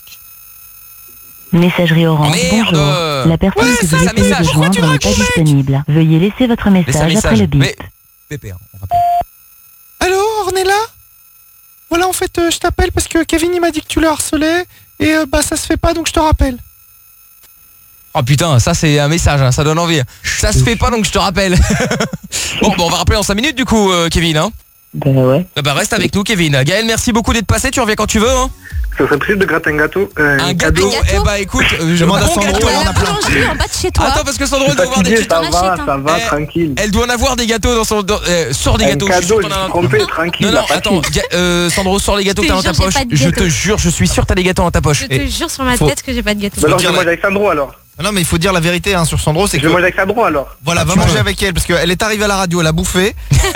Messagerie Orange, bonjour. La personne que vous essayez de joindre n'est pas disponible. Veuillez laisser votre message après le bip. Pépère, on rappelle. Allô, Ornella? Voilà, en fait, je t'appelle parce que Kevin, il m'a dit que tu le harcelais. Et bah, ça se fait pas, donc je te rappelle. Oh putain, ça c'est un message, hein, ça donne envie. Ça se fait pas, donc je te rappelle. Bon, on va rappeler dans 5 minutes du coup, Kevin. Hein. Bah ouais. Bah reste avec nous, Kevin. Gaël, merci beaucoup d'être passé, tu reviens quand tu veux. Hein. Ça serait possible de gratter un gâteau. Un gâteau? Eh bah écoute, je demande à Sandro. En bas de chez toi. Attends, parce que Sandro doit avoir des gâteaux. Ça va, tranquille. Elle doit en avoir des gâteaux dans son... sors des gâteaux. Cadeau, je suis trompé, tranquille. Non, attends, Sandro, sors les gâteaux que t'as dans ta poche. Je te jure, je suis sûr que t'as des gâteaux dans ta poche. Je te jure sur ma tête que j'ai pas de gâteau. Alors je mange avec Sandro alors. Non mais il faut dire la vérité hein, sur Sandro, c'est que... Je mange avec Sandro alors. Voilà, va manger avec elle parce qu'elle est arrivée à la radio, elle a bouffé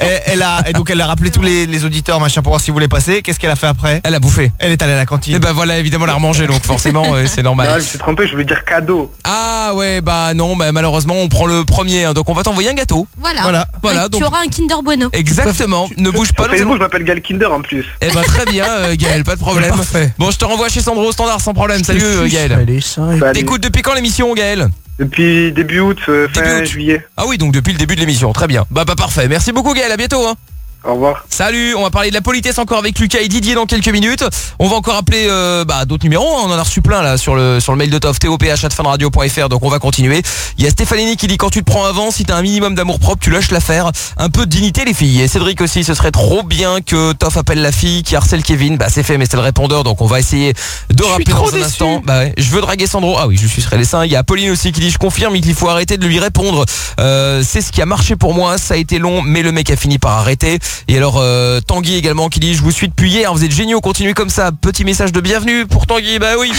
et donc elle a rappelé tous les auditeurs machin pour voir si vous voulez passer. Qu'est-ce qu'elle a fait après? Elle a bouffé. Elle est allée à la cantine. Et bah voilà, évidemment elle a remangé donc forcément c'est normal. Non, je me suis trompé, je voulais dire cadeau. Ah ouais, bah non, bah malheureusement on prend le premier hein, donc on va t'envoyer un gâteau. Voilà, donc tu auras un Kinder Bueno. Exactement, ne bouge pas. Sur Facebook, je m'appelle Gaël Kinder en plus. Eh bah très bien Gaël, pas de problème. Bon, je te renvoie chez Sandro au standard sans problème. Salut Gaël. T'écoutes depuis quand l'émission Gaël? Depuis début août, fin juillet. Ah oui, donc depuis le début de l'émission, très bien. Bah parfait, merci beaucoup Gaël, à bientôt hein. Au revoir. Salut, on va parler de la politesse encore avec Lucas et Didier dans quelques minutes. On va encore appeler d'autres numéros, on en a reçu plein là sur le mail de Toff, toph@funradio.fr, donc on va continuer. Il y a Stéphanie qui dit quand tu te prends avant, si t'as un minimum d'amour propre, tu lâches l'affaire. Un peu de dignité les filles. Et Cédric aussi, ce serait trop bien que Toff appelle la fille qui harcèle Kevin. Bah c'est fait, mais c'est le répondeur, donc on va essayer de rappeler dans un instant. Bah ouais, je veux draguer Sandro. Ah oui, je suis les seins. Il y a Pauline aussi qui dit je confirme qu'il faut arrêter de lui répondre. C'est ce qui a marché pour moi, ça a été long, mais le mec a fini par arrêter. Et alors Tanguy également qui dit je vous suis depuis hier, vous êtes géniaux, continuez comme ça. Petit message de bienvenue pour Tanguy. Bah oui.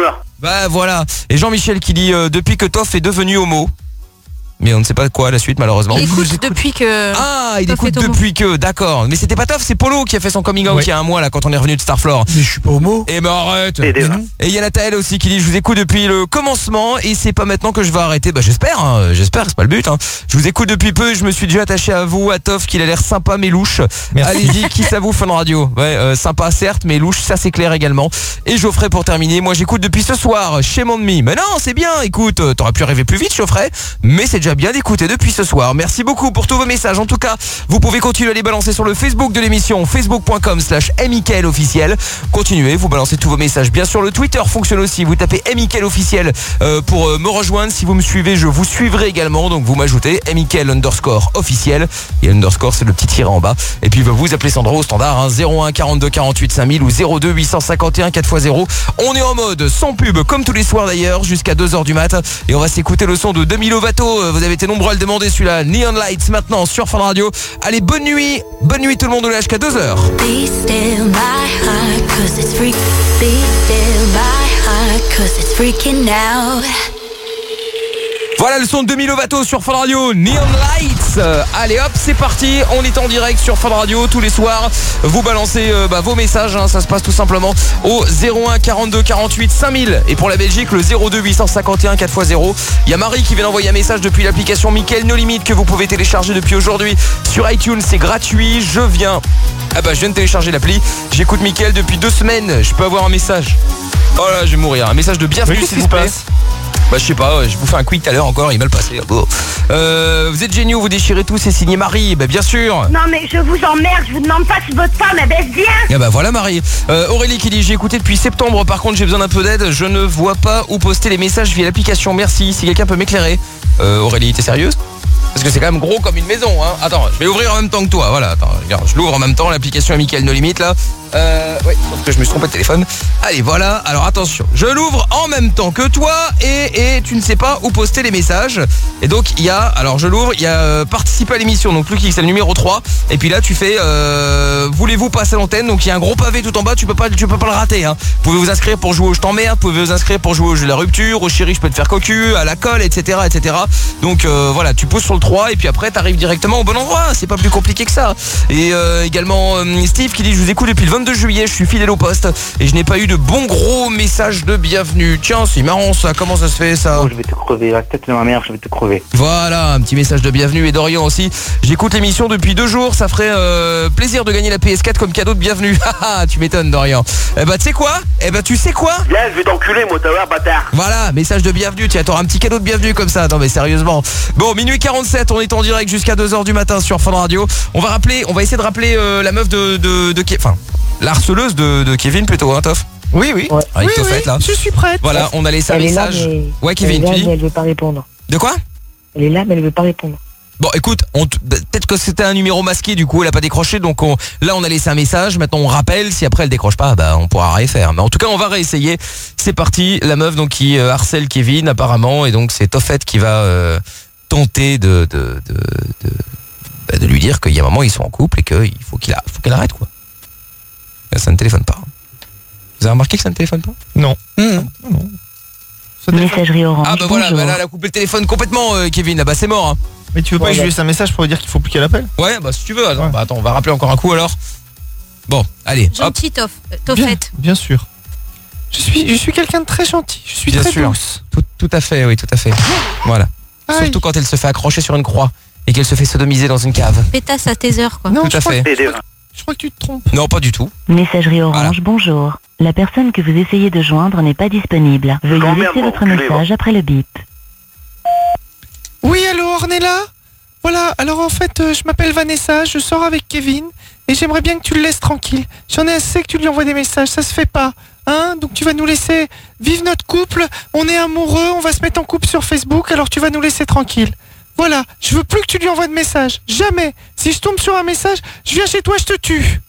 Bah voilà. Et Jean-Michel qui dit depuis que Toff est devenu homo. Mais on ne sait pas quoi la suite malheureusement. Il écoute depuis que... Ah, il écoute depuis que, d'accord. Mais c'était pas Toff, c'est Polo qui a fait son coming out il y a un mois là quand on est revenu de Starflore. Mais je suis pas homo. Eh ben arrête. Et il y a Nathalie aussi qui dit je vous écoute depuis le commencement et c'est pas maintenant que je vais arrêter. Bah j'espère, hein, j'espère, c'est pas le but. Hein. Je vous écoute depuis peu et je me suis déjà attaché à vous, à Toff, qu'il a l'air sympa mais louche. Allez-y, qui ça vous Fun Radio. Ouais, sympa certes mais louche, ça c'est clair également. Et Geoffrey pour terminer, moi j'écoute depuis ce soir chez Mon Demi. Mais non, c'est bien, écoute, t'aurais pu rêver plus vite Geoffrey, mais c'est déjà bien d'écouter depuis ce soir. Merci beaucoup pour tous vos messages. En tout cas, vous pouvez continuer à les balancer sur le Facebook de l'émission, facebook.com/MIKL officiel. Continuez, vous balancez tous vos messages. Bien sûr, le Twitter fonctionne aussi. Vous tapez MIKL officiel pour me rejoindre. Si vous me suivez, je vous suivrai également. Donc vous m'ajoutez MIKL_officiel. Et underscore, c'est le petit tiret en bas. Et puis vous appelez Sandro au standard, hein, 01 42 48 5000 ou 02 851 4x0. On est en mode sans pub, comme tous les soirs d'ailleurs, jusqu'à 2h du mat. Et on va s'écouter le son de Demi Lovato. Vous avez été nombreux à le demander celui-là, Neon Lights maintenant sur Fun Radio. Allez, bonne nuit tout le monde, on est jusqu'à 2h. Be still my heart, 'cause it's free. Be still my heart, 'cause it's freaking out. Voilà le son de 2000 Lovato sur Fun Radio, Neon Lights. Allez hop, c'est parti, on est en direct sur Fun Radio tous les soirs. Vous balancez vos messages, hein, ça se passe tout simplement au 01 42 48 5000. Et pour la Belgique, le 02 851 4x0. Il y a Marie qui vient d'envoyer un message depuis l'application Mickaël No Limit que vous pouvez télécharger depuis aujourd'hui sur iTunes, c'est gratuit. Je viens de télécharger l'appli. J'écoute Mickaël depuis 2 semaines. Je peux avoir un message. Oh là, je vais mourir. Un message de bienvenue s'il vous plaît. Bah je sais pas, je vous fais un quick tout à l'heure encore, il va le passer. Bon. Vous êtes géniaux, vous déchirez tout, c'est signé Marie, bah bien sûr. Non mais je vous emmerde, je vous demande pas si votre femme elle baisse bien. Ah bah voilà Marie. Aurélie qui dit j'ai écouté depuis septembre, par contre j'ai besoin d'un peu d'aide, je ne vois pas où poster les messages via l'application, merci, si quelqu'un peut m'éclairer. Aurélie, t'es sérieuse ? Parce que c'est quand même gros comme une maison, hein. Attends, je vais l'ouvrir en même temps que toi, voilà, attends, regarde, je l'ouvre en même temps, l'application Mickaël No Limit là. Ouais, parce que je me suis trompé de téléphone. Allez, voilà, alors attention, je l'ouvre en même temps que toi et tu ne sais pas où poster les messages. Et donc il y a, alors je l'ouvre, il y a participer à l'émission, donc Lucky c'est le numéro 3. Et puis là tu fais voulez-vous passer à l'antenne, donc il y a un gros pavé tout en bas, tu peux pas le rater, hein. Vous pouvez vous inscrire pour jouer au je t'emmerde, vous pouvez vous inscrire pour jouer au jeu de la rupture, au chéri je peux te faire cocu, à la colle, etc. Donc voilà, tu poses sur le 3 et puis après t'arrives directement au bon endroit, c'est pas plus compliqué que ça. Et également Steve qui dit je vous écoute depuis le 22 juillet, je suis fidèle au poste et je n'ai pas eu de bon gros message de bienvenue. Tiens, c'est marrant ça, comment ça se fait ça? Oh, je vais te crever, la tête de ma mère, je vais te crever. Voilà, un petit message de bienvenue. Et Dorian aussi, j'écoute l'émission depuis 2 jours, ça ferait plaisir de gagner la PS4 comme cadeau de bienvenue. Haha, tu m'étonnes Dorian. Eh bah tu sais quoi? Tu sais quoi? Là, je vais t'enculer moi, t'as l'air bâtard. Voilà, message de bienvenue, tiens, t'auras un petit cadeau de bienvenue comme ça. Non mais sérieusement. Bon, minuit 47, on est en direct jusqu'à 2h du matin sur Fun Radio. On va essayer de rappeler la meuf enfin, la harceleuse de Kevin plutôt, hein, Toff? Oui. Ouais. Avec Toffette, là. Je suis prête. Voilà, on a laissé un message. Là, ouais, Kevin, tu dis? Elle veut pas répondre. De quoi? Elle est là, mais elle veut pas répondre. Bon, écoute, peut-être que c'était un numéro masqué, du coup, elle a pas décroché, donc là, on a laissé un message. Maintenant, on rappelle. Si après elle décroche pas, bah, on pourra rien faire. Mais en tout cas, on va réessayer. C'est parti. La meuf, donc, qui harcèle Kevin, apparemment, et donc c'est Toffette qui va tenter de lui dire qu'il y a un moment ils sont en couple et qu'il faut qu'elle arrête, quoi. Ça ne téléphone pas. Vous avez remarqué que ça ne téléphone pas? Non. Non. Messagerie Orange. Ah bah voilà, là, elle a coupé le téléphone complètement, Kevin. Ah bah c'est mort, hein. Mais tu veux pas que je lui laisse un message pour lui dire qu'il faut plus qu'elle appelle? Ouais, bah si tu veux. Attends, on va rappeler encore un coup alors. Bon, allez. Gentil, Toffette. Bien sûr. Je suis quelqu'un de très gentil. Je suis très douce. Tout à fait, oui, tout à fait. Voilà. Aïe. Surtout quand elle se fait accrocher sur une croix et qu'elle se fait sodomiser dans une cave. Pétasse à tes heures, quoi. Non, tout à fait. Je crois que tu te trompes. Non, pas du tout. Messagerie Orange, bonjour. La personne que vous essayez de joindre n'est pas disponible. Veuillez laisser votre message après le bip. Oui, allô, Ornella? Voilà, alors en fait, je m'appelle Vanessa, je sors avec Kevin et j'aimerais bien que tu le laisses tranquille. J'en ai assez que tu lui envoies des messages, ça se fait pas. Hein? Donc tu vas nous laisser vivre notre couple, on est amoureux, on va se mettre en couple sur Facebook, alors tu vas nous laisser tranquille. Voilà, je veux plus que tu lui envoies de messages, jamais. Si je tombe sur un message, je viens chez toi, je te tue.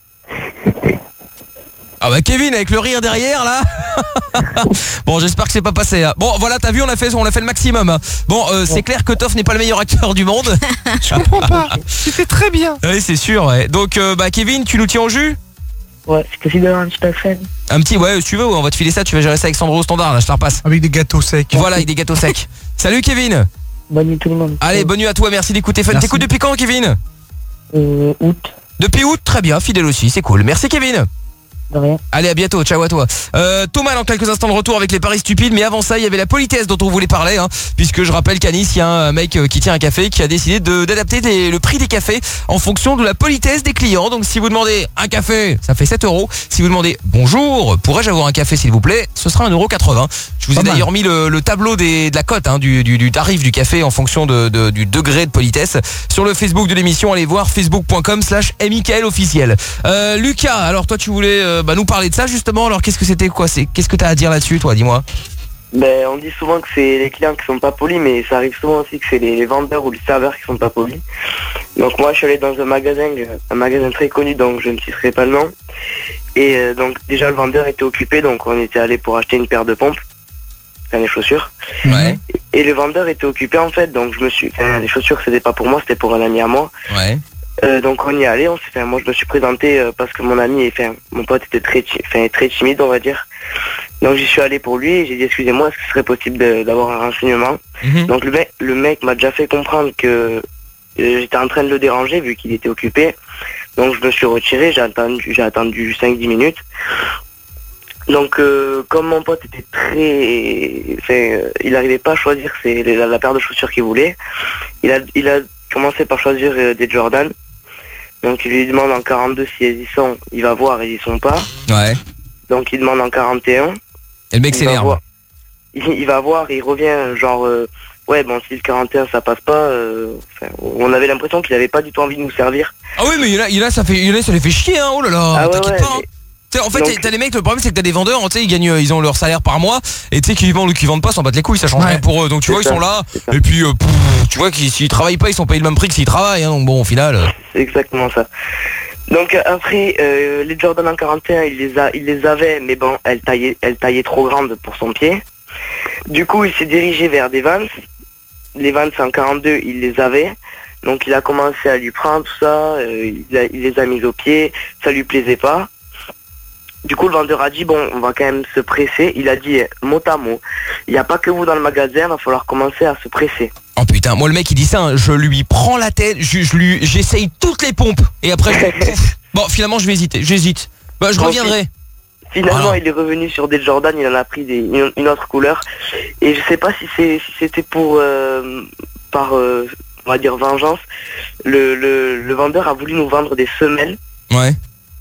Ah bah Kevin avec le rire derrière là. Bon, j'espère que c'est pas passé, hein. Bon voilà, t'as vu, on a fait le maximum, hein. Bon, c'est clair que Toff n'est pas le meilleur acteur du monde. Je comprends pas. C'était très bien. Oui, c'est sûr, ouais. Donc Kevin, tu nous tiens au jus? Ouais, c'est possible d'avoir un petit iPhone. Un petit, ouais, si tu veux, on va te filer ça, tu vas gérer ça avec Sandro au standard, là, je te repasse. Avec des gâteaux secs. Voilà, avec des gâteaux secs. Salut Kevin. Bonne nuit tout le monde. Allez, bonne nuit à toi, merci d'écouter Fun. T'écoutes depuis quand, Kevin? Août. Depuis août, très bien, fidèle aussi, c'est cool. Merci Kevin. De rien. Allez, à bientôt, ciao à toi. Thomas, dans quelques instants de retour avec les paris stupides, mais avant ça, il y avait la politesse dont on voulait parler, hein, puisque je rappelle qu'à Nice, il y a un mec qui tient un café qui a décidé d'adapter le prix des cafés en fonction de la politesse des clients. Donc si vous demandez un café, ça fait 7 €. Si vous demandez bonjour, pourrais-je avoir un café s'il vous plaît, ce sera 1,80 €. Je vous ai d'ailleurs mis le tableau de la cote, hein, du tarif du café en fonction du degré de politesse sur le Facebook de l'émission. Allez voir facebook.com/Mickaël officiel. Lucas, alors toi tu voulais nous parler de ça justement. Alors qu'est-ce que c'était, quoi? Qu'est-ce que t'as à dire là-dessus, toi? Dis-moi. Ben, on dit souvent que c'est les clients qui sont pas polis, mais ça arrive souvent aussi que c'est les vendeurs ou les serveurs qui sont pas polis. Donc moi je suis allé dans un magasin très connu, donc je ne citerai pas le nom. Et donc déjà le vendeur était occupé, donc on était allé pour acheter une paire de pompes, des chaussures. Ouais. Et le vendeur était occupé en fait, donc les chaussures c'était pas pour moi, c'était pour un ami à moi. Ouais. Donc on y est allé, moi je me suis présenté parce que mon pote était très timide, on va dire. Donc j'y suis allé pour lui et j'ai dit excusez-moi, est-ce que ce serait possible d'avoir un renseignement? Donc le mec m'a déjà fait comprendre que j'étais en train de le déranger vu qu'il était occupé. Donc je me suis retiré, j'ai attendu 5-10 minutes. Donc comme mon pote était il n'arrivait pas à choisir la paire de chaussures qu'il voulait, il a commencé par choisir des Jordan. Donc il lui demande en 42 si elles y sont, il va voir et ils y sont pas. Ouais. Donc il demande en 41. Et le mec s'énerve. Il va voir et il revient genre ouais bon si le 41 ça passe pas, on avait l'impression qu'il avait pas du tout envie de nous servir. Ah oui mais il y en a ça les fait chier hein, oh là là, t'inquiète pas. Hein. En fait, t'as des mecs, le problème c'est que t'as des vendeurs, tu sais, ils ont leur salaire par mois, et tu sais qu'ils vendent ou qu'ils vendent pas, s'en battent les couilles, ça change rien pour eux. Donc tu vois, ils sont là, et puis tu vois qu'ils s'ils travaillent pas, ils sont payés le même prix que s'ils travaillent, hein, donc bon, au final. C'est exactement ça. Donc après, les Jordan en 41, il les avait, mais bon, elle taillait trop grande pour son pied. Du coup, il s'est dirigé vers des Vans. Les Vans en 42, il les avait. Donc il a commencé à lui prendre tout ça, il les a mis au pied, ça lui plaisait pas. Du coup, le vendeur a dit, bon, on va quand même se presser. Il a dit, mot à mot, il n'y a pas que vous dans le magasin, il va falloir commencer à se presser. Oh putain, moi le mec il dit ça, hein, je lui prends la tête, j'essaye toutes les pompes, et après bon, finalement j'hésite. Bah, je reviendrai. Finalement, il est revenu sur des Jordan, il en a pris une autre couleur. Et je sais pas si c'était pour, par, on va dire, vengeance. Le vendeur a voulu nous vendre des semelles. Ouais.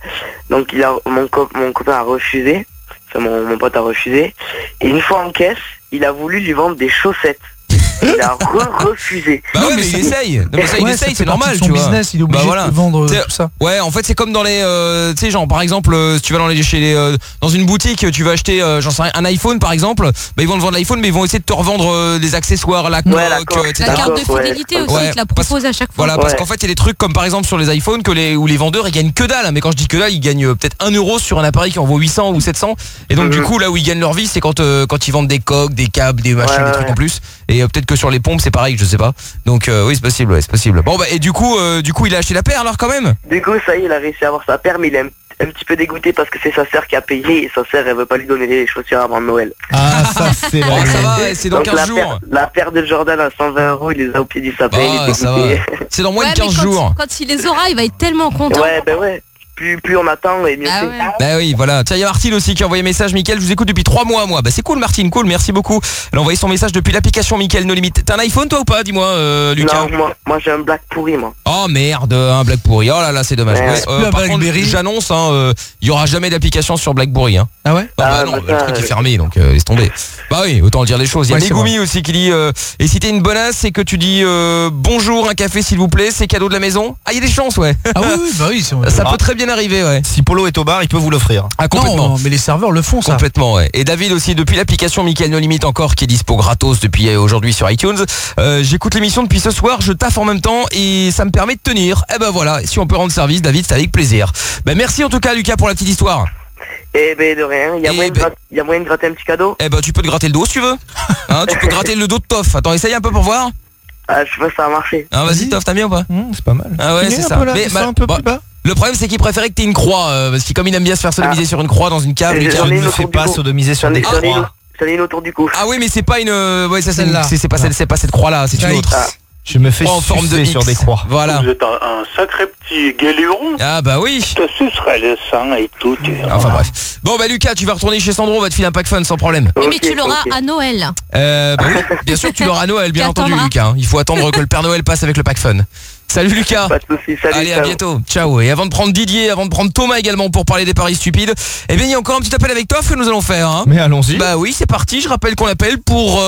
Donc mon copain a refusé, enfin mon pote a refusé, et une fois en caisse, il a voulu lui vendre des chaussettes. Il a refusé. Bah ouais, mais il essaye. Non, mais ça, il essaye, c'est normal, tu vois. Business, il est obligé de vendre tout ça. Ouais, en fait, c'est comme dans les, tu sais, genre par exemple, si tu vas dans une boutique, tu vas acheter, j'en sais rien, un iPhone par exemple, bah ils vont te vendre l'iPhone, mais ils vont essayer de te revendre des accessoires, la coque, etc. La carte de fidélité aussi, ils te la proposent à chaque fois. Voilà, parce qu'en fait, il y a des trucs comme par exemple sur les iPhones où les vendeurs ils gagnent que dalle. Mais quand je dis que dalle, ils gagnent peut-être 1 euro sur un appareil qui en vaut 800 ou 700. Et donc du coup, là où ils gagnent leur vie, c'est quand ils vendent des coques, des câbles, des machins, des trucs en plus. Et peut-être que sur les pompes, c'est pareil, je sais pas. Donc oui, c'est possible, ouais, c'est possible. Bon bah et du coup, il a acheté la paire alors quand même. Du coup, ça y est, il a réussi à avoir sa paire, mais il est un petit peu dégoûté parce que c'est sa sœur qui a payé et sa sœur elle veut pas lui donner les chaussures avant Noël. Ah ça c'est bon, ça va, c'est dans 15 jours. La paire de Jordan à 120 €, il les a au pied du sapin. Ah, ça va. C'est dans moins de 15 jours. Quand il les aura, il va être tellement content. Ouais, bah ouais. Plus on attend et mieux c'est. Ouais. Bah oui, voilà. Tiens, il y a Martine aussi qui a envoyé un message. Mickaël, je vous écoute depuis 3 mois, moi. Bah c'est cool, Martine, cool, merci beaucoup. Elle a envoyé son message depuis l'application Mickaël No Limit. T'as un iPhone toi ou pas, dis-moi, Lucas? Non, moi j'ai un black pourri, moi. Oh merde, un BlackBerry. Oh là là, c'est dommage. Par contre, j'annonce, il y aura jamais d'application sur BlackBerry. Hein. Ah ouais? Bah non, le truc est fermé, donc laisse tomber. Bah oui, autant dire les choses. Il y a Megumi aussi qui dit et si t'es une bonasse, c'est que tu dis bonjour, un café s'il vous plaît, c'est cadeau de la maison. Ah, il y a des chances, ouais. Ah oui, bah oui, ça peut très bien arriver, ouais. Si Polo est au bar, il peut vous l'offrir. Ah, complètement. Non, mais les serveurs le font, ça. Complètement, ouais. Et David aussi, depuis l'application Mickaël No Limit encore, qui est dispo gratos depuis aujourd'hui sur iTunes. J'écoute l'émission depuis ce soir, je taffe en même temps et ça me permet de tenir. Eh ben voilà, si on peut rendre service, David, c'est avec plaisir. Ben merci en tout cas, Lucas, pour la petite histoire. Eh ben de rien, il y a moyen de gratter un petit cadeau. Eh ben tu peux te gratter le dos si tu veux. Hein, tu peux gratter le dos de Toff. Attends, essaye un peu pour voir. Ah, je sais pas si ça va marcher. Ah, vas-y Toff, t'as bien ou pas? C'est pas mal. Ah ouais, c'est ça. Mais un peu plus bas. Le problème c'est qu'il préférait que t'aies une croix parce que comme il aime bien se faire sodomiser sur une croix dans une cave, Lucas ne me fait pas sodomiser sur des croix. J'en ai une autour du cou. Ah oui, mais c'est pas une ouais, ça celle-là. C'est pas cette croix là, c'est une autre. Je me fais en forme de sur des croix. Voilà. Vous êtes un sacré petit guéluron. Ah bah oui. Ce serait le sang et tout. Enfin bref. Bon bah Lucas, tu vas retourner chez Sandro, on va te filer un pack fun sans problème. Oui, mais tu l'auras à Noël. Bah oui, bien sûr que tu l'auras à Noël, bien entendu Lucas. Hein. Il faut attendre que le Père Noël passe avec le pack fun. Salut Lucas. Pas de soucis, salut. Allez, à bientôt. Ciao. Et avant de prendre Didier, avant de prendre Thomas également pour parler des paris stupides, eh bien il y a encore un petit appel avec Toff que nous allons faire. Hein. Mais allons-y. Bah oui, c'est parti. Je rappelle qu'on l'appelle pour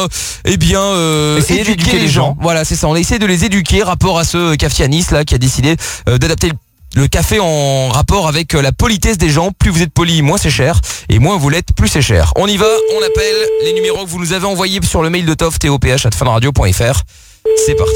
essayer d'éduquer les gens. Voilà, c'est ça. On essaie de les éduquer rapport à ce cafetianis là qui a décidé d'adapter le café en rapport avec la politesse des gens. Plus vous êtes poli, moins c'est cher. Et moins vous l'êtes, plus c'est cher. On y va, on appelle les numéros que vous nous avez envoyés sur le mail de Toff, toph@funradio.fr. C'est parti.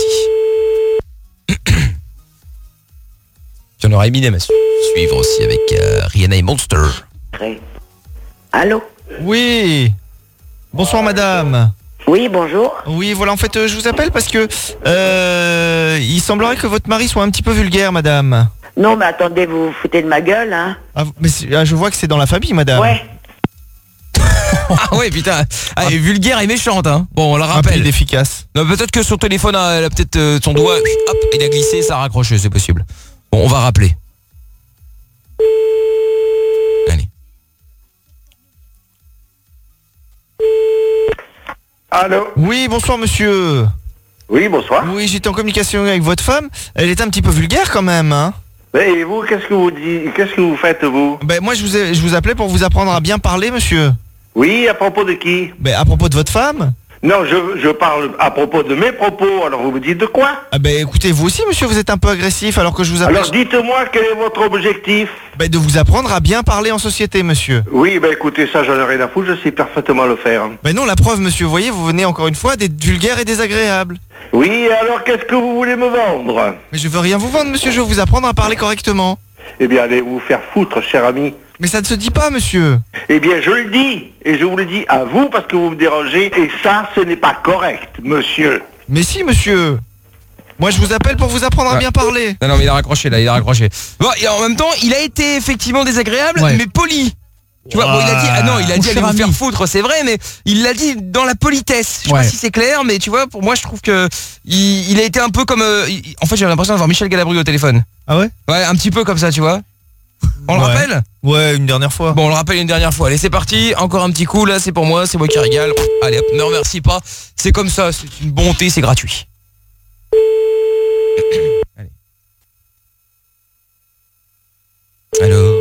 Puis on aura Eminem à suivre aussi avec Rihanna et Monster. Allô? Oui. Bonsoir madame. Oui, bonjour. Oui, voilà, en fait, je vous appelle parce que il semblerait que votre mari soit un petit peu vulgaire, madame. Non, mais attendez, vous vous foutez de ma gueule, hein? Ah, mais je vois que c'est dans la famille, madame. Ouais. Ah ouais, putain. Elle est vulgaire et méchante, hein. Bon, on la rappelle. Rapide, efficace. Non, peut-être que son téléphone, elle a peut-être son doigt, hop, il a glissé, ça a raccroché, c'est possible. Bon, on va rappeler. Allez. Allô? Oui, bonsoir monsieur. Oui, bonsoir. Oui, j'étais en communication avec votre femme. Elle est un petit peu vulgaire quand même, hein. Et vous, qu'est-ce que vous dites? Qu'est-ce que vous faites, vous? Ben moi, je vous appelais pour vous apprendre à bien parler, monsieur. Oui, à propos de qui? Ben à propos de votre femme. Non, je parle à propos de mes propos, alors vous me dites de quoi? Ah ben écoutez, vous aussi monsieur, vous êtes un peu agressif alors que je vous appelle... Alors dites-moi quel est votre objectif? Ben de vous apprendre à bien parler en société, monsieur. Oui, ben écoutez, ça j'en ai rien à foutre, je sais parfaitement le faire. Ben non, la preuve monsieur, vous voyez, vous venez encore une fois d'être vulgaire et désagréable. Oui, alors qu'est-ce que vous voulez me vendre? Mais je veux rien vous vendre monsieur, je veux vous apprendre à parler correctement. Eh bien allez vous faire foutre, cher ami. Mais ça ne se dit pas, monsieur. Eh bien, je le dis, et je vous le dis à vous parce que vous me dérangez, et ça, ce n'est pas correct, monsieur. Mais si, monsieur. Moi, je vous appelle pour vous apprendre à bien parler. Non, mais il a raccroché, là, il a raccroché. Bon, et en même temps, il a été effectivement désagréable, mais poli. Tu vois, bon, il a dit, il a dit allez vous faire foutre, c'est vrai, mais il l'a dit dans la politesse. Je sais pas si c'est clair, mais tu vois, pour moi, je trouve que il a été un peu comme... en fait, j'ai l'impression d'avoir Michel Galabru au téléphone. Ah ouais? Ouais, un petit peu comme ça, tu vois. On le rappelle? Ouais, une dernière fois. Bon, on le rappelle une dernière fois. Allez, c'est parti. Encore un petit coup, là, c'est pour moi, c'est moi qui régale. Allez, hop, ne remercie pas. C'est comme ça, c'est une bonté, c'est gratuit. Allez. Allô?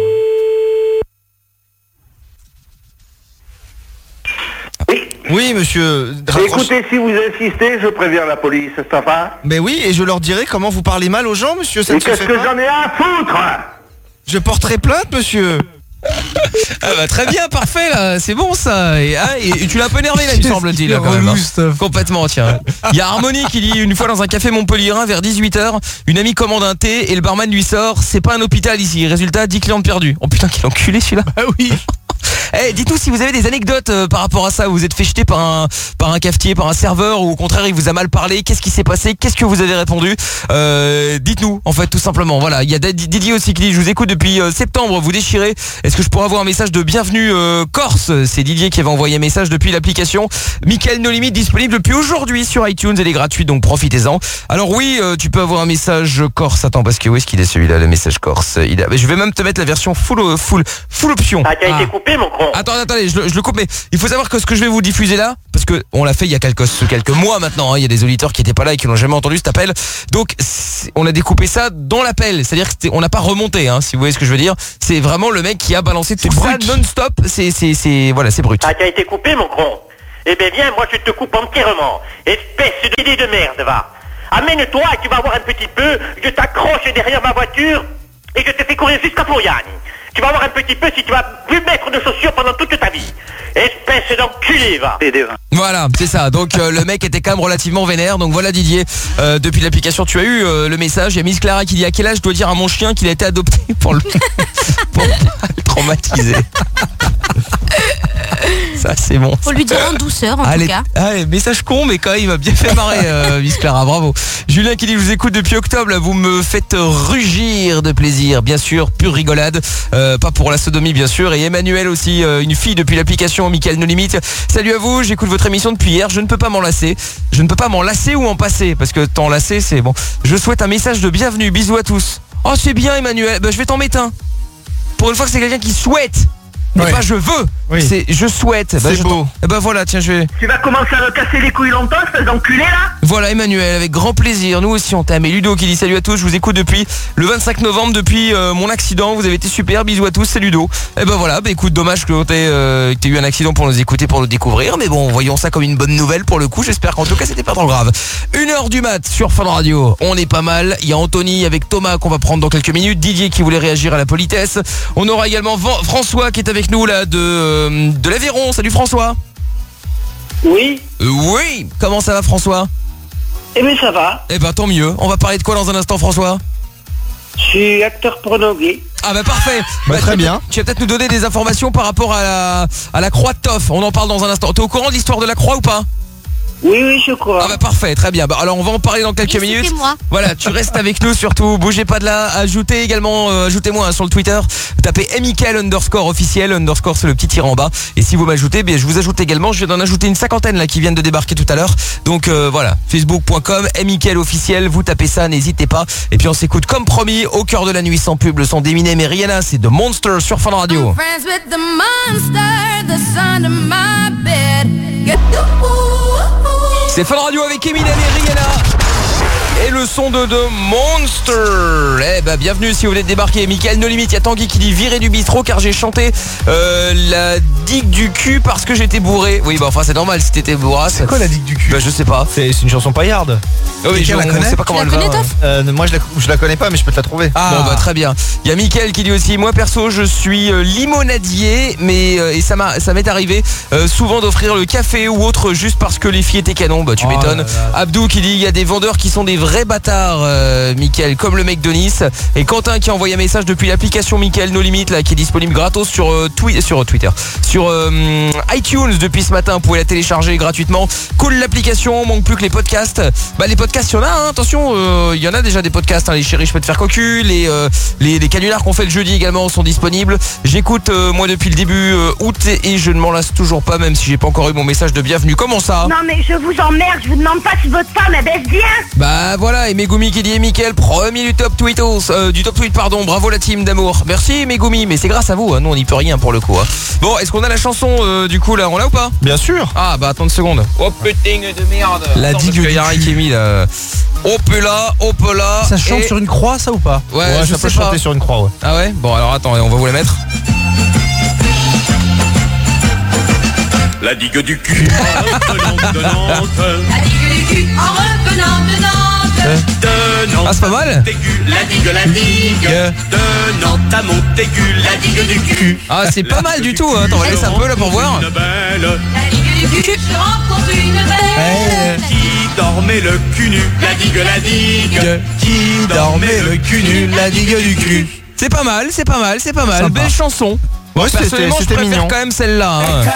Oui, monsieur. Écoutez, si vous insistez, je préviens la police, ça va? Mais oui, et je leur dirai comment vous parlez mal aux gens, monsieur. Et qu'est-ce que j'en ai à foutre? Je porterai plainte, monsieur. Ah bah très bien, parfait là, c'est bon ça. Et tu l'as un peu énervé là, il me semble-t-il là, quand même. Complètement, tiens. Il y a Harmonie qui dit une fois dans un café montpelliérain vers 18h, une amie commande un thé et le barman lui sort, c'est pas un hôpital ici. Résultat, 10 clientes perdues. Oh putain, quel enculé celui-là. Ah oui. Dites-nous si vous avez des anecdotes par rapport à ça. Vous êtes fait jeter par un cafetier, par un serveur, ou au contraire il vous a mal parlé. Qu'est-ce qui s'est passé? Qu'est-ce que vous avez répondu? Dites-nous en fait tout simplement. Voilà, il y a Didier aussi qui dit je vous écoute depuis septembre, vous déchirez. Est-ce que je pourrais avoir un message de bienvenue Corse? C'est Didier qui avait envoyé un message depuis l'application. Mickaël No Limit disponible depuis aujourd'hui sur iTunes, elle est gratuite donc profitez-en. Alors oui, tu peux avoir un message Corse. Attends, parce que où est-ce qu'il est celui-là, le message Corse? Je vais même te mettre la version full option. Ah, t'as été coupé mon con. Attendez, je le coupe, mais il faut savoir que ce que je vais vous diffuser là, parce que on l'a fait il y a quelques mois maintenant, hein, il y a des auditeurs qui étaient pas là et qui n'ont jamais entendu cet appel, donc on a découpé ça dans l'appel, c'est-à-dire qu'on n'a pas remonté, hein, si vous voyez ce que je veux dire, c'est vraiment le mec qui a balancé tout ça non-stop, voilà, c'est brut. Ah, t'as été coupé mon con. Eh bien viens, moi je te coupe entièrement, espèce d'idée de merde, va. Amène-toi et tu vas voir un petit peu, je t'accroche derrière ma voiture et je te fais courir jusqu'à Florian. Tu vas voir un petit peu si tu vas plus mettre de chaussures pendant toute ta vie. Espèce d'enculé, va. Voilà, c'est ça. Donc le mec était quand même relativement vénère. Donc voilà Didier, depuis l'application tu as eu le message. Il y a Miss Clara qui dit à quel âge je dois dire à mon chien qu'il a été adopté pour pas le traumatiser. Ça c'est bon. Faut lui dire en douceur en tout cas. Allez, message con mais quand même il m'a bien fait marrer Miss Clara, bravo. Julien qui dit je vous écoute depuis octobre, là, vous me faites rugir de plaisir, bien sûr, pure rigolade, pas pour la sodomie bien sûr. Et Emmanuel aussi, une fille depuis l'application Mickaël No Limit. Salut à vous, j'écoute votre émission depuis hier, je ne peux pas m'en lasser. Je ne peux pas m'en lasser ou en passer, parce que t'en lasser c'est bon. Je souhaite un message de bienvenue, bisous à tous. Oh c'est bien Emmanuel, je vais t'en mettre un. Pour une fois que c'est quelqu'un qui souhaite. Mais pas je veux, c'est je souhaite. C'est beau. Voilà, tiens, je vais... Tu vas commencer à me casser les couilles longtemps, espèce d'enculé là? Voilà Emmanuel, avec grand plaisir, nous aussi on t'aime. Et Ludo qui dit salut à tous, je vous écoute depuis le 25 novembre, depuis mon accident, vous avez été super, bisous à tous, c'est Ludo. Voilà, écoute, dommage que t'aies eu un accident pour nous écouter, pour nous découvrir, mais bon, voyons ça comme une bonne nouvelle pour le coup, j'espère qu'en tout cas c'était pas trop grave. 1h du mat sur Fun Radio, on est pas mal, il y a Anthony avec Thomas qu'on va prendre dans quelques minutes, Didier qui voulait réagir à la politesse, on aura également François qui est avec nous là de l'Aveyron. Salut François. Oui. Oui. Comment ça va François? Eh bien ça va. Eh ben tant mieux. On va parler de quoi dans un instant François? Je suis acteur porno gay. Ah parfait. Très bien. Tu vas peut-être nous donner des informations par rapport à la croix de Toff. On en parle dans un instant. T'es au courant de l'histoire de la croix ou pas? Oui, je crois. Ah bah parfait, très bien. Bah, alors on va en parler dans quelques minutes. Moi. Voilà, tu restes avec nous surtout, bougez pas de là. Ajoutez-moi sur le Twitter, tapez @Mickaël_officiel, underscore c'est le petit tiré en bas. Et si vous m'ajoutez, bien je vous ajoute également. Je viens d'en ajouter une cinquantaine là qui viennent de débarquer tout à l'heure. Donc voilà, facebook.com, Mickaël officiel, vous tapez ça, n'hésitez pas. Et puis on s'écoute comme promis au cœur de la nuit sans pub, le son d'Eminem et Rihanna, c'est The Monster sur Fun Radio. Friends with the monster that's under my bed. C'est Fun Radio avec Eminem et Rihanna. Et le son de The Monster. Eh bah bienvenue si vous venez de débarquer. Mickaël No Limit, il y a Tanguy qui dit virer du bistrot car j'ai chanté la digue du cul parce que j'étais bourré. Oui bah enfin c'est normal si t'étais bourrasse. C'est quoi la digue du cul? Bah je sais pas. C'est une chanson paillarde. Oh, oui, la connais. On sait pas comment Tu elle la va. connais, Moi je la connais pas mais je peux te la trouver. Bon bah très bien. Il y a Mickaël qui dit aussi moi perso je suis limonadier mais et ça m'est arrivé souvent d'offrir le café ou autre juste parce que les filles étaient canons. Bah tu m'étonnes. Abdou qui dit il y a des vendeurs qui sont des vrais bâtards Mickaël comme le mec de Nice. Et Quentin qui a envoyé un message depuis l'application Mickaël No Limit là qui est disponible gratos sur Twitter, sur iTunes depuis ce matin. Vous pouvez la télécharger gratuitement. Cool l'application, manque plus que les podcasts. Bah les podcasts il y en a hein, attention, il y en a déjà des podcasts hein, les chéris je peux te faire cocu, les canulars qu'on fait le jeudi également sont disponibles. J'écoute moi depuis le début août et je ne m'en lasse toujours pas même si j'ai pas encore eu mon message de bienvenue. Comment ça? Non mais je vous emmerde, je vous demande pas si votre femme elle baisse bien. Bah voilà, et Megumi qui dit Mickaël, premier du top tweet, pardon, bravo la team d'amour. Merci Megumi, mais c'est grâce à vous, hein, nous on n'y peut rien pour le coup. Hein. Bon, est-ce qu'on a la chanson du coup là, on l'a ou pas? Bien sûr. Ah bah attends une seconde. Oh putain de merde. La digue du y a rien qui est mis là. Hop là. Ça chante sur une croix ça ou pas? Ouais, ça peut chanter sur une croix ouais. Ah ouais? Bon alors attends, on va vous la mettre. La digue du cul en revenant de Nantes. La digue du cul en revenant de Nantes. De Nantes ah c'est pas mal. La digue de Nantes à Montaigu. La digue du cul. Ah c'est pas mal du tout hein. Attends on va laisser un peu là pour voir. La digue du cul je rencontre une belle. Qui dormait le cul nu. La digue. Qui dormait le cul nu. La digue du cul. C'est pas mal. Sympa. Belle chanson. Ouais, personnellement je préfère mignon. quand même celle-là hein.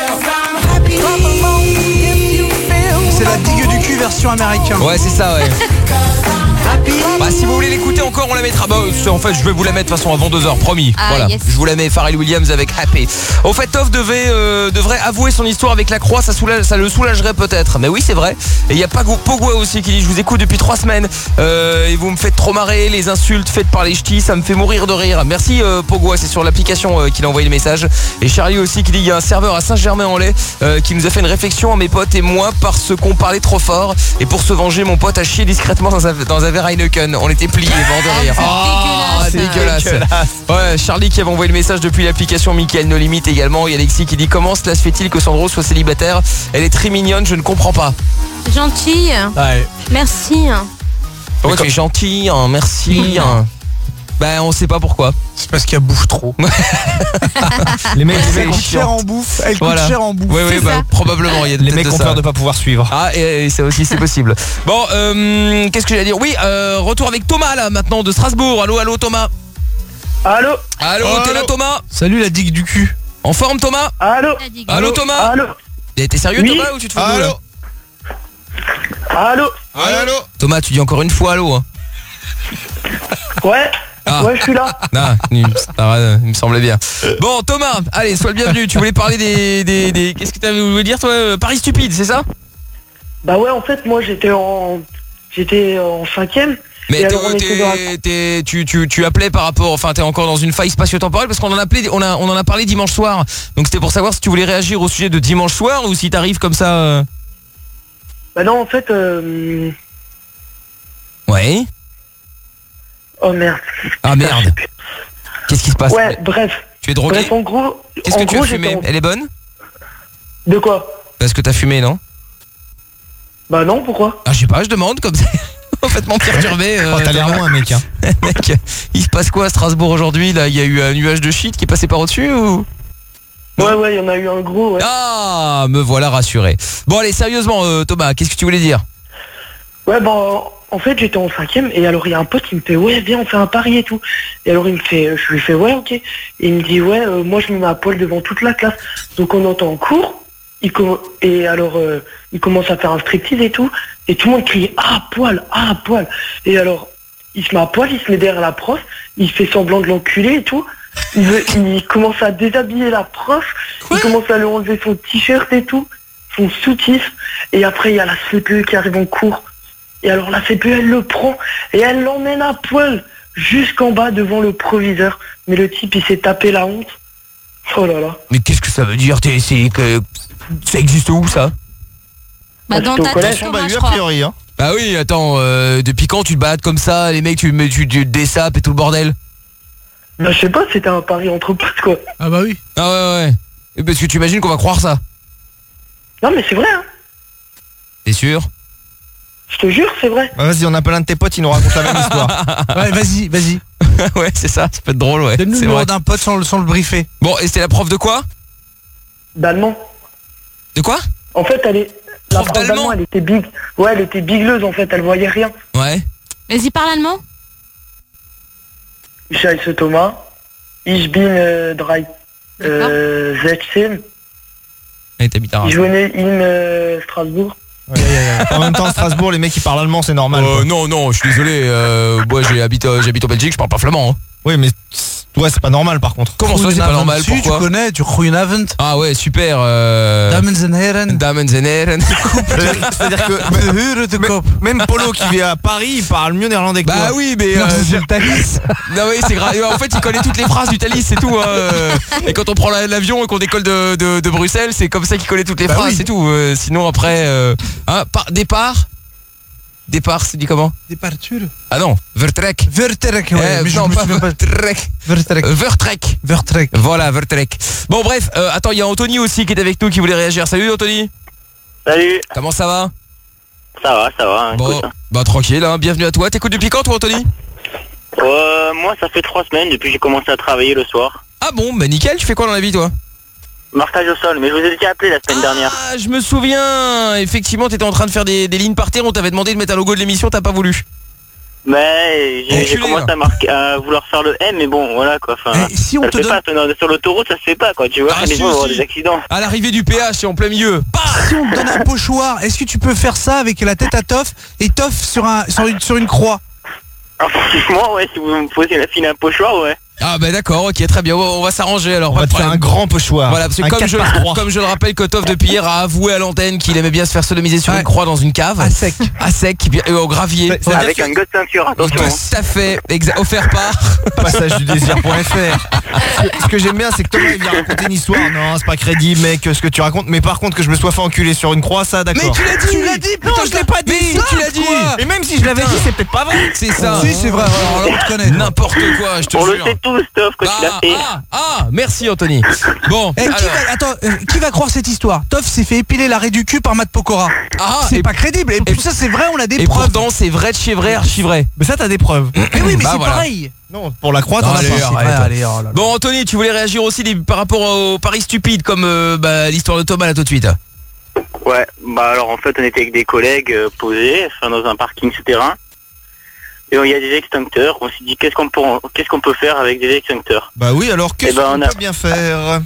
C'est la digue du cul version américaine. Ouais c'est ça ouais. Bah si vous voulez l'écouter encore on la mettra. Bah en fait je vais vous la mettre de toute façon avant 2h promis. Voilà yes. Je vous la mets Pharrell Williams avec Happy. Au fait Toff devrait avouer son histoire avec la croix. Ça le soulagerait peut-être. Mais oui c'est vrai. Et il y a Pogua aussi qui dit je vous écoute depuis 3 semaines et vous me faites trop marrer. Les insultes faites par les ch'tis ça me fait mourir de rire. Merci Pogua, c'est sur l'application qu'il a envoyé le message. Et Charlie aussi qui dit il y a un serveur à Saint-Germain-en-Laye qui nous a fait une réflexion à mes potes et moi parce qu'on parlait trop fort. Et pour se venger mon pote a chié discrètement dans un verre Heineken. On était pliés, mort de rire. C'est dégueulasse. Ouais, Charlie qui avait envoyé le message depuis l'application Mickaël No Limit également. Et Alexis qui dit comment cela se fait-il que Sandro soit célibataire? Elle est très mignonne, je ne comprends pas. Gentille. Ouais. Merci. Pourquoi tu es gentil hein, merci. Ben on sait pas pourquoi. C'est parce qu'elle bouffe trop. Les mecs elle coûte cher en bouffe. Elle coûte cher en bouffe. Oui, bah, probablement. Il y a les mecs ont peur de pas pouvoir suivre. Ah, et ça aussi, c'est possible. Bon, qu'est-ce que j'allais dire? Oui, retour avec Thomas là maintenant de Strasbourg. Allô, Thomas. Allô, t'es là, Thomas? Salut la digue du cul. En forme, Thomas? Allô, Thomas? Allô. T'es sérieux, Oui. Thomas, ou tu te fous de nous, là? Allô. Thomas, tu dis encore une fois allô, hein? Ouais. Ah. Ouais, je suis là. Ah, il me semblait bien. Bon, Thomas, allez, sois le bienvenu. Tu voulais parler des... Qu'est-ce que tu voulu dire, toi? Paris stupide, c'est ça? Bah ouais, en fait, moi, j'étais en 5ème. Mais tu appelais par rapport, enfin t'es encore dans une faille spatio-temporelle parce qu'on en a parlé dimanche soir. Donc c'était pour savoir si tu voulais réagir au sujet de dimanche soir ou si t'arrives comme ça. Bah non, en fait. Ouais. Oh merde. Ah merde. Qu'est-ce qui se passe? Ouais, bref. Tu es drogué? Bref, en gros. Qu'est-ce que tu as fumé? Elle est bonne? De quoi? Parce que t'as fumé, non? Bah non, pourquoi? Ah je sais pas, je demande comme ça. Complètement perturbé. T'as l'air loin, mec. Hein. Mec, il se passe quoi à Strasbourg aujourd'hui? Là, il y a eu un nuage de shit qui est passé par au-dessus ou? Ouais, il y en a eu un gros. Ouais. Ah, me voilà rassuré. Bon, allez, sérieusement, Thomas, qu'est-ce que tu voulais dire? Ouais, bon, en fait, j'étais en 5ème et alors il y a un pote qui me fait ouais, viens, on fait un pari et tout. Et alors je lui fais ouais, ok. Et il me dit ouais, moi je me mets à poil devant toute la classe. Donc on entend en cours il commence à faire un striptease et tout. Et tout le monde crie ah poil. Et alors, il se met à poil, il se met derrière la prof, il fait semblant de l'enculer et tout. Il commence à déshabiller la prof, il commence à lui enlever son t-shirt et tout, son soutif. Et après, il y a la CPE qui arrive en cours. Et alors la CPE, elle le prend et elle l'emmène à poil jusqu'en bas devant le proviseur. Mais le type, il s'est tapé la honte. Oh là là. Mais qu'est-ce que ça veut dire? Ça existe où, ça? Bah dans ta tête, a priori, hein. Bah oui, attends, depuis quand tu te balades comme ça, les mecs, tu dessapes et tout le bordel? Bah je sais pas, c'était un pari entre potes, quoi. Ah bah oui. Ah ouais. Et parce que tu imagines qu'on va croire ça? Non mais c'est vrai, hein. T'es sûr? Je te jure, c'est vrai. Bah, vas-y, on appelle un de tes potes, il nous raconte la même histoire. Ouais, vas-y. Ouais, c'est ça peut être drôle, ouais. Donne-nous le numéro d'un pote sans le briefer. Bon, et c'était la prof de quoi? D'allemand. De quoi? En fait, la prof d'allemand, elle était big. Ouais, elle était bigleuse, en fait, elle voyait rien. Ouais. Vas-y, parle allemand. Ich heiße Thomas. Ich bin 16. Et t'habites à Ich wohne in Strasbourg. En même temps, Strasbourg, les mecs qui parlent allemand, c'est normal. Non, je suis désolé. Moi, j'habite en Belgique, je parle pas flamand. Hein. Oui, mais toi, c'est pas normal par contre. Comment ça, c'est pas normal? Pourquoi? Tu connais, tu Goedenavond. Ah ouais, super. Dames and Heren. C'est-à-dire que même Polo qui vit à Paris, il parle mieux néerlandais que toi. Bah oui, mais c'est le Thalys. Non oui, c'est grave. En fait, il connaît toutes les phrases du Thalys, c'est tout. Et quand on prend l'avion et qu'on décolle de Bruxelles, c'est comme ça qu'il connaît toutes les phrases, c'est tout. Sinon après, Départ, c'est dit comment? Départure. Ah non, Vertrek. Ouais, mais non, pas Vertrek. Vertrek. Voilà, Vertrek. Bon bref, attends, il y a Anthony aussi qui est avec nous qui voulait réagir. Salut Anthony. Salut. Comment ça va? Ça va. Bon, écoute. bah tranquille, hein, bienvenue à toi. T'écoutes depuis quand toi Anthony? Moi ça fait 3 semaines depuis que j'ai commencé à travailler le soir. Ah bon, bah nickel, tu fais quoi dans la vie toi? Marquage au sol, mais je vous ai déjà appelé la semaine dernière. Ah, je me souviens. Effectivement, t'étais en train de faire des lignes par terre. On t'avait demandé de mettre un logo de l'émission, t'as pas voulu. Mais j'ai commencé à vouloir faire le M, mais bon, voilà quoi. Enfin, si on ça te se fait pas, sur l'autoroute, ça se fait pas quoi. Tu vois, les gens vont avoir des accidents. À l'arrivée du péage, c'est en plein milieu. Si on te donne un pochoir, est-ce que tu peux faire ça avec la tête à Toff et Toff sur une croix? Franchement, ouais, si vous me posez la file un pochoir, ouais. Ah bah d'accord, ok, très bien, on va s'arranger alors. On va te faire un grand pochoir. Voilà, parce que comme je le rappelle, Kotov depuis hier a avoué à l'antenne qu'il aimait bien se faire sodomiser sur une croix dans une cave. À sec. Au gravier. Avec un gosse de ceinture, attention. Tout à fait, offert par passageduDésir.fr. Ce que j'aime bien, c'est que Thomas il vient raconter une histoire. Non, c'est pas crédible, mec, ce que tu racontes. Mais par contre, que je me sois fait enculer sur une croix, ça, d'accord. Mais tu l'as dit, non, je l'ai pas dit. Mais tu l'as dit. Et même si je l'avais dit, c'est peut-être pas vrai. C'est ça. Si, c'est vrai, alors là, on te connaît. N'importe quoi, je te jure. On le sait tous, Toff, quand tu l'as fait. Merci Anthony. Bon, qui va croire cette histoire? Toff s'est fait épiler l'arrêt du cul par Matt Pokora. C'est pas crédible. Et puis ça, c'est vrai, on a des preuves. Et pourtant, c'est vrai de chez vrai, archi vrai. Mais ça, t'as des preuves. Mais oui, mais c'est pareil. Non, pour la croix, t'en as pas. Bon, Anthony, tu voulais réagir aussi par rapport au pari stupide comme l'histoire de Thomas là tout de suite. Ouais, bah alors en fait, on était avec des collègues posés, dans un parking souterrain. Et il y a des extincteurs. On s'est dit qu'est-ce qu'on peut faire avec des extincteurs. Bah oui, alors qu'est-ce qu'on peut bien faire?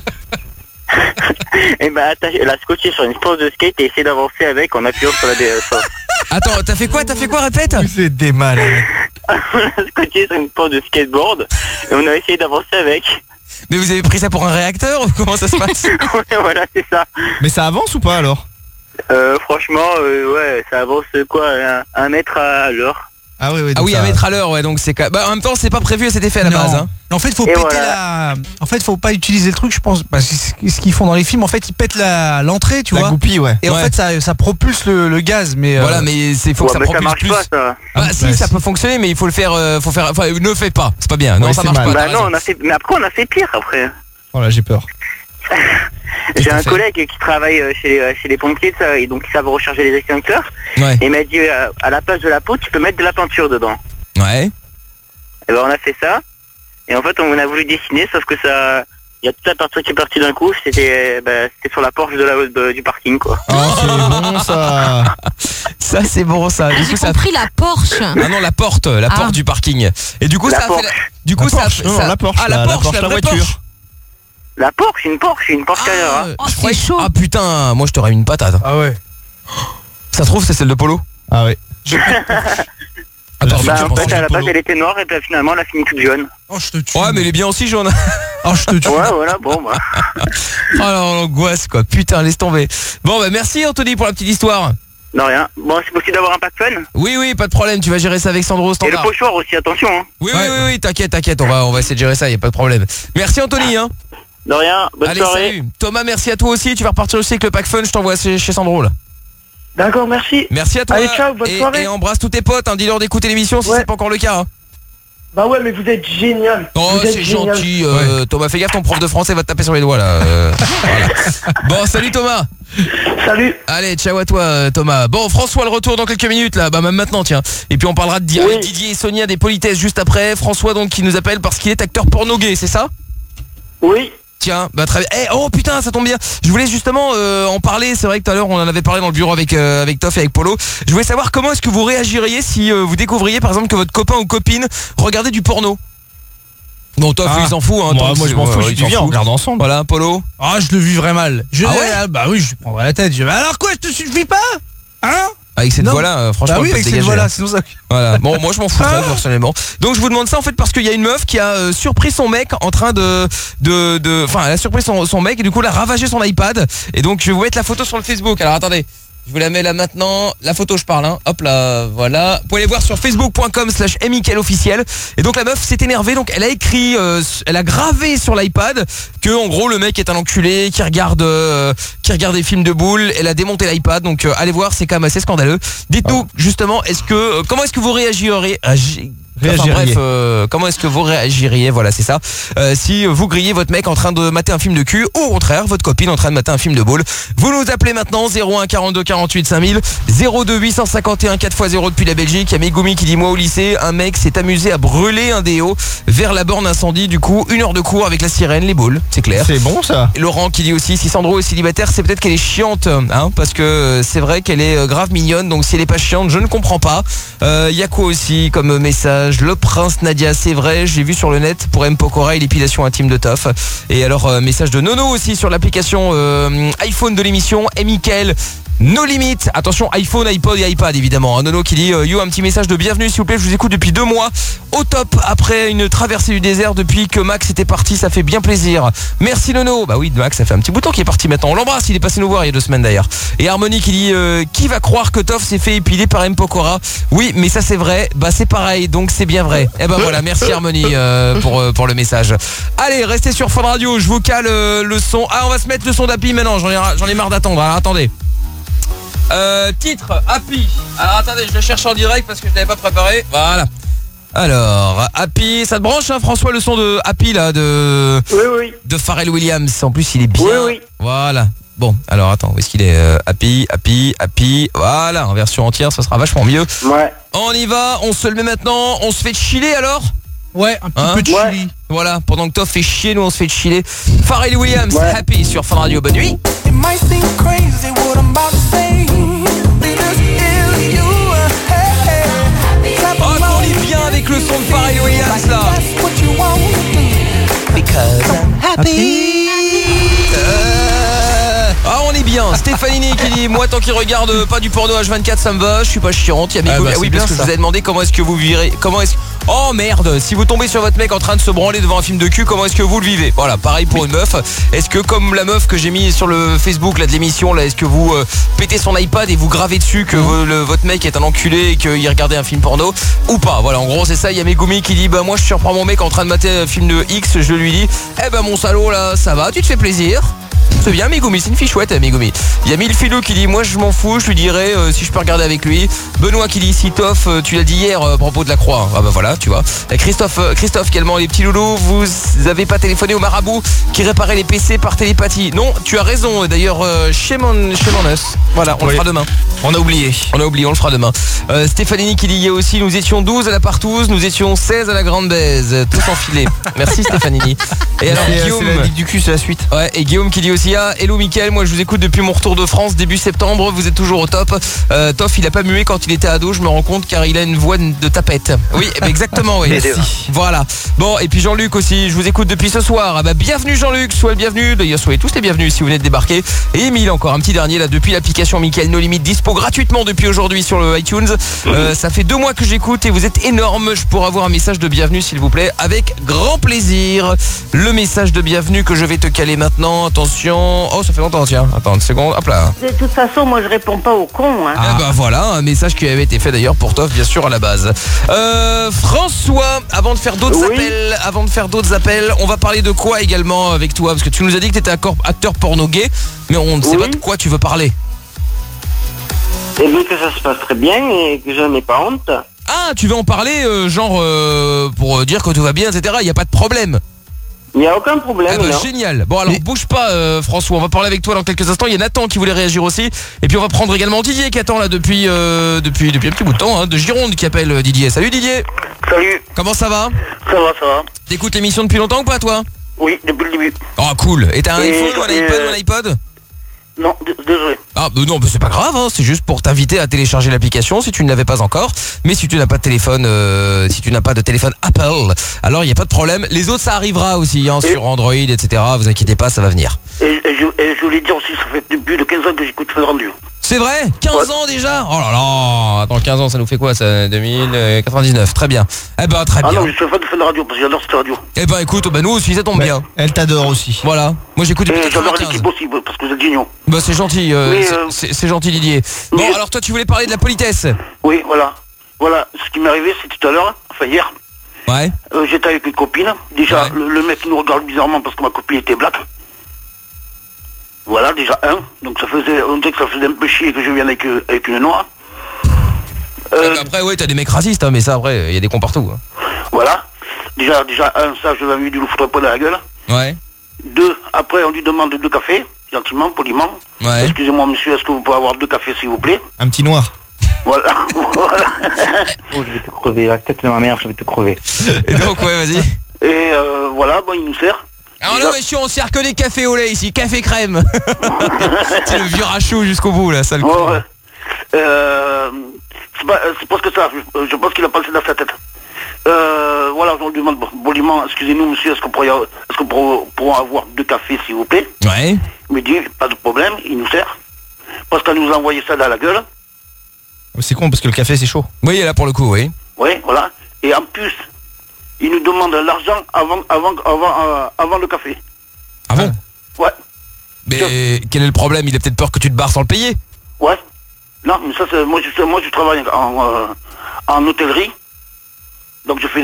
Et bah la scotché sur une pose de skate et essayer d'avancer avec en appuyant sur la DS. Attends, t'as fait quoi, répète? C'est des malades. On a scotché sur une pose de skateboard et on a essayé d'avancer avec. Mais vous avez pris ça pour un réacteur ou comment ça se passe? Ouais, voilà, c'est ça. Mais ça avance ou pas alors? Franchement, ouais, ça avance quoi, 1 mètre à l'heure. Ah oui, 1 mètre à l'heure, ouais, donc c'est en même temps c'est pas prévu à cet effet à la base. Hein. En fait, faut En fait, faut pas utiliser le truc, je pense, parce que ce qu'ils font dans les films, en fait, ils pètent l'entrée, tu vois. La goupille, ouais. Et en fait, ça propulse le gaz, mais. Voilà, mais faut que ça propulse marche plus. Pas, ça. Si, ça peut fonctionner, mais il faut le faire. Enfin, ne le faites pas, c'est pas bien. Non, ça marche pas. Bah non, mais après on a fait pire après. Voilà, j'ai peur. J'ai un collègue qui travaille chez les pompiers, ça, et donc ils savent recharger les extincteurs. Ouais. Et il m'a dit à la place de la peau, tu peux mettre de la peinture dedans. Ouais. Et ben on a fait ça. Et en fait on a voulu dessiner, sauf que ça, il y a toute la peinture qui est partie d'un coup. C'était sur la porche du parking quoi. Oh c'est bon ça. Ça c'est bon ça. Du coup, ça a pris la Porsche. Ah non, la porte du parking. Et du coup la ça Porsche. a fait. Du coup la Porsche. Non, la Porsche. Ah la Porsche, la voiture. La Porsche, une Porsche Carrera. C'est chaud. Ah putain, moi je t'aurais mis une patate. Ah ouais. Ça se trouve c'est celle de Polo. Ah ouais. Attends, en fait, à la base, elle était noire et puis finalement, elle a fini toute jaune. Oh, je te tue. Ouais, mais elle est bien aussi jaune. Oh, je te tue. Ouais, voilà, bon, bah. Oh l'angoisse, quoi. Putain, laisse tomber. Bon, bah, merci, Anthony, pour la petite histoire. Non, rien. Bon, c'est possible d'avoir un pack fun? Oui, pas de problème. Tu vas gérer ça avec Sandro au standard. Et le pochoir aussi, attention, hein. Oui, t'inquiète. On va essayer de gérer ça, y a pas de problème. Merci, Anthony, hein. De rien, bonne soirée. Salut. Thomas, merci à toi aussi. Tu vas repartir aussi avec le pack fun. Je t'envoie chez Sandro, là. D'accord, merci. Merci à toi. Allez, ciao, bonne soirée. Et embrasse tous tes potes, hein, dis-leur d'écouter l'émission si c'est pas encore le cas. Hein. Bah ouais, mais vous êtes génial. Oh, c'est gentil. Thomas, fais gaffe, ton prof de français va te taper sur les doigts là. Voilà. Bon, salut Thomas. Salut. Allez, ciao à toi Thomas. Bon, François, le retour dans quelques minutes là, bah même maintenant tiens. Et puis on parlera de Didier et Sonia des politesses juste après. François donc qui nous appelle parce qu'il est acteur porno gay, c'est ça? Oui. Tiens, bah très bien. Oh putain, ça tombe bien. Je voulais justement en parler. C'est vrai que tout à l'heure on en avait parlé dans le bureau avec Toff et avec Polo. Je voulais savoir comment est-ce que vous réagiriez si vous découvriez par exemple que votre copain ou copine regardait du porno. Bon, Toff il s'en fout. Hein, moi je m'en fous. Je dis on regarde ensemble. Voilà, Polo. Ah, je le vivrais mal. Bah oui, je lui prendrais la tête. Alors quoi, je te suffis pas? Hein? Avec cette voix-là, franchement, bah oui, avec cette voix-là, sinon ça. Voilà. Bon, moi je m'en fous personnellement. Donc je vous demande ça en fait parce qu'il y a une meuf qui a surpris son mec en train enfin, elle a surpris son mec et du coup elle a ravagé son iPad. Et donc je vais vous mettre la photo sur le Facebook. Alors attendez. Je vous la mets là maintenant. La photo, je parle. Hein. Hop là, voilà. Vous pouvez aller voir sur facebook.com/mickaëlofficiel. Et donc la meuf s'est énervée. Donc elle a écrit, elle a gravé sur l'iPad que en gros le mec est un enculé qui regarde des films de boules. Elle a démonté l'iPad. Donc allez voir, c'est quand même assez scandaleux. Dites-nous justement, comment est-ce que vous réagiriez? Comment est-ce que vous réagiriez? Voilà, c'est ça. Si vous grillez votre mec en train de mater un film de cul, ou au contraire, votre copine en train de mater un film de boule. Vous nous appelez maintenant 01 42 48 5000, 02 851 4x0 depuis la Belgique. Il y a Megumi qui dit moi au lycée, un mec s'est amusé à brûler un déo vers la borne incendie. Du coup, 1 heure de cours avec la sirène, les boules, c'est clair. C'est bon ça. Et Laurent qui dit aussi si Sandro est célibataire, c'est peut-être qu'elle est chiante, hein, parce que c'est vrai qu'elle est grave mignonne. Donc si elle est pas chiante, je ne comprends pas. Il y a quoi aussi comme message? Le prince Nadia, c'est vrai, j'ai vu sur le net pour M. Pokora et l'épilation intime de Toff. Et alors message de Nono aussi sur l'application iPhone de l'émission. Et Mickaël, no limites. Attention, iPhone, iPod et iPad évidemment. Nono qui dit yo, un petit message de bienvenue s'il vous plaît, je vous écoute depuis 2 mois au top après une traversée du désert depuis que Max était parti, ça fait bien plaisir. Merci Nono. Bah oui, Max, ça fait un petit bout de temps qu'il est parti maintenant. On l'embrasse, il est passé nous voir il y a 2 semaines d'ailleurs. Et Harmonie qui dit qui va croire que Toff s'est fait épiler par M. Pokora? Oui, mais ça c'est vrai, bah c'est pareil, donc c'est bien vrai. Et ben voilà, merci Harmonie pour le message. Allez, restez sur Fun Radio, je vous cale le son. Ah, on va se mettre le son d'Happy maintenant, j'en ai marre d'attendre. Alors attendez. Titre Happy. Alors attendez, je le cherche en direct parce que je l'avais pas préparé. Voilà. Alors, Happy, ça te branche hein, François, le son de Happy là de Pharrell Williams. En plus, il est bien. Oui. Voilà. Bon, alors attends, où est-ce qu'il est, Happy. Voilà, en version entière, ça sera vachement mieux. Ouais. On y va, on se le met maintenant, on se fait chiller alors? Ouais, un petit peu de chili. Voilà, pendant que Toff fait chier, nous on se fait chiller. Pharrell Williams, Happy sur Fun Radio, bonne nuit. Oh, qu'on est bien avec le son de Pharrell Williams là. Because I'm happy. Ah, on est bien. Stéphanini qui dit moi tant qu'il regarde pas du porno H24 ça me va, je suis pas chiante. Il y a oui, parce que je vous ai demandé comment est-ce que vous vivrez. Oh merde, si vous tombez sur votre mec en train de se branler devant un film de cul, comment est-ce que vous le vivez? Voilà, pareil pour une meuf. Est-ce que comme la meuf que j'ai mis sur le Facebook là de l'émission là, est-ce que vous pétez son iPad et vous gravez dessus que votre mec est un enculé et qu'il regardait un film porno ou pas? Voilà, en gros c'est ça. Il y a Megumi qui dit bah moi je surprends mon mec en train de mater un film de X, je lui dis eh ben mon salaud là, ça va, tu te fais plaisir. C'est bien Megumi, c'est une fille chouette Megumi. Il y a Milfilou qui dit moi je m'en fous, je lui dirais si je peux regarder avec lui. Benoît qui dit si Toff, tu l'as dit hier à propos de la croix. Ah bah voilà, tu vois. Christophe également, les petits loulous, vous avez pas téléphoné au marabout qui réparait les PC par télépathie? Non, tu as raison. D'ailleurs shame on us. Voilà, on le fera demain. On a oublié, on le fera demain. Stéphanini qui dit il y a aussi nous étions 12 à la partouze, nous étions 16 à la grande baise, tous enfilés. Merci Stéphanini. Et alors Guillaume, c'est la digue du cul, c'est la suite. Ouais, et Guillaume qui dit aussi Sia. Hello Mickaël, moi je vous écoute depuis mon retour de France début septembre, vous êtes toujours au top. Toff, il a pas mué quand il était ado, je me rends compte, car il a une voix de tapette. Oui, exactement, oui. Voilà. Bon, et puis Jean-Luc aussi, je vous écoute depuis ce soir. Ah bah bienvenue Jean-Luc, soyez le bienvenu. D'ailleurs, soyez tous les bienvenus si vous venez de débarquer. Et Emile, encore un petit dernier là, depuis l'application Mickaël No Limite, dispo gratuitement depuis aujourd'hui sur le iTunes. Ça fait 2 mois que j'écoute et vous êtes énorme. Je pourrais avoir un message de bienvenue s'il vous plaît, avec grand plaisir. Le message de bienvenue que je vais te caler maintenant. Attention. Oh, ça fait longtemps, tiens. Attends une seconde. Hop là. De toute façon, moi je réponds pas aux cons. Hein. Ah bah voilà, un message qui avait été fait d'ailleurs pour Toff, bien sûr, à la base. François, avant de faire d'autres appels, on va parler de quoi également avec toi? Parce que tu nous as dit que tu étais acteur porno gay, mais on ne sait pas de quoi tu veux parler. Eh bien que ça se passe très bien et que je n'ai pas honte. Ah, tu veux en parler, pour dire que tout va bien, etc. Il n'y a pas de problème. Il n'y a aucun problème. Ah bah, génial. Bon alors bouge pas François, on va parler avec toi dans quelques instants. Il y a Nathan qui voulait réagir aussi. Et puis on va prendre également Didier qui attend là depuis un petit bout de temps, de Gironde, qui appelle Didier. Salut Didier. Salut. Comment ça va? Ça va. T'écoutes l'émission depuis longtemps ou pas toi? Oui, depuis le début. Oh cool. Et t'as un iPhone ou un iPod? Non, désolé. Ah non, c'est pas grave, hein. C'est juste pour t'inviter à télécharger l'application si tu ne l'avais pas encore. Mais si tu n'as pas de téléphone, Apple, alors il n'y a pas de problème. Les autres, ça arrivera aussi, sur Android, etc. Vous inquiétez pas, ça va venir. Et je voulais dire aussi, ça fait depuis de 15 ans que j'écoute Fun Radio. C'est vrai? 15 ans déjà? Oh là là. Attends, 15 ans, ça nous fait quoi ça? 2099, très bien. Eh ben très bien. Ah non, je suis fan de Fun Radio parce que j'adore cette radio. Eh ben écoute, nous aussi, ça tombe bien. Elle t'adore aussi. Voilà. Moi j'écoute depuis 95. J'adore l'équipe aussi parce que vous êtes géniaux. Bah c'est gentil, c'est gentil Didier. Bon alors toi tu voulais parler de la politesse. Oui, voilà. Voilà, ce qui m'est arrivé c'est tout à l'heure, enfin hier. Ouais. J'étais avec une copine. Déjà, le mec nous regarde bizarrement parce que ma copine était black. Voilà, déjà un. Donc on dirait que ça faisait un peu chier que je vienne avec une noire. Après, ouais, t'as des mecs racistes, mais ça, après, il y a des cons partout. Hein. Voilà. Déjà un, ça, je l'avais dit, lui foutre pas dans la gueule. Ouais. 2, après, on lui demande 2 cafés, gentiment, poliment. Ouais. Excusez-moi, monsieur, est-ce que vous pouvez avoir 2 cafés, s'il vous plaît? Un petit noir. Voilà. Oh, je vais te crever, la tête de ma mère, je vais te crever. Et donc, ouais, vas-y. Et voilà, bon, il nous sert. Alors là, monsieur, on sert que des cafés au lait ici, café crème. C'est le vieux rachou jusqu'au bout, là, sale con. Ouais. C'est parce que ça, je pense qu'il a passé dans sa tête. Voilà, on lui demande poliment, excusez-nous monsieur, est-ce qu'on pourra avoir 2 cafés s'il vous plaît? Ouais. Il me dit, pas de problème, il nous sert. Parce qu'elle nous a envoyé ça dans la gueule. C'est con parce que le café c'est chaud. Oui, là pour le coup, oui. Oui, voilà. Et en plus, il nous demande l'argent avant le café. Ah bon? Ouais. Mais quel est le problème? Il a peut-être peur que tu te barres sans le payer. Ouais. Non, mais ça, moi je travaille en hôtellerie. Donc je fais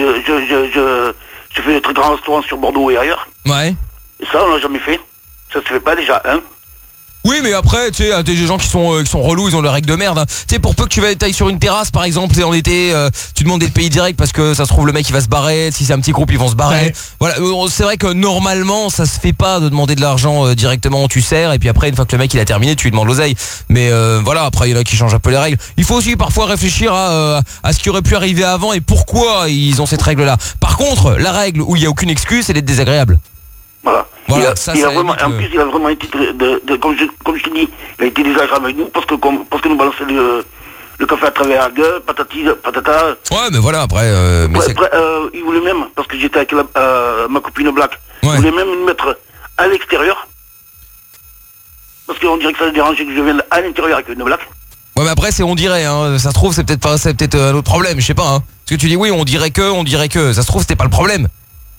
le très grand restaurant sur Bordeaux et ailleurs. Ouais. Et ça, on l'a jamais fait. Ça se fait pas déjà, hein. Oui, mais après, tu sais, des gens qui sont relous, ils ont leurs règles de merde. Hein. Tu sais, pour peu que tu ailles sur une terrasse, par exemple, en été, tu demandes d'être payé direct parce que ça se trouve le mec il va se barrer. Si c'est un petit groupe, ils vont se barrer. Ouais. Voilà, c'est vrai que normalement, ça se fait pas de demander de l'argent directement. Tu sers et puis après, une fois que le mec il a terminé, tu lui demandes l'oseille. Mais voilà, après il y en a qui changent un peu les règles. Il faut aussi parfois réfléchir à ce qui aurait pu arriver avant et pourquoi ils ont cette règle-là. Par contre, la règle où il y a aucune excuse, c'est d'être désagréable. Voilà. En plus, il a vraiment été comme je te dis, il a été désagréable avec nous parce que nous balançait le café à travers la gueule, patati, patata. Ouais, mais voilà, après... il voulait même, parce que j'étais avec ma copine black, il voulait même me mettre à l'extérieur. Parce qu'on dirait que ça le dérangeait que je vienne à l'intérieur avec une black. Ouais, mais après, on dirait, hein. Ça se trouve, c'est peut-être un autre problème, je sais pas, hein. Parce que tu dis oui, on dirait que, ça se trouve, c'était pas le problème.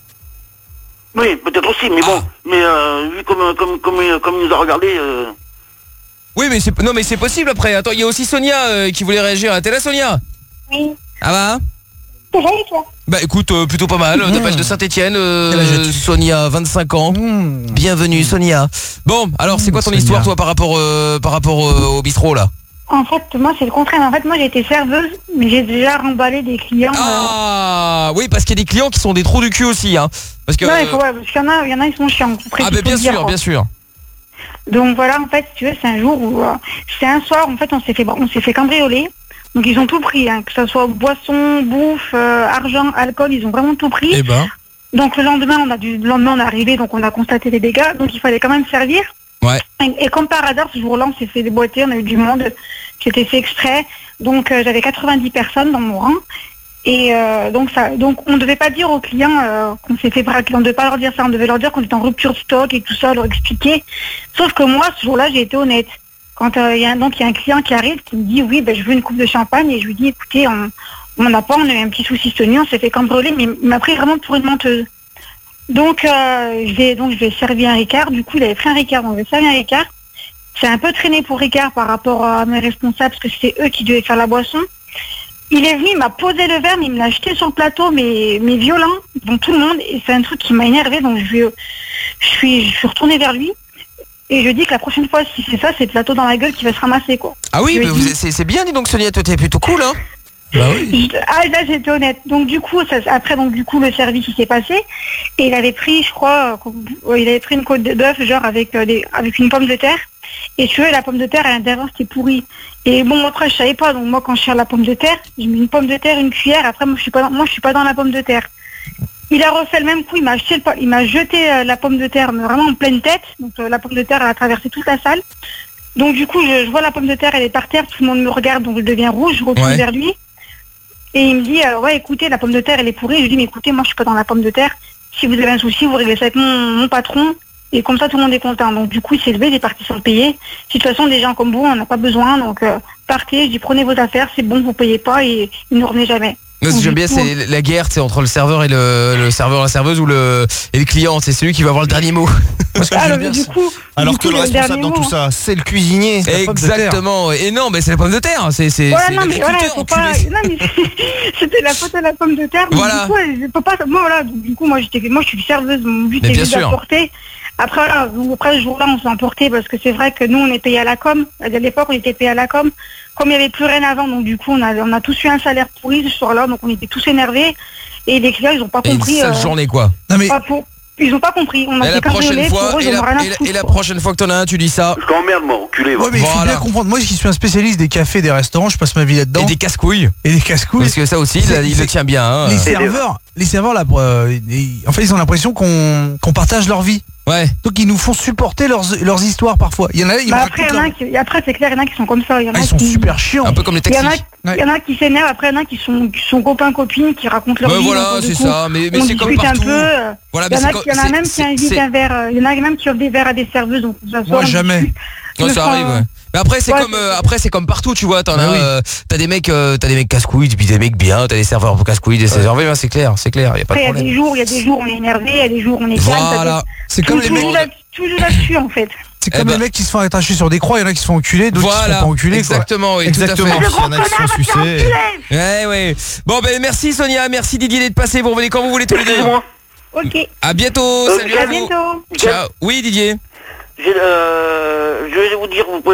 Oui, peut-être aussi, mais bon, mais vu comme il nous a regardé. Oui, mais c'est possible après. Attends, il y a aussi Sonia qui voulait réagir. T'es là, Sonia? Oui. Ah bah? C'est vrai, toi? Bah écoute, plutôt pas mal. Tapage de Saint-Etienne, Sonia, 25 ans. Bienvenue, Sonia. Bon, alors c'est quoi ton histoire, toi, par rapport au bistrot là? En fait, moi, c'est le contraire. En fait, moi, j'ai été serveuse, mais j'ai déjà remballé des clients. Ah, oui, parce qu'il y a des clients qui sont des trous du cul aussi, hein. Parce que... Ouais, parce qu'il y en a, ils sont chiants. Ah, bah bien sûr, bien sûr. Donc voilà, en fait, si tu veux, c'est un jour où... c'est un soir, en fait, on s'est fait cambrioler. Donc ils ont tout pris, hein, que ce soit boisson, bouffe, argent, alcool, ils ont vraiment tout pris. Eh ben. Donc le lendemain, on est arrivé, donc on a constaté des dégâts, donc il fallait quand même servir. Ouais. Et comme par hasard, ce jour-là, on s'est fait déboîter, on a eu du monde, c'était fait exprès. Donc j'avais 90 personnes dans mon rang. Et donc on ne devait pas dire aux clients qu'on s'est fait braquer, on ne devait pas leur dire ça, on devait leur dire qu'on était en rupture de stock et tout ça, leur expliquer. Sauf que moi, ce jour-là, j'ai été honnête. Quand il y a un client qui arrive, qui me dit oui, je veux une coupe de champagne, et je lui dis écoutez, on n'a pas, on a eu un petit souci cette nuit, on s'est fait cambrioler, mais il m'a pris vraiment pour une menteuse. Donc je lui ai servi un Ricard, du coup il avait pris un Ricard, on lui a servi un Ricard. C'est un peu traîné pour Ricard par rapport à mes responsables, parce que c'était eux qui devaient faire la boisson. Il est venu, il m'a posé le verre, mais il me l'a jeté sur le plateau, mais violent, devant tout le monde, et c'est un truc qui m'a énervé, donc je suis retournée vers lui, et je dis que la prochaine fois, si c'est ça, c'est le plateau dans la gueule qui va se ramasser, quoi. Ah oui, mais c'est bien, dis donc Sonia, toi t'es plutôt cool, hein. Bah oui. Là j'étais honnête. Donc du coup, le service il s'est passé, et il avait pris, je crois, une côte de bœuf, genre avec une pomme de terre. Et tu vois, la pomme de terre à l'intérieur c'était pourri. Et bon, après je savais pas, donc moi quand je sers la pomme de terre, je mets une pomme de terre, une cuillère, après moi je suis pas dans la pomme de terre. Il a refait le même coup, il m'a jeté la pomme de terre, mais vraiment en pleine tête. Donc la pomme de terre elle a traversé toute la salle. Donc du coup je vois la pomme de terre, elle est par terre, tout le monde me regarde, donc je deviens rouge, je retourne vers lui. Et il me dit ouais écoutez, la pomme de terre elle est pourrie. Je lui dis mais écoutez, moi je suis pas dans la pomme de terre. Si vous avez un souci, vous réglez ça avec mon patron. Et comme ça, tout le monde est content. Donc, du coup, il s'est levé, il est parti sans payer. De toute façon, des gens comme vous, on n'a pas besoin. Donc, partez. Je dis, prenez vos affaires, c'est bon, vous payez pas et ne revenez jamais. Ce que j'aime bien, c'est la guerre, c'est entre le serveur et le serveur, la serveuse, et le client. C'est celui qui va avoir le dernier mot. Alors que le responsable dans tout ça, c'est le cuisinier. Exactement. Et non, mais c'est la pomme de terre. C'est l'agriculteur. C'était la faute à la pomme de terre. Voilà. Du coup, moi, je suis serveuse. Mon but, c'est juste d'apporter. Après, ce jour-là, on s'est emporté parce que c'est vrai que nous, on est payé à la com. À l'époque, on était payé à la com. Comme il n'y avait plus rien avant, donc du coup, on a tous eu un salaire pourri ce soir-là, donc on était tous énervés. Et les clients, ils n'ont pas compris. Une sale journée, quoi. Non, mais... Ils n'ont pas compris. On a fait cambrioler pour eux, ils n'ont rien à foutre. Et la prochaine fois que t'en as un, tu dis ça. Je t'emmerde, moi, enculé. Ouais, mais il faut bien comprendre. Moi, qui suis un spécialiste des cafés, des restaurants, je passe ma vie là-dedans. Et des casse-couilles. Parce que ça aussi, il le tient bien. Hein. Les serveurs, là, en fait, ils ont l'impression qu'on partage leur vie. Ouais. Donc ils nous font supporter leurs histoires parfois. Il y en a, après c'est clair, il y en a qui sont comme ça. Ils sont super chiants. Un peu comme les taxis. Il y en a qui s'énervent, après il y en a qui sont copains copines, qui racontent leur vie. Voilà, c'est ça. Mais c'est comme partout. Il y en a même qui invitent un verre. Il y en a même qui offrent des verres à des serveuses. Donc moi jamais. Ça arrive. Ouais. Mais après c'est comme partout, tu vois, t'as des mecs casse-couilles, puis des mecs bien, t'as des serveurs casse-couilles, des serveurs bien, c'est clair, y a pas de problème. Il y a des jours où on est énervé, il y a des jours où on est calme. Voilà. C'est comme les mecs toujours là-dessus en fait. C'est comme les mecs qui se font attacher sur des croix, il y en a qui se font enculer, d'autres qui se font pas enculer. Exactement, oui, exactement. Il y en a qui se font sucer. Ouais. Bon merci Sonia, merci Didier d'être passé, vous revenez quand vous voulez tous les deux. Ok. À bientôt, salut à vous. Bientôt. Ciao. Oui Didier. Je vais vous dire, vous pouvez...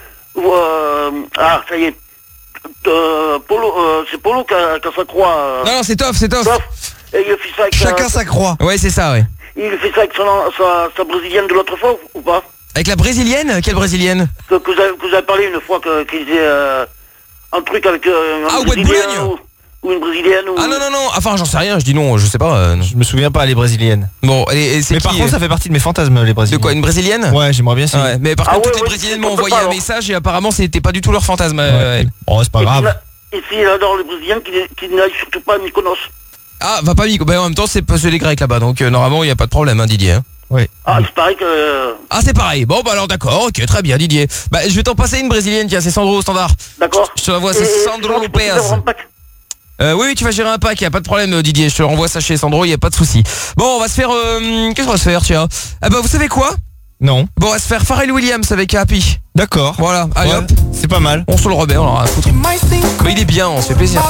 ça y est. C'est Polo qui a sa croix. Non, c'est Toff. Et il fait ça avec chacun sa croix. Ouais, c'est ça, ouais. Il fait ça avec sa brésilienne de l'autre fois ou pas? Avec la brésilienne? Quelle brésilienne? Que vous avez parlé une fois qu'il disait un truc avec un Brésilien ou une brésilienne ou... Ah non, enfin j'en sais rien, je dis non, je sais pas. Je me souviens pas, les brésiliennes. Bon, mais par contre ça fait partie de mes fantasmes, les brésiliennes. De quoi, une brésilienne? Ouais, j'aimerais bien ça. Ouais, mais par contre toutes les brésiliennes m'ont envoyé un message et apparemment c'était pas du tout leur fantasme. Oh, c'est pas grave. Et s'il adore les brésiliennes, qu'il n'aille surtout pas à Mykonos. Ah, va pas Mykonos. En même temps c'est les Grecs là-bas, donc normalement il y a pas de problème, hein, Didier. Oui. Ah, c'est pareil que... Ah, c'est pareil. Bon, bah alors d'accord, ok, très bien, Didier. Bah, je vais t'en passer une brésilienne, tiens, c'est Sandro au standard. D'accord. Je te l'envoie, c'est Sandro Lopez. Oui, tu vas gérer un pack, y a pas de problème, Didier. Je te renvoie ça chez Sandro, y a pas de souci. Bon, on va se faire... Qu'est-ce qu'on va se faire, tiens? Ah bah, vous savez quoi? Non. Bon, on va se faire Pharrell Williams avec Happy. D'accord. Voilà, allez hop. C'est pas mal. On se le remet, on en a à foutre. Mais il est bien, on se fait plaisir.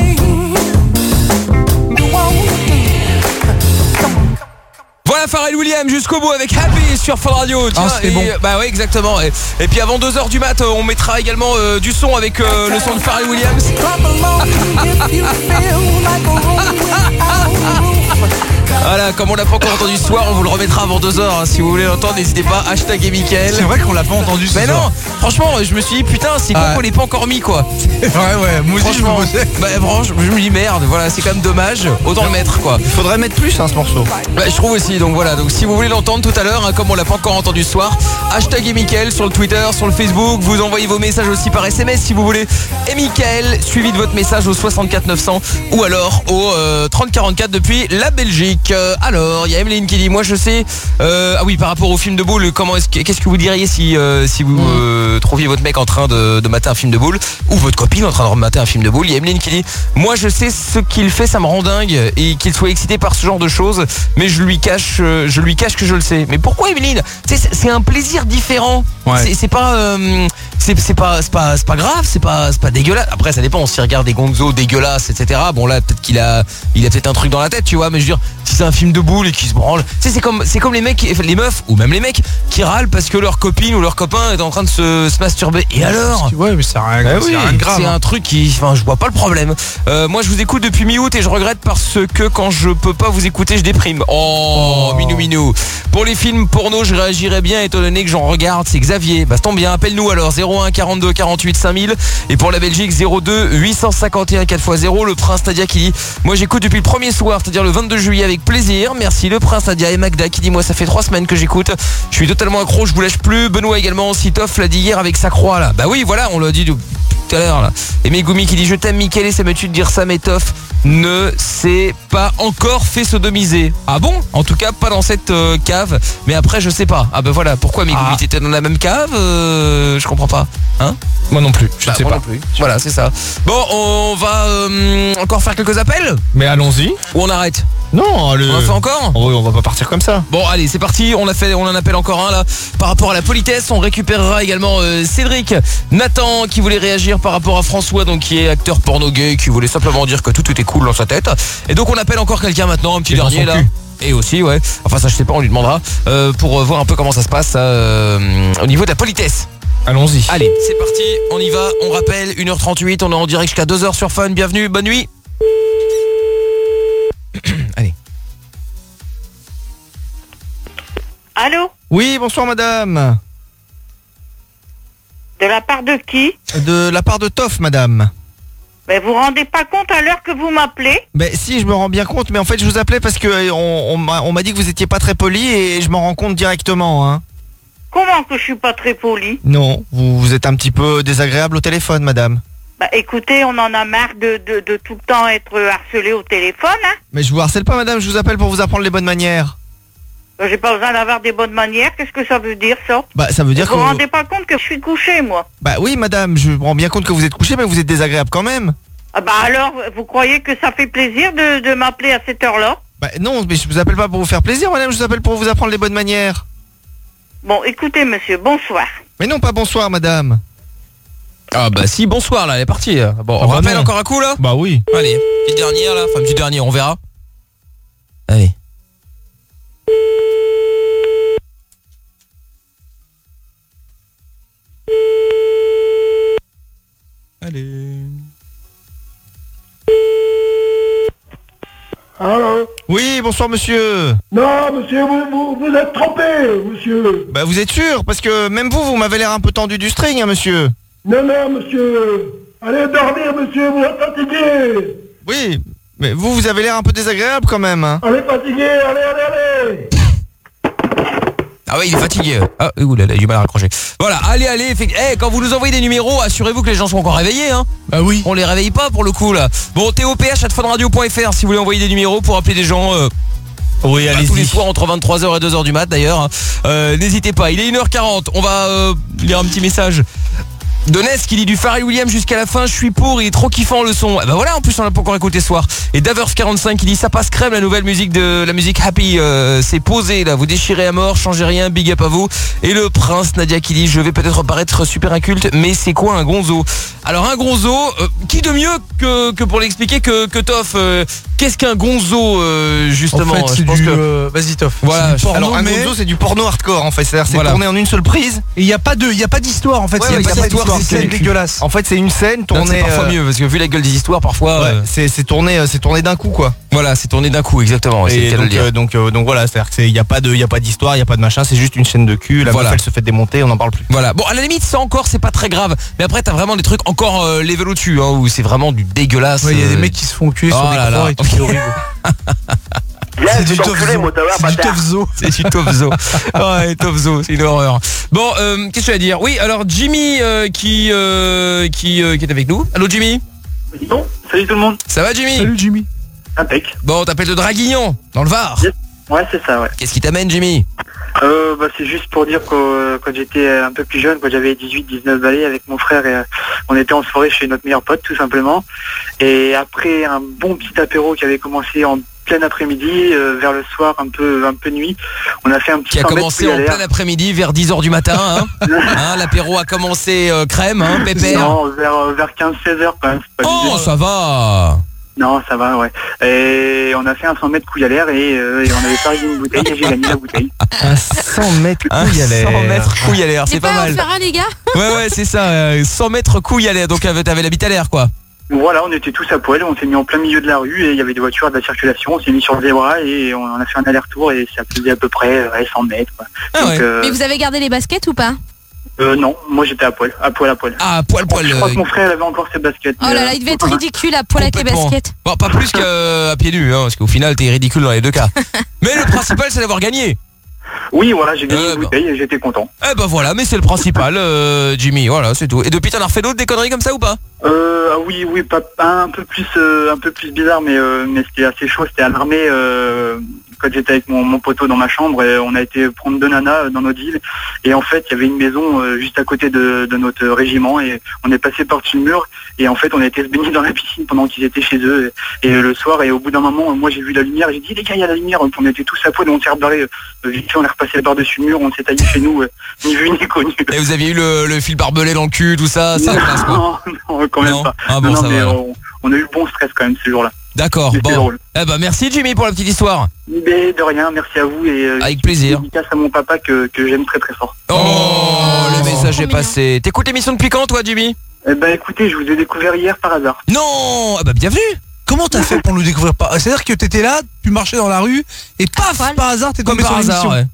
Voilà Pharrell Williams jusqu'au bout avec Happy sur Fun Radio. Tiens, c'est bon. Bah ouais, exactement. Et puis avant 2h du mat, on mettra également du son avec le son de Pharrell Williams. Voilà, comme on l'a pas encore entendu ce soir, on vous le remettra avant 2h. Si vous voulez l'entendre, n'hésitez pas, hashtag et Mickaël. C'est vrai qu'on l'a pas entendu ce soir. Mais non, Franchement, je me suis dit putain, c'est con qu'on l'ait pas encore mis quoi. Ouais, moi aussi je me posais. Bah franchement, je me dis merde, voilà, c'est quand même dommage, autant le mettre quoi. Il faudrait mettre plus ce morceau. Bah, je trouve aussi, donc voilà, donc si vous voulez l'entendre tout à l'heure, comme on l'a pas encore entendu ce soir, hashtag et Mickaël sur le Twitter, sur le Facebook, vous envoyez vos messages aussi par SMS si vous voulez. Et Mickaël, suivi de votre message au 64 900 ou alors au 30 44 depuis la Belgique. Alors, il y a Emeline qui dit, moi je sais, ah oui, par rapport au film de boule, qu'est-ce que vous diriez si vous trouviez votre mec en train de mater un film de boule ou votre copine en train de mater un film de boule. Il y a Emeline qui dit, moi je sais ce qu'il fait, ça me rend dingue et qu'il soit excité par ce genre de choses, mais je lui cache que je le sais. Mais pourquoi Emeline? C'est un plaisir différent. Ouais. C'est pas grave, c'est pas dégueulasse. Après ça dépend, si regarde des gonzos dégueulasses, etc. Bon là peut-être qu'il a peut-être un truc dans la tête, tu vois, mais je veux dire, si c'est un film de boule et qui se branle, c'est comme les mecs, les meufs ou même les mecs qui râlent parce que leur copine ou leur copain est en train de se masturber. Et alors? Ouais, mais c'est rien de grave. C'est un truc qui, enfin, je vois pas le problème. Moi je vous écoute depuis mi-août et je regrette parce que quand je peux pas vous écouter, je déprime. Oh. Minou. Pour les films porno, je réagirais bien étant donné que j'en regarde. C'est Xavier. Bah, tombe bien, appelle-nous alors 01 42 48 5000. Et pour la Belgique 02 851 4x0. Le Prince Nadia qui dit, moi j'écoute depuis le premier soir, c'est-à-dire le 22 juillet avec plaisir. Merci le Prince Nadia. Et Magda qui dit, moi ça fait 3 semaines que j'écoute. Je suis totalement accro, je vous lâche plus. Benoît également, Sitoff l'a dit hier avec sa croix là. Bah oui, voilà, on l'a dit tout à l'heure là. Et Megumi qui dit, je t'aime Mickaël et ça me tue de dire ça, mais Toff ne s'est pas encore fait sodomiser. Ah bon? En tout cas pas dans cette cave. Mais après je sais pas. Ah bah voilà, pourquoi Megumi? T'étais dans la même cave? Je comprends pas. Hein? Moi non plus, je sais pas. Non plus. Voilà, c'est ça. Bon, on va encore faire quelques appels. Mais allons-y. Ou on arrête? Non, allez. On en fait encore? Oui, on va pas partir comme ça. Bon, allez, c'est parti. On en appelle encore un là. Par rapport à la politesse, on récupérera également Cédric, Nathan qui voulait réagir par rapport à François, donc qui est acteur porno gay, qui voulait simplement dire que tout était cool dans sa tête. Et donc on appelle encore quelqu'un maintenant, un petit dernier là. Et aussi, ouais. Enfin ça je sais pas, on lui demandera pour voir un peu comment ça se passe au niveau de la politesse. Allons-y. Allez, c'est parti, on y va. On rappelle 1h38, on est en direct jusqu'à 2h sur Fun. Bienvenue, bonne nuit. Allez. Allô? Oui, bonsoir madame. De la part de qui? De la part de Toff, madame. Mais vous rendez pas compte à l'heure que vous m'appelez? Ben si, je me rends bien compte, mais en fait je vous appelais parce que on m'a dit que vous étiez pas très poli et je m'en rends compte directement, hein. Comment que je suis pas très poli? Non, vous êtes un petit peu désagréable au téléphone, madame. Bah écoutez, on en a marre de tout le temps être harcelé au téléphone, hein. Mais je vous harcèle pas, madame, je vous appelle pour vous apprendre les bonnes manières. J'ai pas besoin d'avoir des bonnes manières, qu'est-ce que ça veut dire ça? Bah ça veut dire que vous rendez pas compte que je suis couché, moi? Bah oui madame, je me rends bien compte que vous êtes couché, mais vous êtes désagréable quand même. Ah bah alors, vous croyez que ça fait plaisir de m'appeler à cette heure-là? Bah non, mais je vous appelle pas pour vous faire plaisir, madame, je vous appelle pour vous apprendre les bonnes manières. Bon, écoutez monsieur, bonsoir. Mais non, pas bonsoir madame. Ah bah si, bonsoir là, elle est partie. Bon, on rappelle encore un coup là? Bah oui. Allez, petite dernière là, enfin petite dernière, on verra. Allez. Allez. Allô? Oui, bonsoir monsieur. Non monsieur, vous êtes trompé, monsieur. Bah vous êtes sûr? Parce que même vous m'avez l'air un peu tendu du string, hein, monsieur. Non, monsieur. Allez dormir, monsieur, vous êtes fatigué. Oui, mais vous avez l'air un peu désagréable quand même, hein. Allez fatigué, allez. Ah ouais, il est fatigué. Ah, oulala, il a du mal à raccrocher. Voilà, allez, quand vous nous envoyez des numéros, assurez-vous que les gens sont encore réveillés, hein. Bah oui. On les réveille pas pour le coup, là. Bon, toph@funradio.fr si vous voulez envoyer des numéros pour appeler des gens... oui, allez-y. Tous les soirs entre 23h et 2h du mat d'ailleurs. N'hésitez pas, il est 1h40. On va lire un petit message de Ness qui dit du Pharrell Williams jusqu'à la fin, je suis pour, il est trop kiffant le son. Bah voilà, en plus on l'a pas encore écouté ce soir. Et Davers45 qui dit ça passe crème, la nouvelle musique de la musique Happy, c'est posé là, vous déchirez à mort, changez rien, big up à vous. Et le Prince Nadia qui dit je vais peut-être paraître super inculte, mais c'est quoi un gonzo? Alors un gonzo, qui de mieux que pour l'expliquer que Toff, qu'est-ce qu'un gonzo justement? En fait, je pense que vas-y Toff. voilà. Alors un gonzo c'est du porno hardcore en fait, c'est-à-dire c'est tourné en une seule prise. Et il y a pas d'histoire en fait, il y a pas d'histoire, c'est dégueulasse. En fait, c'est une scène tournée c'est parfois mieux parce que vu la gueule des histoires parfois c'est tourné d'un coup quoi. Voilà, c'est tourné d'un coup exactement, c'est le cas de le dire. Donc voilà, c'est-à-dire que il y a pas d'histoire, il y a pas de machin, c'est juste une chaîne de cul, la meuf elle se fait démonter, on n'en parle plus. Voilà. Bon, à la limite ça encore c'est pas très grave, mais après t'as vraiment des trucs encore level au-dessus où c'est vraiment du dégueulasse. Il y a des mecs qui se font tuer sur des croix et tout, c'est horrible. C'est du Tofzo. C'est du Tofzo. Ouais, Tofzo, c'est une horreur. Bon, qu'est-ce que je vais dire? Oui, alors Jimmy qui est avec nous. Allô Jimmy? Bon, salut tout le monde. Ça va Jimmy? Salut Jimmy. Impec. Bon, on t'appelle de Draguignan, dans le Var. Yes. Ouais, c'est ça, ouais. Qu'est-ce qui t'amène Jimmy? C'est juste pour dire que quand j'étais un peu plus jeune, quand j'avais 18-19 balais avec mon frère, et, on était en soirée chez notre meilleur pote tout simplement. Et après un bon petit apéro qui avait commencé en plein après-midi, vers le soir, un peu nuit, on a fait un petit... Qui a commencé en plein après-midi vers 10h du matin, l'apéro a commencé crème, pépère. Non, vers 15-16h quand même. Oh, ça va. Non, ça va, ouais. Et on a fait un 100 mètres couille à l'air et on avait parié une bouteille et j'ai gagné la bouteille. Un 100 mètres couille à l'air. 100 mètres couille à l'air, c'est pas mal. Faire les gars. Ouais, c'est ça. 100 mètres couille à l'air. Donc t'avais la bite à l'air, quoi. Voilà, on était tous à poil, on s'est mis en plein milieu de la rue et il y avait des voitures de la circulation, on s'est mis sur le zébra et on a fait un aller-retour et ça faisait à peu près 100 mètres. Quoi. Donc, mais vous avez gardé les baskets ou pas? Non, moi j'étais à poil. Ah, poil. Je crois que mon frère avait encore ses baskets. Oh là là, il devait être ridicule à poil avec les baskets. Bon, pas plus qu'à pieds nus, parce qu'au final t'es ridicule dans les deux cas. Mais le principal c'est d'avoir gagné. Oui, voilà, j'ai gagné une bouteille et j'étais content. Voilà, mais c'est le principal, Jimmy, voilà, c'est tout. Et depuis t'en as refait d'autres, des conneries comme ça ou pas? Oui, pas un peu plus bizarre, mais c'était assez chaud, c'était à l'armée. Quand j'étais avec mon poteau dans ma chambre et on a été prendre 2 nanas dans notre ville et en fait il y avait une maison juste à côté de notre régiment et on est passé par-dessus le mur et en fait on a été se baigner dans la piscine pendant qu'ils étaient chez eux et le soir et au bout d'un moment moi j'ai vu la lumière et j'ai dit les gars il y a la lumière, on était tous à poil et on s'est rebarré vite fait, on est repassé par-dessus le mur, on s'est taillé chez nous ni vu ni connu. Et vous aviez eu le fil barbelé dans le cul, tout ça, c'est la classe quoi? Non, quand même pas. Ah bon, non, ça mais va. on a eu le bon stress quand même ce jour-là. D'accord, bon. Merci Jimmy pour la petite histoire. Mais de rien, merci à vous et avec plaisir. Dédicace à mon papa que j'aime très très fort. Oh, le message est passé. T'écoutes l'émission depuis quand toi Jimmy? Écoutez, je vous ai découvert hier par hasard. Non, bienvenue. Comment t'as fait pour nous découvrir par... C'est-à-dire que t'étais là, tu marchais dans la rue et paf, par hasard t'es tombé sur l'émission. Ouais.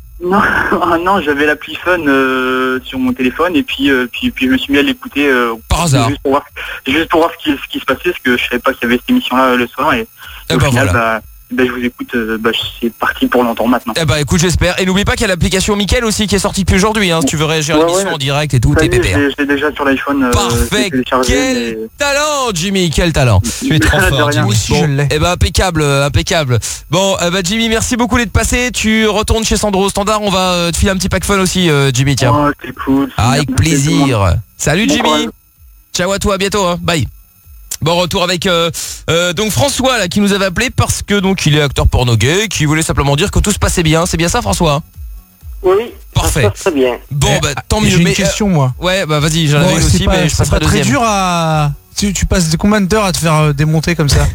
Non, j'avais l'appli Fun sur mon téléphone et puis je me suis mis à l'écouter par hasard juste pour voir ce qui se passait parce que je savais pas qu'il y avait cette émission là le soir et au final voilà. je vous écoute, c'est parti pour longtemps maintenant. Écoute, j'espère. Et n'oublie pas qu'il y a l'application Mickaël aussi qui est sortie depuis aujourd'hui, si tu veux réagir à l'émission en direct et tout, t'es pépère. Je l'ai déjà sur l'iPhone. Parfait. Quel talent Jimmy, quel talent. Tu es trop fort Jimmy. Bon, je l'ai. Impeccable. Bon, Jimmy, merci beaucoup d'être passé. Tu retournes chez Sandro au standard, on va te filer un petit pack fun aussi Jimmy, tiens. Oh, c'est cool. Avec plaisir. Salut Jimmy. Ciao à toi, à bientôt, bye. Bon, retour avec donc François là qui nous avait appelé parce que donc il est acteur porno gay, qui voulait simplement dire que tout se passait bien. C'est bien ça François? Oui. Parfait. Ça se passe bien. Bon tant mieux. J'ai une question moi. Ouais vas-y, j'en avais une aussi mais je passerai deuxième. C'est très dur à... Tu passes combien d'heures à te faire démonter comme ça?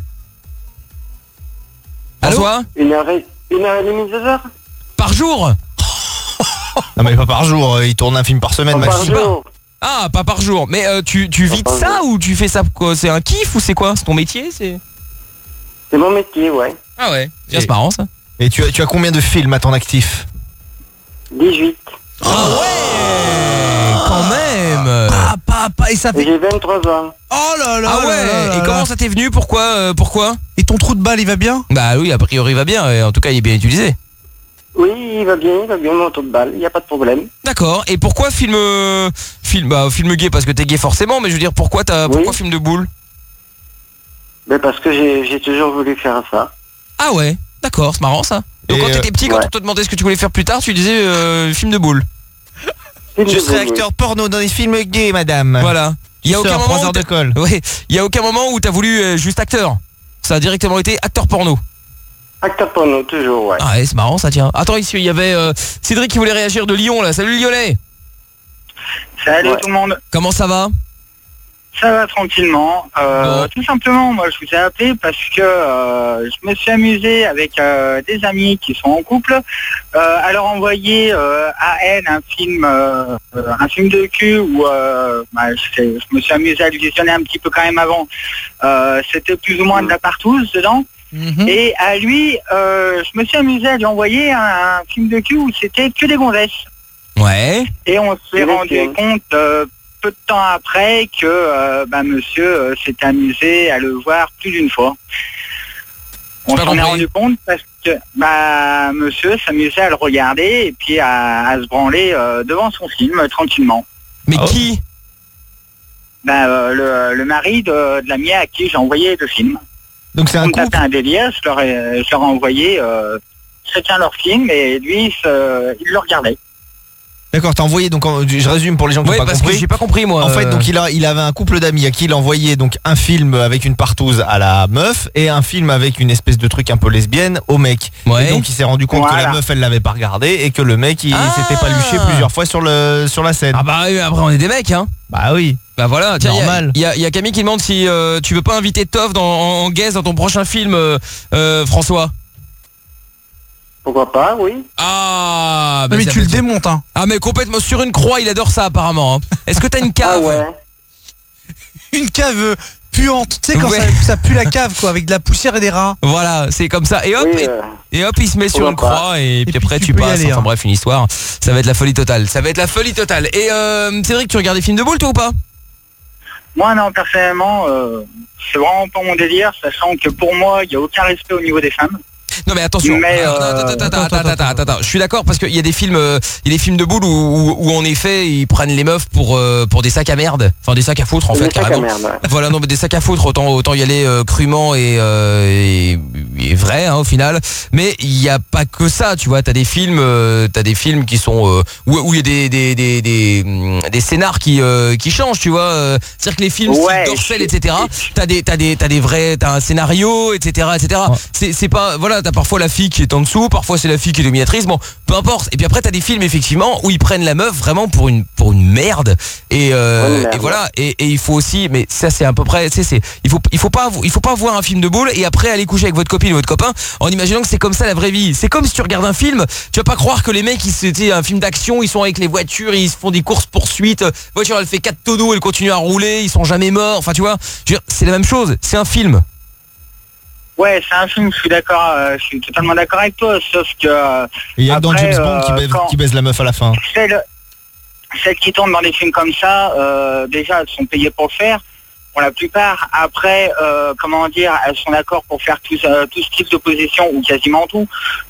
François? 1h30, 2 heures. Par jour? Non mais pas par jour, il tourne un film par semaine. Par jour. Ah, pas par jour. Mais tu vis de ça ou tu fais ça quoi? C'est un kiff ou c'est quoi? C'est ton métier? C'est mon métier, ouais. Ah ouais, c'est marrant ça. Et tu as combien de films à ton actif? 18. Ah ouais, quand même. Et ça fait... J'ai 23 ans. Oh là là. Ah ouais. Et comment ça t'est venu? Pourquoi Et ton trou de balle il va bien? Bah oui, a priori il va bien. En tout cas il est bien utilisé. Oui, il va bien, mon tour de balle, il n'y a pas de problème. D'accord, et pourquoi film gay? Parce que t'es gay forcément, mais je veux dire, pourquoi film de boule? Parce que j'ai toujours voulu faire ça. Ah ouais, d'accord, c'est marrant ça. Donc quand t'étais petit, quand on te demandait ce que tu voulais faire plus tard, tu disais film de boule. Je serai acteur porno dans les films gays, madame. Voilà. Il y a aucun moment il y a aucun moment où t'as voulu juste acteur. Ça a directement été acteur porno. Acteur porno, toujours, ouais. Ah ouais, c'est marrant ça, tiens. Attends, ici, il y avait Cédric qui voulait réagir de Lyon, là. Salut Lyonnais. Salut tout le monde. Comment ça va? Ça va tranquillement. Tout simplement, moi je vous ai appelé parce que je me suis amusé avec des amis qui sont en couple à leur envoyer à elle un film de cul où je me suis amusé à le visionner un petit peu quand même avant. C'était plus ou moins de la partouze dedans. Et à lui, je me suis amusé à lui envoyer un film de cul où c'était que des gonzesses. Ouais. Et on s'est rendu compte peu de temps après que monsieur s'est amusé à le voir plus d'une fois. On s'en est rendu compte parce que monsieur s'amusait à le regarder et puis à se branler devant son film tranquillement. Mais qui le mari de l'ami à qui j'ai envoyé le film. Donc c'est un couple. Un délire, je leur ai envoyé chacun leur film et lui il le regardait. D'accord, t'as envoyé, donc je résume pour les gens qui n'ont pas parce compris. Que j'ai pas compris moi. En fait, donc il avait un couple d'amis à qui il envoyait donc un film avec une partouze à la meuf et un film avec une espèce de truc un peu lesbienne au mec. Ouais. Et donc il s'est rendu compte que la meuf elle l'avait pas regardé et que le mec il s'était pas luché plusieurs fois sur la scène. Ah bah après on est des mecs hein. Bah oui. Bah voilà, tiens, normal. Il y a Camille qui demande si tu veux pas inviter Toff en guest dans ton prochain film, François. Pourquoi pas, oui. Ah, mais tu le démontes, hein. Ah, mais complètement sur une croix, il adore ça apparemment. Hein. Est-ce que t'as une cave? Ah ouais. Une cave puante, tu sais quand ça pue la cave quoi, avec de la poussière et des rats. Voilà, c'est comme ça. Et hop, oui, et hop, il se met sur une croix et puis après tu passes. Aller, enfin bref, une histoire. Ça va être la folie totale. Ça va être la folie totale. Et Cédric, tu regardes des films de boule toi ou pas? Moi non, personnellement, c'est vraiment pas mon délire, sachant que pour moi, il n'y a aucun respect au niveau des femmes. Non mais attention, attends, je suis d'accord parce qu'il y a des films de boule où en effet ils prennent les meufs pour des sacs à merde, enfin des sacs à foutre en fait carrément. Voilà, non mais des sacs à foutre, autant y aller crûment et vrai hein, au final. Mais il n'y a pas que ça, tu vois, t'as des films qui sont où il y a des scénars qui changent, tu vois. C'est-à-dire que les films d'Orcel, etc. T'as un scénario, etc. C'est pas, voilà, t'as parfois la fille qui est en dessous, parfois c'est la fille qui est dominatrice, bon, peu importe. Et puis après t'as des films effectivement où ils prennent la meuf vraiment pour une merde. Et voilà. Et il faut aussi, mais ça c'est à peu près, il faut pas voir un film de boule et après aller coucher avec votre copine ou votre copain en imaginant que c'est comme ça la vraie vie. C'est comme si tu regardes un film, tu vas pas croire que les mecs c'était un film d'action, ils sont avec les voitures, ils se font des courses poursuites, voiture elle fait 4 tonneaux, elle continue à rouler, ils sont jamais morts. Enfin tu vois, c'est la même chose, c'est un film. Ouais, c'est un film, je suis d'accord, je suis totalement d'accord avec toi, sauf que... Il y a dans James Bond qui baise la meuf à la fin. Celles qui tournent dans des films comme ça, déjà, elles sont payées pour le faire, pour la plupart. Après, elles sont d'accord pour faire tout ce type de position, ou quasiment tout,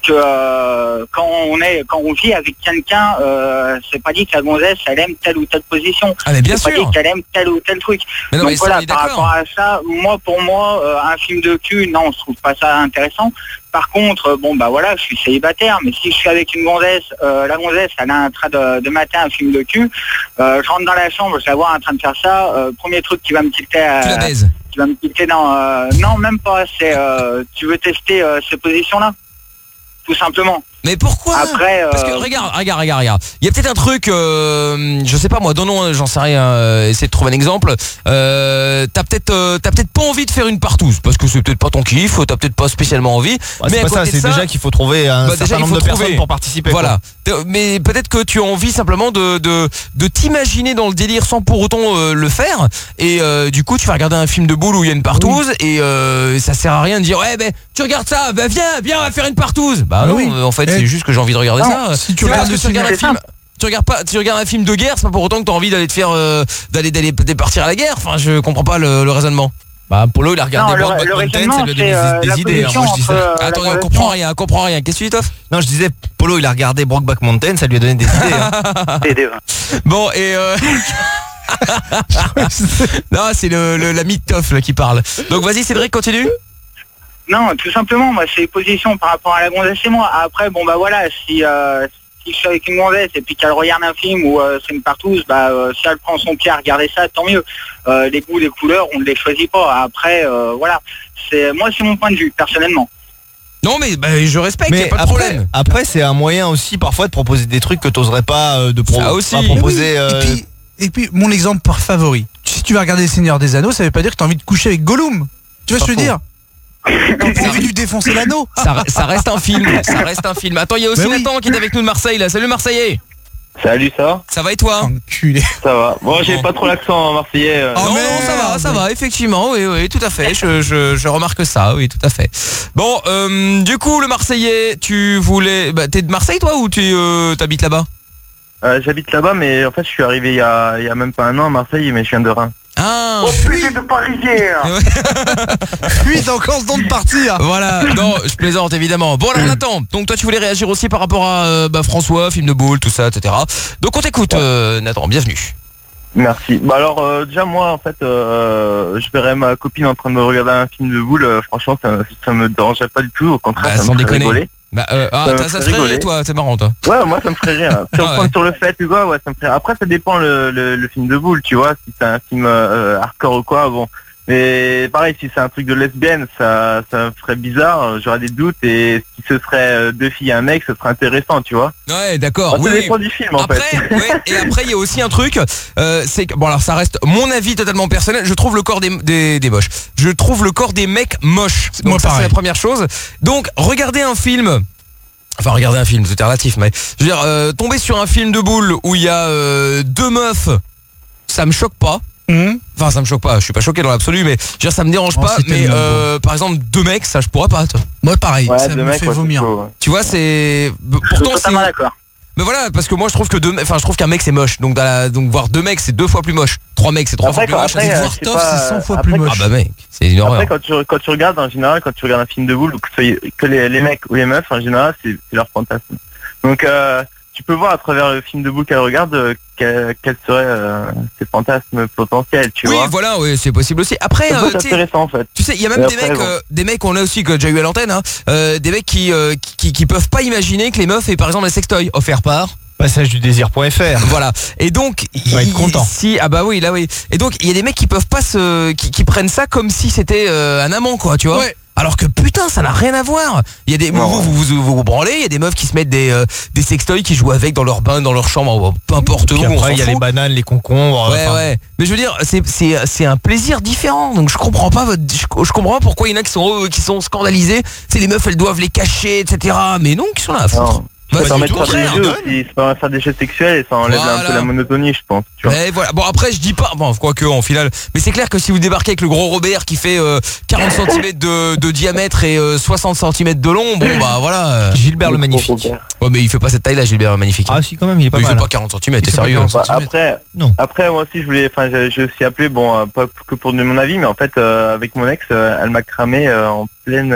que quand on vit avec quelqu'un, c'est pas dit que la gonzesse, elle aime telle ou telle position. Ah mais bien sûr. C'est pas dit qu'elle aime tel ou tel truc. Mais non, donc voilà, par rapport à ça, pour moi, un film de cul, non, je trouve pas ça intéressant. Par contre, je suis célibataire, mais si je suis avec une gonzesse, la gonzesse, elle a un train de matin un film de cul, je rentre dans la chambre, je la vois en train de faire ça, premier truc qui va me tilter tu la baises. Qui va me tilter dans... non, même pas, c'est... tu veux tester ces positions-là, tout simplement. Mais pourquoi? Après, parce que regarde. Il y a peut-être un truc, je sais pas moi, j'en sais rien. Essaie de trouver un exemple. T'as peut-être pas envie de faire une partouze parce que c'est peut-être pas ton kiff. T'as peut-être pas spécialement envie. Ouais, c'est pas ça. C'est déjà qu'il faut trouver un certain nombre de personnes pour participer. Voilà. Mais peut-être que tu as envie simplement de t'imaginer dans le délire sans pour autant le faire. Et du coup, tu vas regarder un film de boule où il y a une partouze et ça sert à rien de dire ouais, tu regardes ça, viens, on va faire une partouze. Bah non, en fait. C'est juste que j'ai envie de regarder ça. Si tu regardes un film, tu regardes un film de guerre, c'est pas pour autant que t'as envie d'aller te faire d'aller partir à la guerre. Enfin, je comprends pas le raisonnement. Bah Polo il a regardé Brokeback Mountain, ça lui a donné des idées. Moi je disais. Attends, on comprend rien. Qu'est-ce que tu dis, Toff? Non, je disais Polo il a regardé Brokeback Mountain, ça lui a donné des idées. Bon et non, c'est l'ami de Toff là qui parle. Donc vas-y Cédric, continue. Non, tout simplement, moi, c'est les positions par rapport à la gonzesse et moi. Après, si je suis avec une gonzesse et puis qu'elle regarde un film où c'est une partouze, si elle prend son pied à regarder ça, tant mieux. Les goûts, les couleurs, on ne les choisit pas. Après, voilà. C'est mon point de vue, personnellement. Non mais je respecte, mais y a pas de problème. Après c'est un moyen aussi parfois de proposer des trucs que t'oserais pas proposer. Et puis, mon exemple favori. Si tu vas regarder Le Seigneur des Anneaux, ça veut pas dire que t'as envie de coucher avec Gollum. Tu vois ce que je veux dire? T'as envie de lui défoncer l'anneau. Ça reste un film. Ça reste un film. Attends, il y a aussi Nathan qui est avec nous de Marseille là. Salut Marseillais. Salut, ça va? Ça va et toi? Enculé. Ça va. Bon, j'ai pas trop l'accent marseillais. Non, ça va, effectivement, oui, tout à fait. Je remarque ça, oui, tout à fait. Bon, du coup, le Marseillais, tu voulais... Bah, t'es de Marseille, toi, ou tu t'habites là-bas? J'habite là-bas, mais en fait, je suis arrivé il y a même pas un an à Marseille, mais je viens de Reims. Ah. Oh putain de Parisien. Puis t'as encore ce don de partir. Voilà, non, je plaisante évidemment. Bon alors Nathan, donc toi tu voulais réagir aussi par rapport à François, film de boule, tout ça, etc. Donc on t'écoute Nathan, bienvenue. Merci. Bah alors déjà moi en fait je verrais ma copine en train de regarder un film de boule, franchement ça me dérangerait pas du tout, au contraire ça me ferait rigoler. Bah ça se ferait rire toi, c'est marrant toi. Ouais, moi ça me ferait rire. Si on prend sur le fait ou quoi, ouais, ça me ferait. Après ça dépend le film de boule, tu vois, si c'est un film hardcore ou quoi, bon. Mais pareil, si c'est un truc de lesbienne, ça me ferait bizarre, j'aurais des doutes, et si ce serait deux filles et un mec, ce serait intéressant, tu vois. Ouais, d'accord. Ça dépend du film en fait. Ouais, et après il y a aussi un truc, c'est que bon alors ça reste mon avis totalement personnel, je trouve le corps des moches. Je trouve le corps des mecs moches. Donc moi, ça c'est la première chose. Donc regarder un film. Enfin regarder un film, c'est relatif, mais je veux dire tomber sur un film de boule où il y a deux meufs, ça me choque pas. Enfin ça me choque pas, je suis pas choqué dans l'absolu, mais je veux dire, ça me dérange pas, mais par exemple deux mecs, ça je pourrais pas toi. Moi pareil, ouais, ça me fait vomir. Tu vois, c'est pourtant c'est d'accord. Mais voilà, parce que moi je trouve que je trouve qu'un mec c'est moche. Donc donc voir deux mecs c'est deux fois plus moche. Trois mecs c'est trois fois plus moche. Voir Toff c'est 100 fois plus moche. Ah bah mec, c'est une horreur. Après quand tu regardes en général, quand tu regardes un film de boule, que les mecs ou les meufs en général, c'est leur fantasme. Donc tu peux voir à travers le film de boule qu'elle regarde quels seraient ses fantasmes potentiels, tu vois. Oui, voilà, oui, c'est possible aussi. Après, c'est intéressant en fait. Tu sais, il y a même des mecs, on a aussi déjà eu à l'antenne, hein, des mecs qui peuvent pas imaginer que les meufs aient par exemple un sextoy offert par passageduDésir.fr. Voilà. Et donc il va être content. Ah bah oui, là oui. Et donc il y a des mecs qui peuvent pas qui prennent ça comme si c'était un amant, quoi, tu vois. Ouais. Alors que putain, ça n'a rien à voir. Il y a des vous branlez, il y a des meufs qui se mettent des sextoys qui jouent avec dans leur bain, dans leur chambre, peu importe où. Après il y a les bananes, les concombres. Ouais. Mais je veux dire, c'est un plaisir différent. Donc je comprends pas je comprends pas pourquoi il y en a qui sont scandalisés. C'est les meufs, elles doivent les cacher, etc. Mais non, qui sont là à foutre. Ça enlève faire des jeux sexuels et ça enlève un peu la monotonie, je pense. Tu vois. Mais voilà. Bon après je dis pas, quoique en final, mais c'est clair que si vous débarquez avec le gros Robert qui fait 40 cm de diamètre et 60 cm de long, bon bah voilà. Gilbert le magnifique. Ouais mais il fait pas cette taille là, Gilbert le magnifique. Ah si quand même, il est pas mal. Il fait pas 40 cm, t'es sérieux? Après moi aussi je suis appelé, bon pas que pour donner mon avis, mais en fait avec mon ex, elle m'a cramé en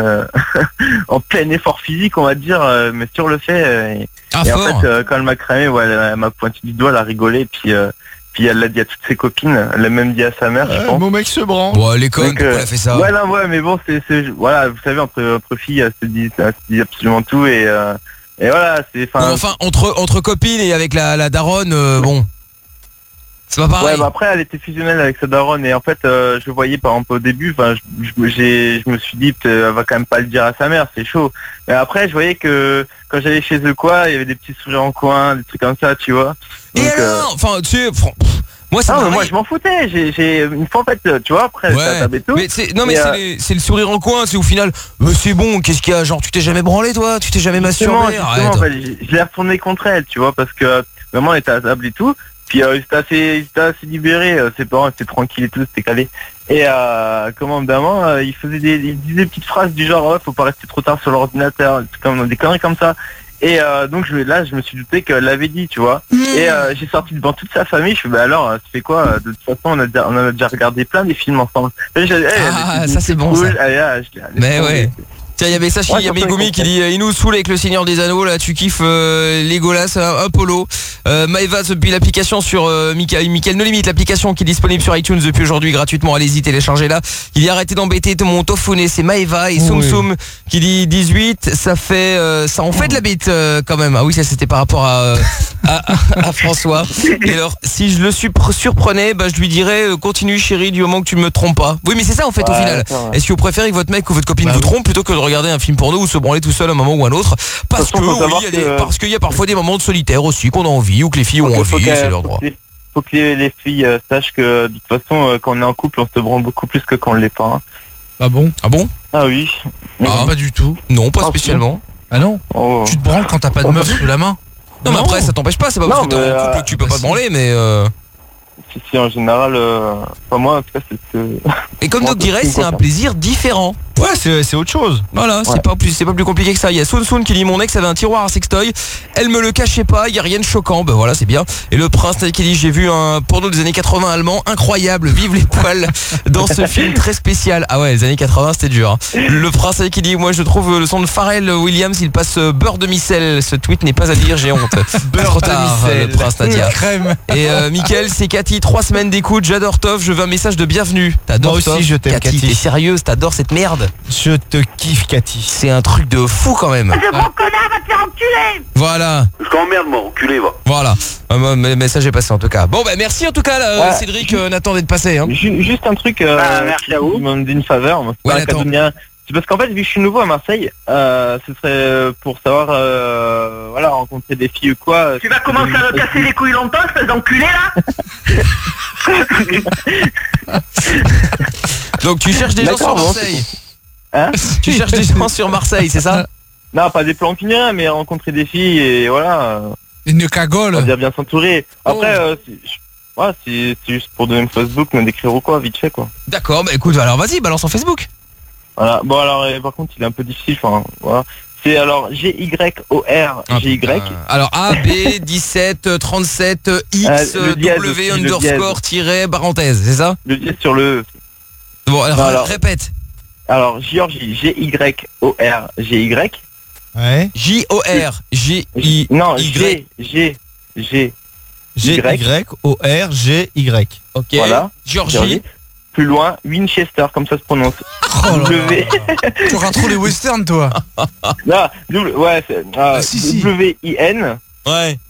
plein effort physique, on va dire, mais sur le fait. Et en fait, quand elle m'a cramé, elle m'a pointé du doigt, elle a rigolé, puis elle l'a dit à toutes ses copines, elle l'a même dit à sa mère, je pense. Mon mec se branle. Bon, les connes, pourquoi elle a fait ça? Ouais, mais bon, voilà, vous savez, entre filles, elle se dit absolument tout, et voilà, c'est... Enfin, entre copines et avec la daronne, bon... C'est pas pareil. Ouais, après elle était fusionnelle avec sa daronne, et en fait je voyais par exemple au début, je me suis dit elle va quand même pas le dire à sa mère, c'est chaud. Mais après je voyais que quand j'allais chez eux il y avait des petits sourires en coin, des trucs comme ça, tu vois. Donc, et alors, enfin tu sais, moi je m'en foutais, j'ai une fois en fait, tu vois, après ça tapait tout. Mais c'est le sourire en coin, c'est au final c'est bon, qu'est-ce qu'il y a, genre tu t'es jamais branlé toi, tu t'es jamais masturbé? Justement, en fait, je l'ai retourné contre elle, tu vois, parce que vraiment elle était à table et tout. Puis il était assez libéré, ses parents étaient tranquilles et tout, c'était calé. Et évidemment, il disait des petites phrases du genre faut pas rester trop tard sur l'ordinateur, des conneries comme ça. Et donc je me suis douté qu'elle l'avait dit, tu vois. Et j'ai sorti devant toute sa famille, je fais alors tu fais quoi? De toute façon on a déjà regardé plein des films ensemble. Ça c'est bon cool. Ça. Mais ouais. Tiens, il y avait Sachi Yamegumi qui dit il nous saoule avec le Seigneur des Anneaux, là tu kiffes Legolas, Apollo, Maeva depuis l'application sur Mickaël No Limite, l'application qui est disponible sur iTunes depuis aujourd'hui gratuitement, allez-y, téléchargez-la. Il dit arrêtez d'embêter mon Tofune, c'est Maeva, et Soum Soum qui dit 18, ça en fait de la bite quand même. Ah oui, ça c'était par rapport à François. Et alors si je le surprenais, je lui dirais continue chérie du moment que tu me trompes pas. Oui mais c'est ça en fait au final. Est-ce que vous préférez que votre mec ou votre copine vous trompe plutôt que de regarder un film porno ou se branler tout seul à un moment ou à un autre? Parce qu'il y a parfois des moments de solitaire aussi qu'on a envie, ou que les filles ont envie, c'est leur droit. faut que les filles sachent que de toute façon, quand on est en couple, on se branle beaucoup plus que quand on l'est pas. Hein. Ah bon? Ah bon? Ah oui. Ah, pas du tout. Non, pas spécialement. Ah non? Tu te branles quand t'as pas de meuf sous la main? Non, mais après, ça t'empêche pas, c'est pas parce que t'es en couple que tu peux pas te branler, mais... Si, en général, moi, en tout cas, c'est... Et comme Doc dirait, c'est un plaisir différent. Ouais, c'est autre chose. Voilà, c'est pas plus compliqué que ça. Il y a Soun Soun qui dit mon ex avait un tiroir à sextoy. Elle me le cachait pas, il y a rien de choquant. Ben voilà, c'est bien. Et le prince qui dit j'ai vu un porno des années 80 allemand incroyable, vive les poils dans ce film très spécial. Ah ouais, les années 80 c'était dur. Hein. Le prince qui dit moi je trouve le son de Pharrell Williams, il passe beurre de micelle. Ce tweet n'est pas à dire, j'ai honte. Trop tard, le prince Nadia. Crème. Et Mickaël, c'est Cathy, 3 semaines d'écoute, j'adore Tov, je veux un message de bienvenue. T'adores Moi aussi, Tov, je t'aime, Cathy. T'es sérieuse, t'adores cette merde. Je te kiffe, Cathy. C'est un truc de fou quand même. Ce gros connard va te faire enculer. Voilà. Je t'emmerde, moi, enculé, va. Voilà. Le message est passé en tout cas. Bon bah merci en tout cas là, Cédric, Nathan d'être passé. Hein. Juste un truc, merci à vous. Je me dis une faveur. Moi, Ouais, Nathan. C'est parce qu'en fait, vu que je suis nouveau à Marseille, ce serait pour savoir, voilà, rencontrer des filles ou quoi. Tu vas commencer à me casser les couilles longtemps, espèce d'enculé là. Donc tu cherches des gens sur Marseille. Hein? Tu cherches des gens sur Marseille, c'est ça? Non, pas des plans finir, mais rencontrer des filles et voilà. Une cagole. On va bien s'entourer. Après, c'est juste pour donner mon Facebook, me décrire ou quoi, vite fait quoi. D'accord, bah écoute, alors vas-y, balance en Facebook. Voilà. Bon alors, par contre, il est un peu difficile. Enfin, voilà. C'est alors GYOR Alors A, B, 17, 37, X, W, underscore, tiret, parenthèse, c'est ça? Le dièse sur le... Bon, alors répète. Alors, Georgie, GYOR. Ouais. J-O-R, G-I... Non, Y. G-Y-O-R-G-Y. Ok. Voilà. Georgie. Plus loin, Winchester, comme ça se prononce. W. Tu auras trop les westerns, toi. Non, W-I-N. Ouais.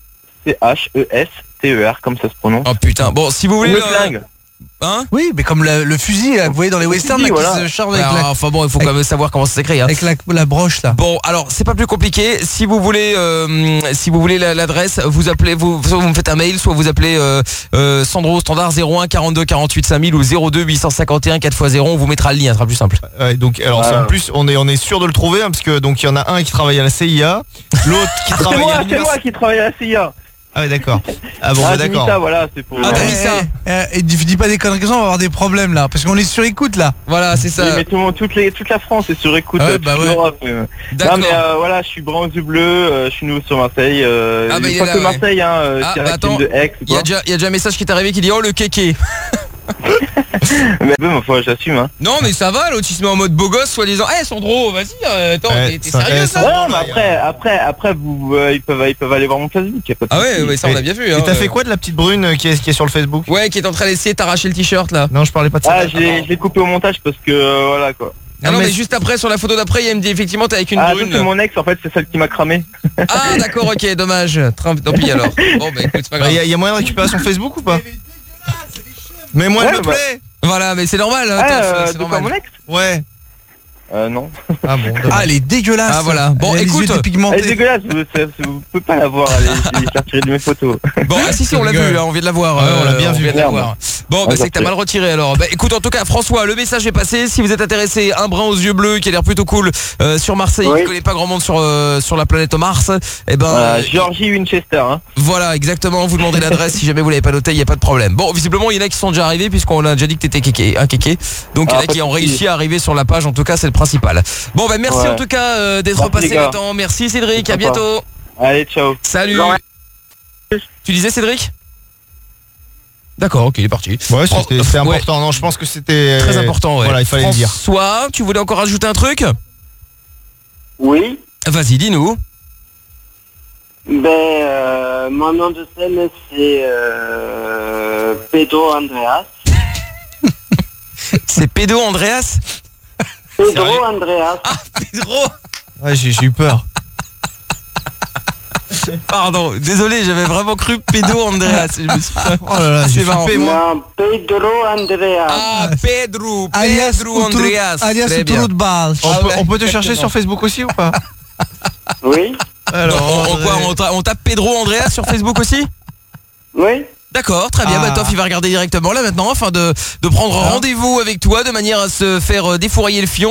C-H-E-S-T-E-R, comme ça se prononce. Oh putain, bon, si vous voulez... Hein? Oui, mais comme le fusil, là, vous voyez dans les westerns, là, voilà. qui se charge avec la... Enfin bon, il faut quand même savoir comment ça s'écrit. Hein. Avec la broche, là. Bon, alors c'est pas plus compliqué. Si vous voulez l'adresse, vous appelez, soit vous me faites un mail, soit vous appelez Sandro au standard 01 42 48 5000 ou 02 851 4x0. On vous mettra le lien, ça sera plus simple. Ouais, donc alors en plus on est sûr de le trouver hein, parce que donc il y en a un qui travaille à la CIA, l'autre qui travaille à l'université. C'est moi qui travaille à la CIA. Ah ouais d'accord. Ah bon d'accord. Ça, voilà, c'est pour... Et dis pas des conneries, on va avoir des problèmes là, parce qu'on est sur écoute là. Voilà, c'est ça. Oui, mais toute la France est sur écoute. D'accord. Non mais voilà, je suis brun aux yeux bleus, je suis nouveau sur Marseille. Pas que Marseille, attends, de Aix. Il y a déjà un message qui est arrivé qui dit oh le kéké. Mais bon, faut j'assume hein. Non mais ça va, l'autre il se met en mode beau gosse soi-disant. Sandro, vas-y, attends, t'es sérieux ça? Non mais après vous ils peuvent aller voir mon Facebook, y a pas de souci. Ouais, ça on a bien vu hein. Et t'as fait quoi de la petite brune qui est sur le Facebook? Ouais, qui est en train d'essayer de t'arracher le t-shirt là. Non, je parlais pas de ça. Ah, je l'ai coupé au montage parce que voilà quoi. Ah non mais juste après sur la photo d'après il me dit effectivement t'es avec une brune. C'est mon ex en fait, c'est celle qui m'a cramé. Ah d'accord, ok, dommage. Tant pis alors. Bon bah écoute, c'est pas grave. Y a moyen de récupérer son Facebook ou pas? Mais moi elle me plaît. Voilà, mais c'est normal hein, c'est normal. Mon ex? Ouais. Non. Ah bon. Ah, elle est dégueulasse. Ah voilà. Bon, écoute, elle est dégueulasse. Vous pouvez pas la voir. Elle est retirée de mes photos. Bon, si, on l'a vu. Hein, on vient de la voir. on l'a bien vu. Bon, bah, c'est que t'as mal retiré alors. Bah, écoute, en tout cas, François, le message est passé. Si vous êtes intéressé, un brun aux yeux bleus qui a l'air plutôt cool sur Marseille, qui connaît pas grand monde sur la planète Mars. Et ben, Georgie Winchester. Hein. Voilà, exactement. Vous demandez l'adresse. Si jamais vous l'avez pas noté, il y a pas de problème. Bon, visiblement, il y en a qui sont déjà arrivés puisqu'on a déjà dit que t'étais un kéké. Donc il y en a qui ont réussi à arriver sur la page. En tout cas, c'est le principal. Bon bah merci en tout cas d'être passé Nathan. Merci Cédric, à bientôt. Allez, ciao. Salut. Tu disais Cédric? D'accord, ok, il est parti. Ouais, c'était important. Non, je pense que c'était très important. Ouais. Voilà, il fallait le dire. François, tu voulais encore ajouter un truc? Oui. Vas-y, dis-nous. Mon nom de scène c'est Pedro Andreas. C'est Pedro Andreas? Pedro Andreas. Ah, Pedro. Ouais, j'ai eu peur. Pardon, désolé, j'avais vraiment cru Pedro Andreas. Je me suis... Oh là là, j'ai marrant. Non, Pedro Andreas. Ah, Pedro Andreas. Alias Trudbal. On peut te chercher sur Facebook aussi ou pas? Oui. Alors, on tape Pedro Andreas sur Facebook aussi? Oui. D'accord, très bien. Bah Toff, il va regarder directement là maintenant afin de prendre rendez-vous avec toi de manière à se faire défourailler le fion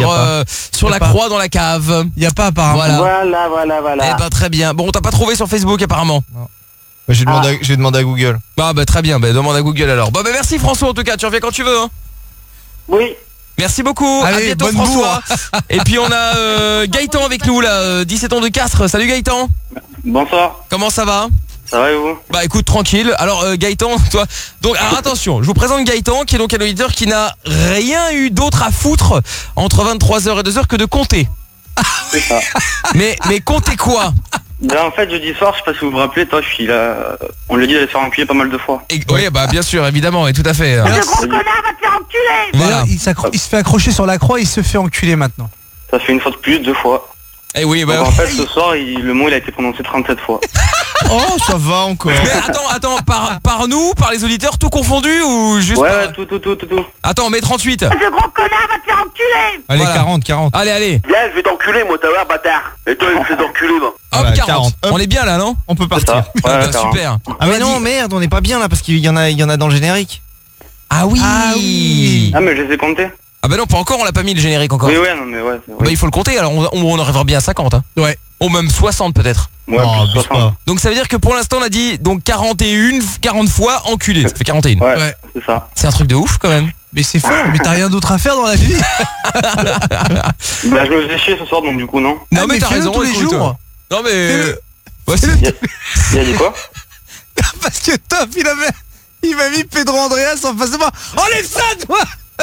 sur la croix dans la cave. Il y a pas apparemment. Voilà. Eh ben très bien. Bon, on t'a pas trouvé sur Facebook apparemment. Non. Bah, j'ai demandé à Google. Bah très bien, demande à Google alors. Bah merci François en tout cas, tu reviens quand tu veux hein. Oui. Merci beaucoup. Allez, à bientôt bonne François. Et puis on a Gaëtan avec nous là, 17 ans de Castres. Salut Gaëtan. Bonsoir. Comment ça va? Ça va et vous? Bah écoute, tranquille. Alors Gaëtan, toi, donc alors attention, je vous présente Gaëtan qui est donc un auditeur qui n'a rien eu d'autre à foutre entre 23h et 2h que de compter. C'est ça. Mais compter quoi? En fait, jeudi soir, je sais pas si vous vous rappelez, toi, je suis là. On lui dit d'aller se faire enculer pas mal de fois. Oui, bah bien sûr, évidemment, et tout à fait. Le gros connard va te faire enculer. Voilà. Il se fait accrocher sur la croix, il se fait enculer maintenant. Ça fait une fois de plus, 2 fois. Eh oui, bah donc, en fait, ce soir, le mot il a été prononcé 37 fois. Oh, ça va encore. Mais attends, par nous, par les auditeurs, tout confondu ou juste Ouais, tout. Attends, mais 38. Le gros connard va te faire enculer. Allez, Voilà. 40. Allez. Viens, je vais t'enculer, moi, t'as l'air bâtard. Et toi, il me fait t'enculer, va. Hop, Voilà, 40. 40. On est bien là, non? On peut partir. Ouais, Bah, 40. super. Ah mais non, merde, on n'est pas bien là parce qu'il y en a dans le générique. Ah oui. Ah, mais je les ai comptés. Ah bah non, pas encore, on l'a pas mis le générique encore. Oui, non, mais ouais. Bah il faut le compter, alors on arrivera bien à 50 hein. Ouais. Ou même 60 peut-être. Ouais, Oh, plus abuse 60. pas. Donc ça veut dire que pour l'instant on a dit donc 40 fois enculé. Ça fait 41. Ouais, c'est ça. C'est un truc de ouf quand même. Mais c'est fort, mais t'as rien d'autre à faire dans la vie. Bah, je me faisais chier ce soir, donc du coup, non. Non mais t'as fais-le raison, tous les écoute. jours. Non mais ouais, Il a dit quoi? Parce que Top, il m'a mis Pedro Andreas en face de moi. Enlève ça, toi.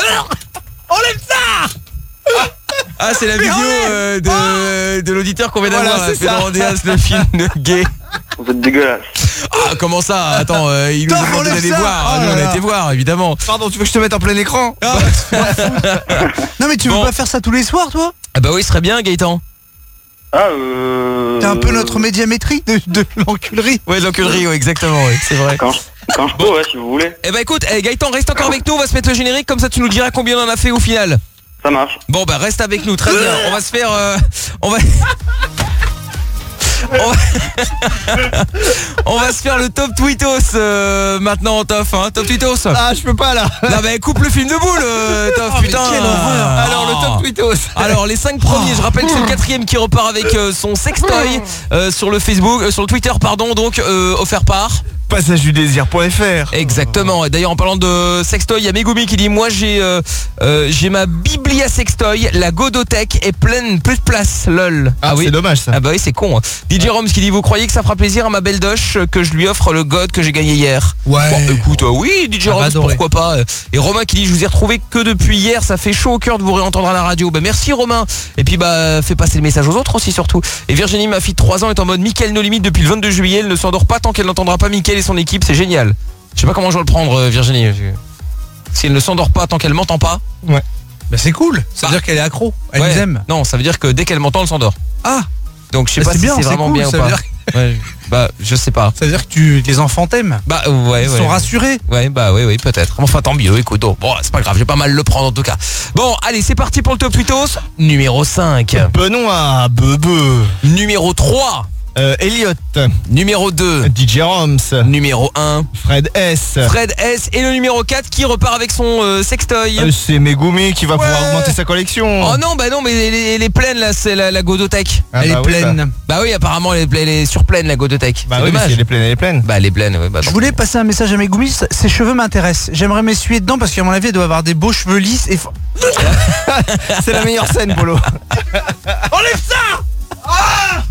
Enlève ça. Ah c'est la Mais vidéo de l'auditeur qu'on vient Voilà, d'avoir, c'est ça. Pedro Andreas, le film de gay. Vous êtes dégueulasse. Ah comment ça? Attends, il nous a Top, demandé enlève d'aller ça. voir. Oh Nous là on a là. été voir évidemment. Pardon, tu veux que je te mette en plein écran? Non mais tu veux Bon. pas faire ça tous les soirs, toi? Ah bah oui, ce serait bien Gaëtan. T'es un peu notre médiamétrie de l'enculerie. Ouais, de l'enculerie, ouais, exactement, ouais, c'est vrai. Quand je peux, ouais, si vous voulez. Eh bah écoute, Gaëtan, reste encore avec nous, on va se mettre le générique, comme ça tu nous diras combien on en a fait au final. Ça marche. Bon bah reste avec nous, très bien. On va se faire... On va se faire le top tweetos maintenant, Toff, hein. Top tweetos. Ah, je peux pas là. Non mais coupe le film de boule, Toff, putain. quelle horreur. Alors le top tweetos. Alors les 5 premiers, je rappelle que c'est le 4e qui repart avec son sextoy sur le Facebook, sur le Twitter pardon, donc offert par Passagedudésir.fr. Exactement. Et d'ailleurs en parlant de sextoy, il y a Megumi qui dit moi j'ai ma biblia sextoy, la Godotech est pleine plus de place, lol. Ah oui, c'est dommage ça. Ah bah oui, c'est con. Hein. DJ Roms qui dit vous croyez que ça fera plaisir à ma belle Doche que je lui offre le God que j'ai gagné hier? Ouais. Bon, écoute, oui, DJ Roms, pourquoi pas. Et Romain qui dit je vous ai retrouvé que depuis hier, ça fait chaud au cœur de vous réentendre à la radio. Bah merci Romain. Et puis bah fais passer le message aux autres aussi surtout. Et Virginie, ma fille de 3 ans, est en mode Mickaël No Limite depuis le 22 juillet, elle ne s'endort pas tant qu'elle n'entendra pas Mickaël et son équipe, c'est génial. Je sais pas comment je dois le prendre Virginie. Si elle ne s'endort pas tant qu'elle m'entend pas. Ouais. Bah c'est cool, ça veut dire qu'elle est accro, elle nous aime. Non, ça veut dire que dès qu'elle m'entend, elle s'endort. Ah. Donc je sais Bah, pas c'est si bien, c'est c'est vraiment cool, bien ça ou veut pas. dire Ouais, bah je sais pas. Ça veut dire que les enfants t'aiment. Bah ouais, Ils sont rassurés. Ouais, bah oui, peut-être. Enfin tant mieux, écoute. Bon, c'est pas grave, je vais pas mal le prendre en tout cas. Bon, allez, c'est parti pour le top tweetos. Numéro 5. Benoît, Bebe. Numéro 3. Elliot. Numéro 2. DJ Roms. Numéro 1. Fred S. Fred S. Et le numéro 4 qui repart avec son sextoy. C'est Megumi qui va pouvoir augmenter sa collection. Oh non, bah non, mais elle est pleine là, c'est la Godotech. Ah, Elle bah est oui, pleine. Bah oui, apparemment elle est surpleine la Godotech. Bah C'est oui, mais dommage. si elle est pleine, elle est pleine. Bah elle est pleine, ouais. Bah, Je voulais passer un message à Megumi, ses cheveux m'intéressent. J'aimerais m'essuyer dedans parce qu'à mon avis, elle doit avoir des beaux cheveux lisses et... C'est la meilleure scène, Polo. Enlève ça.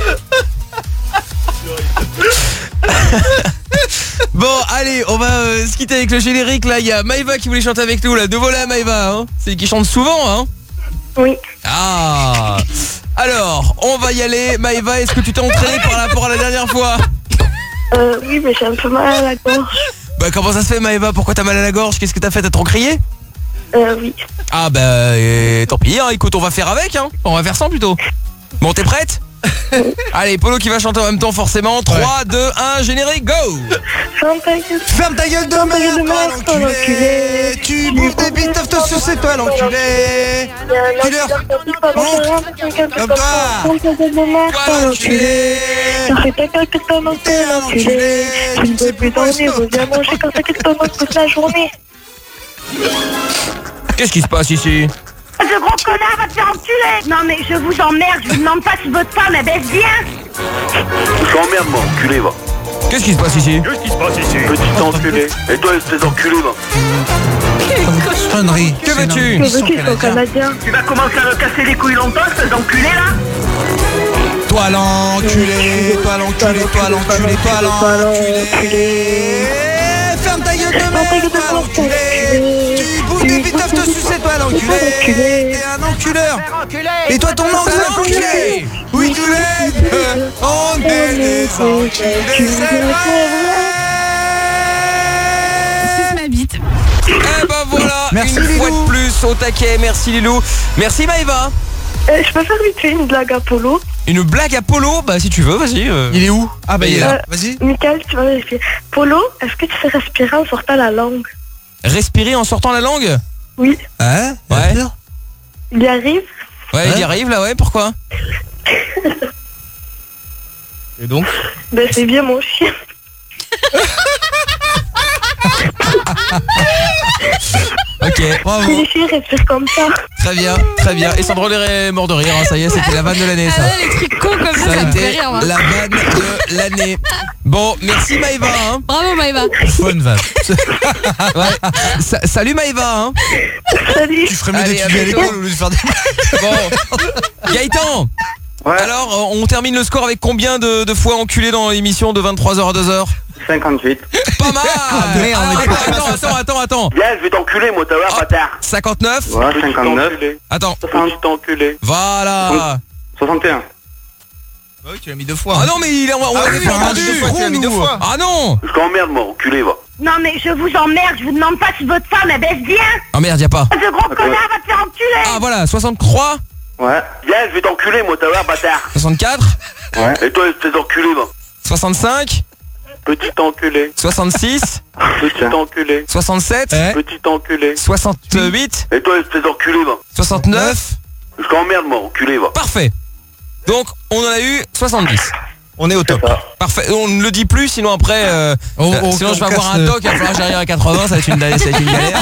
Bon, allez, on va se quitter avec le générique. Là, il y a Maïva qui voulait chanter avec nous. Là, de voilà Maïva, hein. C'est elle qui chante souvent, hein. Oui. Ah. Alors, on va y aller. Maïva, est-ce que tu t'es entraînée par rapport à la dernière fois? Oui, mais j'ai un peu mal à la gorge. Bah comment ça se fait Maïva? Pourquoi t'as mal à la gorge? Qu'est-ce que t'as fait? T'as trop crié? Oui. Ah bah tant pis, hein. Écoute, on va faire avec, hein. On va faire sans plutôt. Bon, t'es prête? Allez, Polo qui va chanter en même temps forcément. 3, 2, 1, générique, go. Ferme ta gueule de merde, toi l'enculé. Tu bouffes des bites, te sucer, c'est toi l'enculé. Killer. Monte. Comme toi. Toi l'enculé. Car c'est ta gueule que t'as manqué l'enculé. Tu ne peux plus dormir, reviens manger quand t'as que t'as manqué toute la journée. Qu'est-ce qui se passe ici? Ce gros connard va te faire enculer. Non mais je vous emmerde, je vous demande pas si votre femme elle baisse bien. Je t'emmerde, moi, enculé, va. Qu'est-ce qui se passe ici? Qu'est-ce qui se passe ici? Petit enculé. Et toi, espèce enculé, va. Connerie. Que veux-tu? Que veux-tu, son Canadien? Tu vas commencer à me casser les couilles longtemps, ces enculés là? Toi l'enculé, toi l'enculé, toi l'enculé, toi l'enculé. Ferme ta gueule de merde, toi l'enculé. Tu bouffes des pitoffes te sucer, toi l'enculé. T'es un enculeur. Et toi ton nom c'est enculé. Oui tu l'es. On est des enculés, c'est vrai. C'est ma bite. Eh ben voilà, Merci, une fois Lilou. de plus au taquet. Merci Lilou. Merci Maëva. Je peux faire vite fait une blague à Polo? Une blague à Polo? Bah si tu veux, vas-y. Il est où? Ah bah il est là, vas-y. Michael, tu vas vérifier. Polo, est-ce que tu sais respirer en sortant la langue? Respirer en sortant la langue? Oui. Hein? Ouais. Il y arrive? Ouais, il y arrive là, ouais, pourquoi? Et donc? Ben c'est bien mon chien. Ok, bravo. Les chiens respirent comme ça. Très bien, très bien. Et Sandro est mort de rire, hein, ça y est, c'était la vanne de l'année ça. Ah ouais, les trucs cons comme Ça ça a me fait été rire, moi. la vanne de l'année. Bon, merci Maëva. Hein. Bravo Maëva. Bonne vanne. Ouais. Salut Maëva. Hein. Salut. Tu ferais mieux Allez, d'étudier à à bientôt. l'école au lieu de faire des... Bon, Gaëtan. Ouais. Alors, on termine le score avec combien de fois enculé dans l'émission de 23h à 2h? 58. Pas mal. merde, Attends. Viens, je vais t'enculer, moi, t'as l'air, bâtard. 59. Ouais, 59. Attends. Petit enculé. Voilà. 61. Bah oui, tu l'as mis 2 fois. Ah non, mais on l'avait pas entendu. Tu l'as mis 2 fois. Ah non. Je t'emmerde, moi, enculé, va. Non mais je vous emmerde, je vous demande pas si votre femme elle baisse bien. Ah merde, y a pas. Ce gros connard va te faire enculer. Ah voilà, 63. Ouais. Viens, je vais t'enculer, moi, t'as l'air, bâtard. 64. Ouais. Et toi, espèce enculé, va. 65. Petit enculé. 66. Petit enculé. 67. Petit enculé. 68. Et toi, espèce enculé, va. 69. Je t'emmerde, moi, enculé, va. Parfait. Donc, on en a eu 70. On est au top. Parfait. On ne le dit plus, sinon après, sinon je vais avoir un toc, il va falloir que j'arrive à 80, ça va être une galère.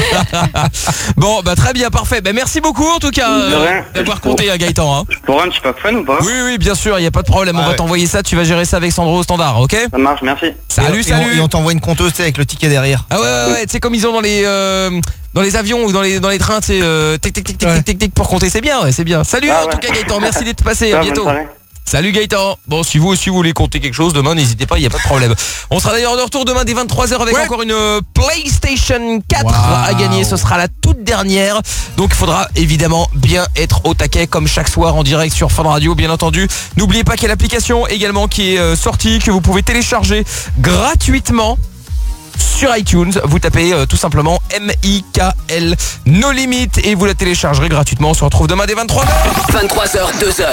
Bon, bah très bien, parfait. Bah merci beaucoup en tout cas d'avoir compté à Gaëtan. Hein. Pour un petit peu de fun ou pas? Oui, bien sûr, il n'y a pas de problème. On va t'envoyer ça, tu vas gérer ça avec Sandro au standard, ok? Ça marche, merci. Salut. Et on t'envoie une compteuse, tu sais, avec le ticket derrière. Ah ouais, tu sais comme ils ont dans les avions ou dans les trains, tu sais, tic pour compter, c'est bien, ouais, c'est bien. Salut en tout cas Gaëtan, merci d'être passé, à bientôt. Salut Gaëtan. Bon, si vous aussi vous voulez compter quelque chose demain, n'hésitez pas, il n'y a pas de problème. On sera d'ailleurs de retour demain dès 23h avec encore une PlayStation 4 à gagner. Ce sera la toute dernière. Donc il faudra évidemment bien être au taquet comme chaque soir en direct sur Fun Radio, bien entendu. N'oubliez pas qu'il y a l'application également qui est sortie, que vous pouvez télécharger gratuitement sur iTunes. Vous tapez tout simplement M-I-K-L No Limit et vous la téléchargerez gratuitement. On se retrouve demain dès 23h. 23h, 2h.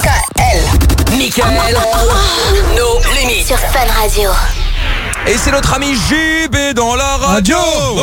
Michael. No Limit. Sur Fun Radio. Et c'est notre ami JB dans la radio.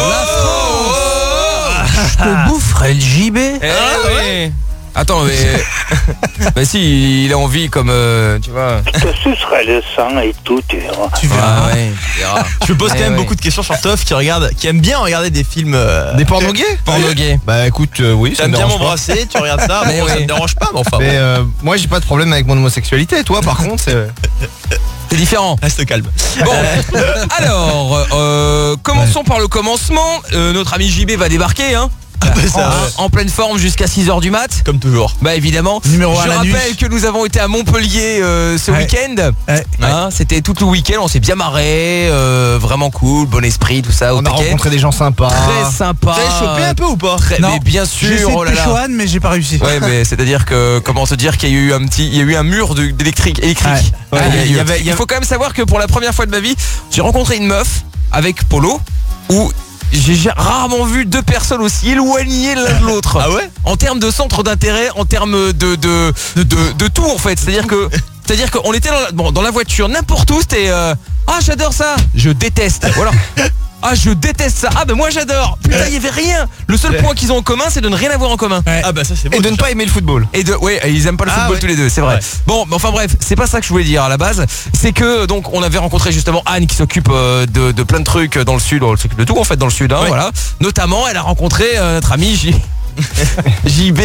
Je te boufferai le JB. Oui. Attends, mais si, il a envie comme, tu vois. Ce serait le sang et tout, tu verras. Tu verras. Ouais, tu verras. Je me pose quand même beaucoup de questions sur Toff qui aime bien regarder des films... Des pornos gays? Pornos gays. Bah écoute, oui, ça me bien dérange pas. m'embrasser, tu regardes ça, Mais bon, ça oui. me dérange pas, mais enfin... Mais moi j'ai pas de problème avec mon homosexualité, toi par contre c'est différent. Reste calme. Bon, alors, commençons par le commencement. Notre ami JB va débarquer, hein. En pleine forme jusqu'à 6h du mat. Comme toujours. Bah évidemment. Numéro 1 Je la rappelle nuit. que nous avons été à Montpellier ce week-end. Hein, c'était tout le week-end, on s'est bien marré, vraiment cool, bon esprit, tout ça. On a rencontré des gens sympas. Très sympa. T'as chopé un peu ou pas? Mais bien sûr. J'ai essayé de Oh là là. pécho Anne, mais j'ai pas réussi. Ouais, mais c'est-à-dire que comment te dire qu'il y a eu un mur d'électrique. Il faut quand même savoir que pour la première fois de ma vie, j'ai rencontré une meuf avec Polo où j'ai rarement vu deux personnes aussi éloignées l'un de l'autre. Ah ouais? En termes de centre d'intérêt, en termes de tout en fait. C'est-à-dire qu'on était dans la voiture, n'importe où, c'était ah j'adore ça, je déteste. Voilà. Ah, je déteste ça. Ah, bah moi j'adore. Putain, il y avait rien. Le seul point qu'ils ont en commun, c'est de ne rien avoir en commun. Ah bah ça c'est bon. Et de ne pas aimer le football. Oui, ils aiment pas le football tous les deux, c'est vrai. Bon, mais enfin bref, c'est pas ça que je voulais dire à la base. C'est que donc on avait rencontré justement Anne qui s'occupe de plein de trucs dans le sud. Elle s'occupe de tout en fait dans le sud, hein, voilà. Notamment, elle a rencontré notre ami JB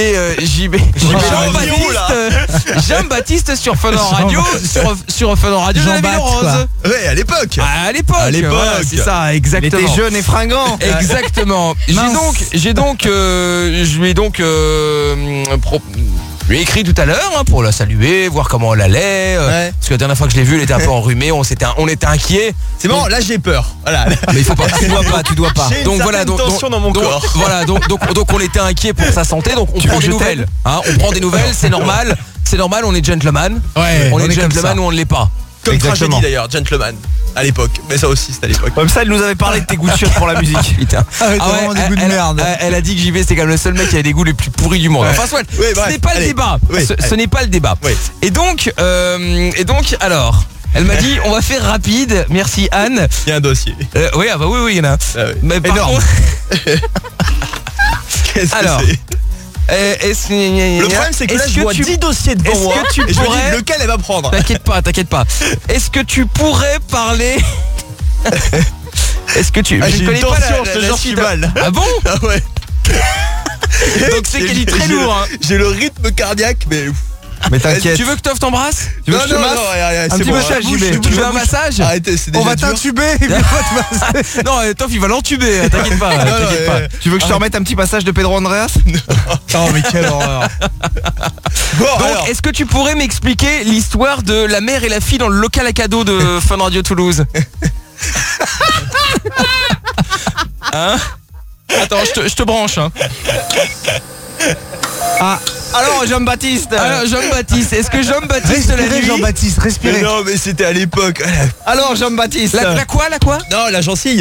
Jean-Baptiste sur Fun Radio, sur Fun Radio de la Ville Rose. Ouais, à l'époque. À l'époque, voilà, c'est ça, exactement. Il était jeune et fringant. Exactement. Je lui ai écrit tout à l'heure pour la saluer, voir comment elle allait. Parce que la dernière fois que je l'ai vue, elle était un peu enrhumée, on était inquiets. C'est bon, là j'ai peur. Voilà. Mais il faut pas, tu dois pas. J'ai une certaine tension dans mon corps. Voilà, donc on était inquiets pour sa santé, donc on prend des nouvelles. On prend des nouvelles, c'est normal. C'est normal, on est gentleman. Ouais, on est gentleman ou on ne l'est pas. Comme Tragédie d'ailleurs, gentleman. À l'époque, mais ça aussi c'était à l'époque. Comme ça, elle nous avait parlé de tes goûts de chiottes pour la musique. Putain. Vraiment des goûts de merde. Elle a dit que JB c'était quand même le seul mec qui avait des goûts les plus pourris du monde. Enfin, soit, ce n'est pas le débat. Ce n'est pas le débat. Et donc, alors, elle m'a dit on va faire rapide. Merci Anne. Il y a un dossier. Oui, il y en a. Mais par énorme. contre, qu'est-ce que alors. c'est Le problème c'est que là je vois 10 dossiers devant moi et je me dis lequel elle va prendre. T'inquiète pas. Est-ce que tu pourrais parler Est-ce que tu j'ai une tension, je te jure, je suis mal. Ah bon? Ah ouais. Donc c'est qu'elle est très lourd. J'ai le rythme cardiaque mais t'inquiète. Tu veux que Toff t'embrasse? Tu veux que je te masse? Un petit massage, tu veux un massage? Arrêtez, c'est déjà on va t'intuber. Non, Toff il va l'entuber, t'inquiète pas. Tu veux que je te remette un petit passage de Pedro Andreas? Non mais quelle horreur. Donc est-ce que tu pourrais m'expliquer l'histoire de la mère et la fille dans le local à cadeaux de Fun Radio Toulouse? Hein? Attends, je te branche. Alors Jean-Baptiste, est-ce que Jean-Baptiste l'a dit? Jean-Baptiste, respirez. Non mais c'était à l'époque. Alors Jean-Baptiste. La quoi? Non, la gencive.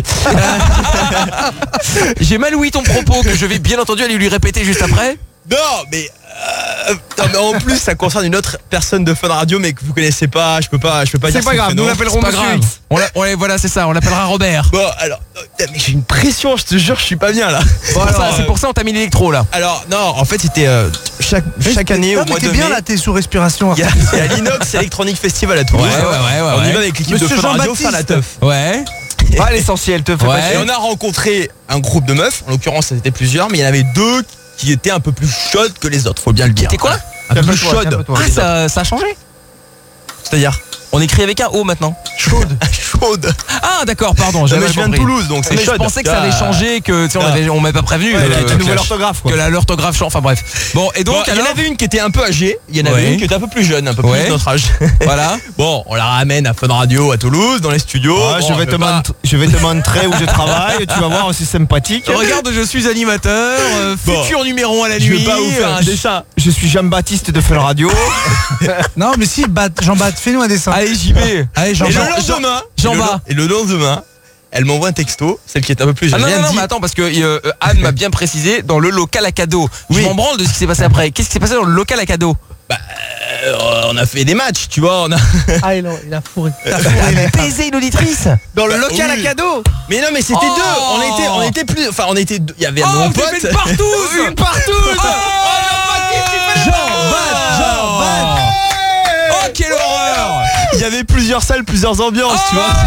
J'ai mal ouï ton propos que je vais bien entendu aller lui répéter juste après. Non mais en plus ça concerne une autre personne de Fun Radio mais que vous connaissez pas, je peux pas dire. C'est pas grave, nous l'appellerons monsieur. Voilà, c'est ça, on l'appellera Robert. Bon alors, mais j'ai une pression, je te jure, je suis pas bien là. C'est pour ça on t'a mis l'électro là. Alors non, en fait c'était chaque année au mois de mai. Bien là, t'es sous respiration. Il y a l'Inox Electronic Festival à Toulouse. Ouais. On y va avec l'équipe de Fun Radio faire la teuf. Ouais. Pas l'essentiel, teuf. Et on a rencontré un groupe de meufs, en l'occurrence c'était plusieurs, mais il y en avait deux qui étaient un peu plus chaudes que les autres, faut bien le dire. C'était quoi? Un peu plus chaude. Ah, ça a changé? C'est-à-dire? On écrit avec un O maintenant. Chaude. Ah d'accord, pardon. Je viens de Toulouse, donc c'est chaude. Je pensais que ça avait changé, que on m'avait pas prévenu. Une nouvelle orthographe quoi. Que l'orthographe change, enfin bref. Bon, et donc il y en avait une qui était un peu âgée, il y en avait une qui était un peu plus jeune, un peu plus de notre âge. Voilà. Bon, on la ramène à Fun Radio à Toulouse, dans les studios. Je vais te montrer où je travaille, tu vas voir, c'est sympathique. Regarde, je suis animateur, futur numéro 1 à la nuit. Je vais pas vous faire un dessin. Je suis Jean-Baptiste de Fun Radio. Non mais si, Jean-Baptiste, fais-nous un dessin. Allez, j'y vais. Et le lendemain, elle m'envoie un texto, celle qui est un peu plus jeune. Non, mais attends, parce que Anne m'a bien précisé dans le local à cadeaux. Je m'en branle de ce qui s'est passé après. Qu'est-ce qui s'est passé dans le local à cadeaux? On a fait des matchs, tu vois. Il a fourré. Il a baisé une auditrice dans le local à cadeaux. Mais non, mais c'était deux. On était plus. Enfin, on était deux. Il y avait mon pote. Une partouze. Une partouze. Jean-Baptiste. Oh, quelle horreur. Il y avait plusieurs salles, plusieurs ambiances, tu vois.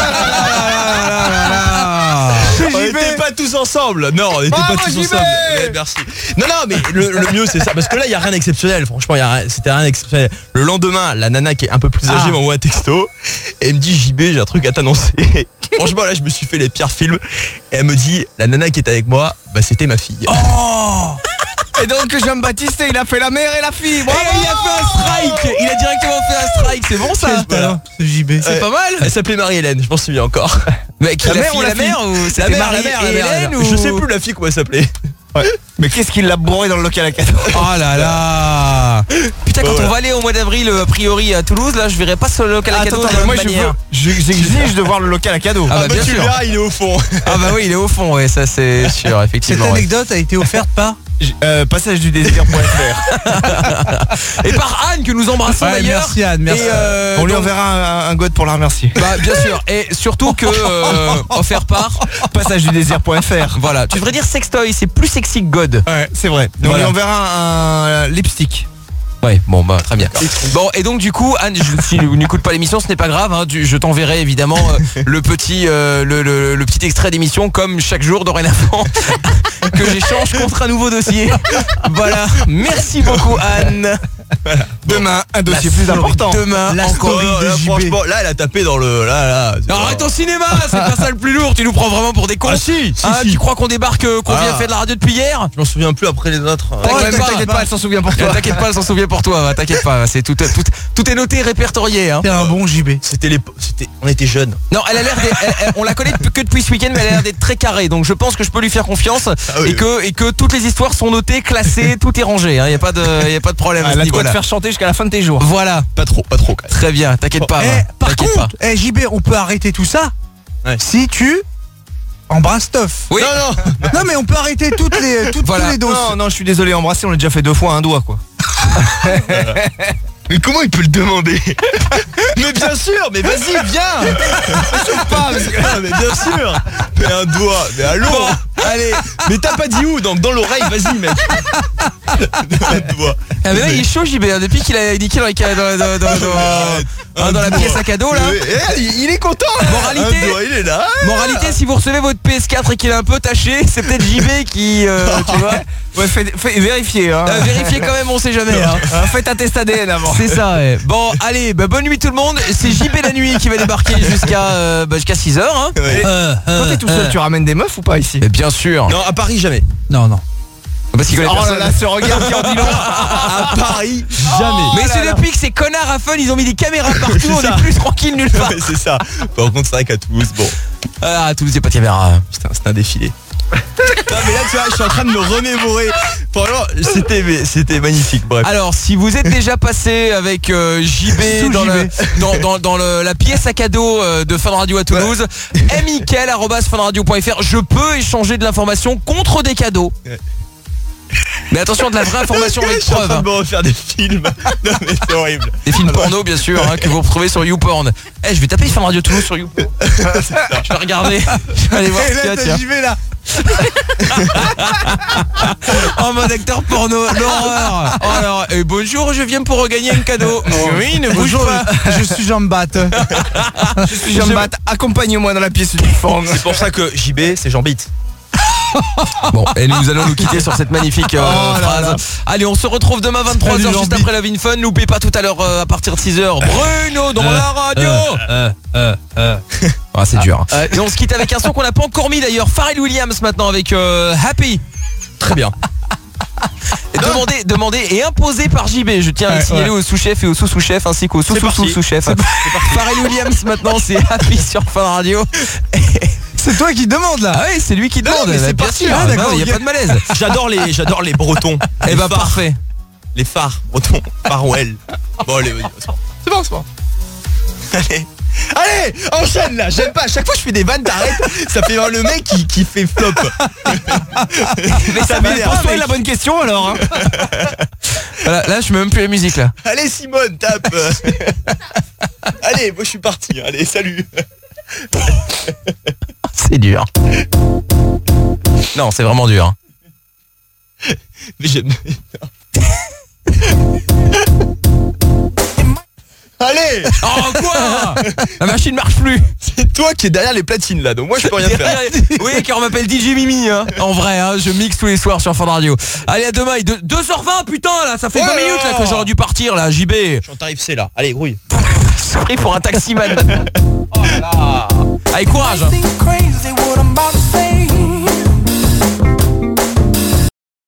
On n'était pas tous ensemble. Non, on n'était pas tous ensemble. Ouais, merci. Non, mais le mieux c'est ça. Parce que là, il n'y a rien d'exceptionnel. Franchement, c'était rien d'exceptionnel. Le lendemain, la nana qui est un peu plus âgée m'envoie un texto. Et elle me dit, JB, j'ai un truc à t'annoncer. Franchement, là, je me suis fait les pires films. Et elle me dit, la nana qui était avec moi, c'était ma fille. Oh. Et donc Jean-Baptiste, il a fait la mère et la fille. Bravo. Et il a fait un strike. Il a directement fait un strike. C'est bon ça? C'est JB. C'est pas mal. Elle s'appelait Marie-Hélène, je m'en souviens encore. Mais qui la mère ou la mère ou la mère ou... Je sais plus la fille comment elle s'appelait. Ouais. Mais qu'est-ce qu'il l'a bourré dans le local à cadeaux? Oh là là. Putain, quand on va aller au mois d'avril a priori à Toulouse, là je verrai pas ce local à cadeaux. Moi j'exige de voir le local à cadeaux. Bien sûr. Là, il est au fond. Ah bah oui, il est au fond, ouais, ça c'est sûr, effectivement. Cette anecdote a été offerte par Passage du désir.fr. Et par Anne que nous embrassons d'ailleurs. Merci Anne, merci. On lui enverra un god pour la remercier. Bah bien sûr. Et surtout que offert par passage du désir.fr. Voilà. Tu devrais dire sextoy, c'est plus sexy que god. Ouais, c'est vrai. Donc Voilà. on lui enverra un lipstick. Ouais, bon bah très bien. Bon et donc du coup Anne, si tu n'écoutes pas l'émission, ce n'est pas grave, hein, je t'enverrai évidemment le petit extrait d'émission comme chaque jour dorénavant que j'échange contre un nouveau dossier. Voilà, merci beaucoup Anne. Voilà. Demain un dossier plus important. Demain encore. Franchement, là elle a tapé dans le Arrête au cinéma, c'est pas ça le plus lourd, tu nous prends vraiment pour des cons. Ah si. Tu crois qu'on débarque qu'on vient faire de la radio depuis hier? Je m'en souviens plus après les autres. T'inquiète pas, elle s'en souvient pour toi. T'inquiète pas, elle s'en souvient pour toi, t'inquiète pas, c'est tout est noté, répertorié hein. T'es un bon JB. On était jeunes. Non, elle a l'air on la connaît que depuis ce week-end, mais elle a l'air d'être très carrée, donc je pense que je peux lui faire confiance et que toutes les histoires sont notées, classées, tout est rangé hein, y a pas de problème à ce niveau-là. Te faire chanter jusqu'à la fin de tes jours. Voilà. Pas trop. Très bien, t'inquiète pas. Par contre, JB, on peut arrêter tout ça si tu embrasses Toff. Oui. Non mais on peut arrêter tous les doses. Non, je suis désolé, embrasser, on l'a déjà fait 2 fois un doigt quoi. Mais comment il peut le demander? Mais bien sûr, mais vas-y, viens. Chauffe pas, mais bien sûr. Mais un doigt, mais allons. Bon, allez. Mais t'as pas dit où? Donc dans l'oreille, vas-y mec. Un doigt. Ah mais là il est chaud JB, depuis qu'il a indiqué dans la pièce à cadeau là. Il est content. Moralité, un doigt, il est là. Moralité, si vous recevez votre PS4 et qu'il est un peu taché, c'est peut-être JB qui tu vois. Ouais, vérifiez hein. Vérifiez quand même, on sait jamais hein. Faites un test ADN avant. C'est ça ouais. Bon allez, bonne nuit tout le monde. C'est JB la nuit qui va débarquer jusqu'à 6h hein. Quand t'es tout seul, tu ramènes des meufs ou pas ici? Mais bien sûr. Non, à Paris jamais. Non. Parce qu'il connaît personne. Là, ce regard qui en dit long. À Paris, jamais. Mais c'est depuis que ces connards à Fun, ils ont mis des caméras partout, on est plus tranquille nulle part. C'est ça. Par contre, c'est vrai qu'à Toulouse, bon. À Toulouse, il n'y a pas de caméra. Putain, c'est un défilé. Non mais là tu vois, je suis en train de me remémorer. Franchement, c'était magnifique. Bref. Alors, si vous êtes déjà passé avec JB dans la pièce à cadeau de Fun Radio à Toulouse, michael@funradio.fr, je peux échanger de l'information contre des cadeaux. Mais attention, de la vraie information avec preuve. Je suis en train de me refaire des films. Non mais c'est horrible. Des films porno bien sûr que vous retrouvez sur YouPorn. Je vais taper Fun Radio Toulouse sur YouPorn. Je vais regarder. Je vais aller voir ce qu'il y a, tiens. J'y vais là. En mode acteur porno, l'horreur. Alors, bonjour, je viens pour regagner un cadeau. Oui, ne bouge pas. Je suis Jean-Bat. Je suis Jean-Bat, accompagne-moi dans la pièce uniforme. C'est pour ça que JB, c'est Jean-Bit. Bon, et nous allons nous quitter sur cette magnifique phrase. Allez, on se retrouve demain 23h juste après la Vin Fun. N'oubliez pas tout à l'heure à partir de 6h Bruno dans la radio. Ah, c'est dur. Et on se quitte avec un son qu'on n'a pas encore mis d'ailleurs, Pharrell Williams maintenant avec Happy. Très bien. Demandé et imposé par JB. Je tiens à signaler au sous-chef et au sous-sous-chef ainsi qu'au sous-sous-sous-chef. Pharrell Williams maintenant, c'est Happy sur Fun Radio. C'est toi qui demande là. Ah oui, c'est lui qui demande. C'est parti. D'accord, il n'y a pas de malaise. J'adore les Bretons. Eh bah parfait. Les phares Bretons. Farwell. Bon allez, c'est bon. Allez, enchaîne là. J'aime pas. À chaque fois que je fais des vannes, t'arrêtes. Ça fait le mec qui fait flop. Mais ça m'énerve. Pose-toi la bonne question alors. Hein. Voilà, là je mets même plus la musique là. Allez Simone, tape. Allez, moi je suis parti. Allez, salut. C'est dur. Non, c'est vraiment dur. Mais j'aime. Allez. Oh quoi? La machine marche plus. C'est toi qui es derrière les platines là, donc moi je peux rien faire. Oui, car on m'appelle DJ Mimi hein. En vrai hein, je mixe tous les soirs sur Fun Radio. Allez, à demain. 2h20 putain là, ça fait 20 minutes là que j'aurais dû partir là, JB. Je suis en tarif C là. Allez, grouille. Pris pour un taximan. Oh là là. Allez, courage.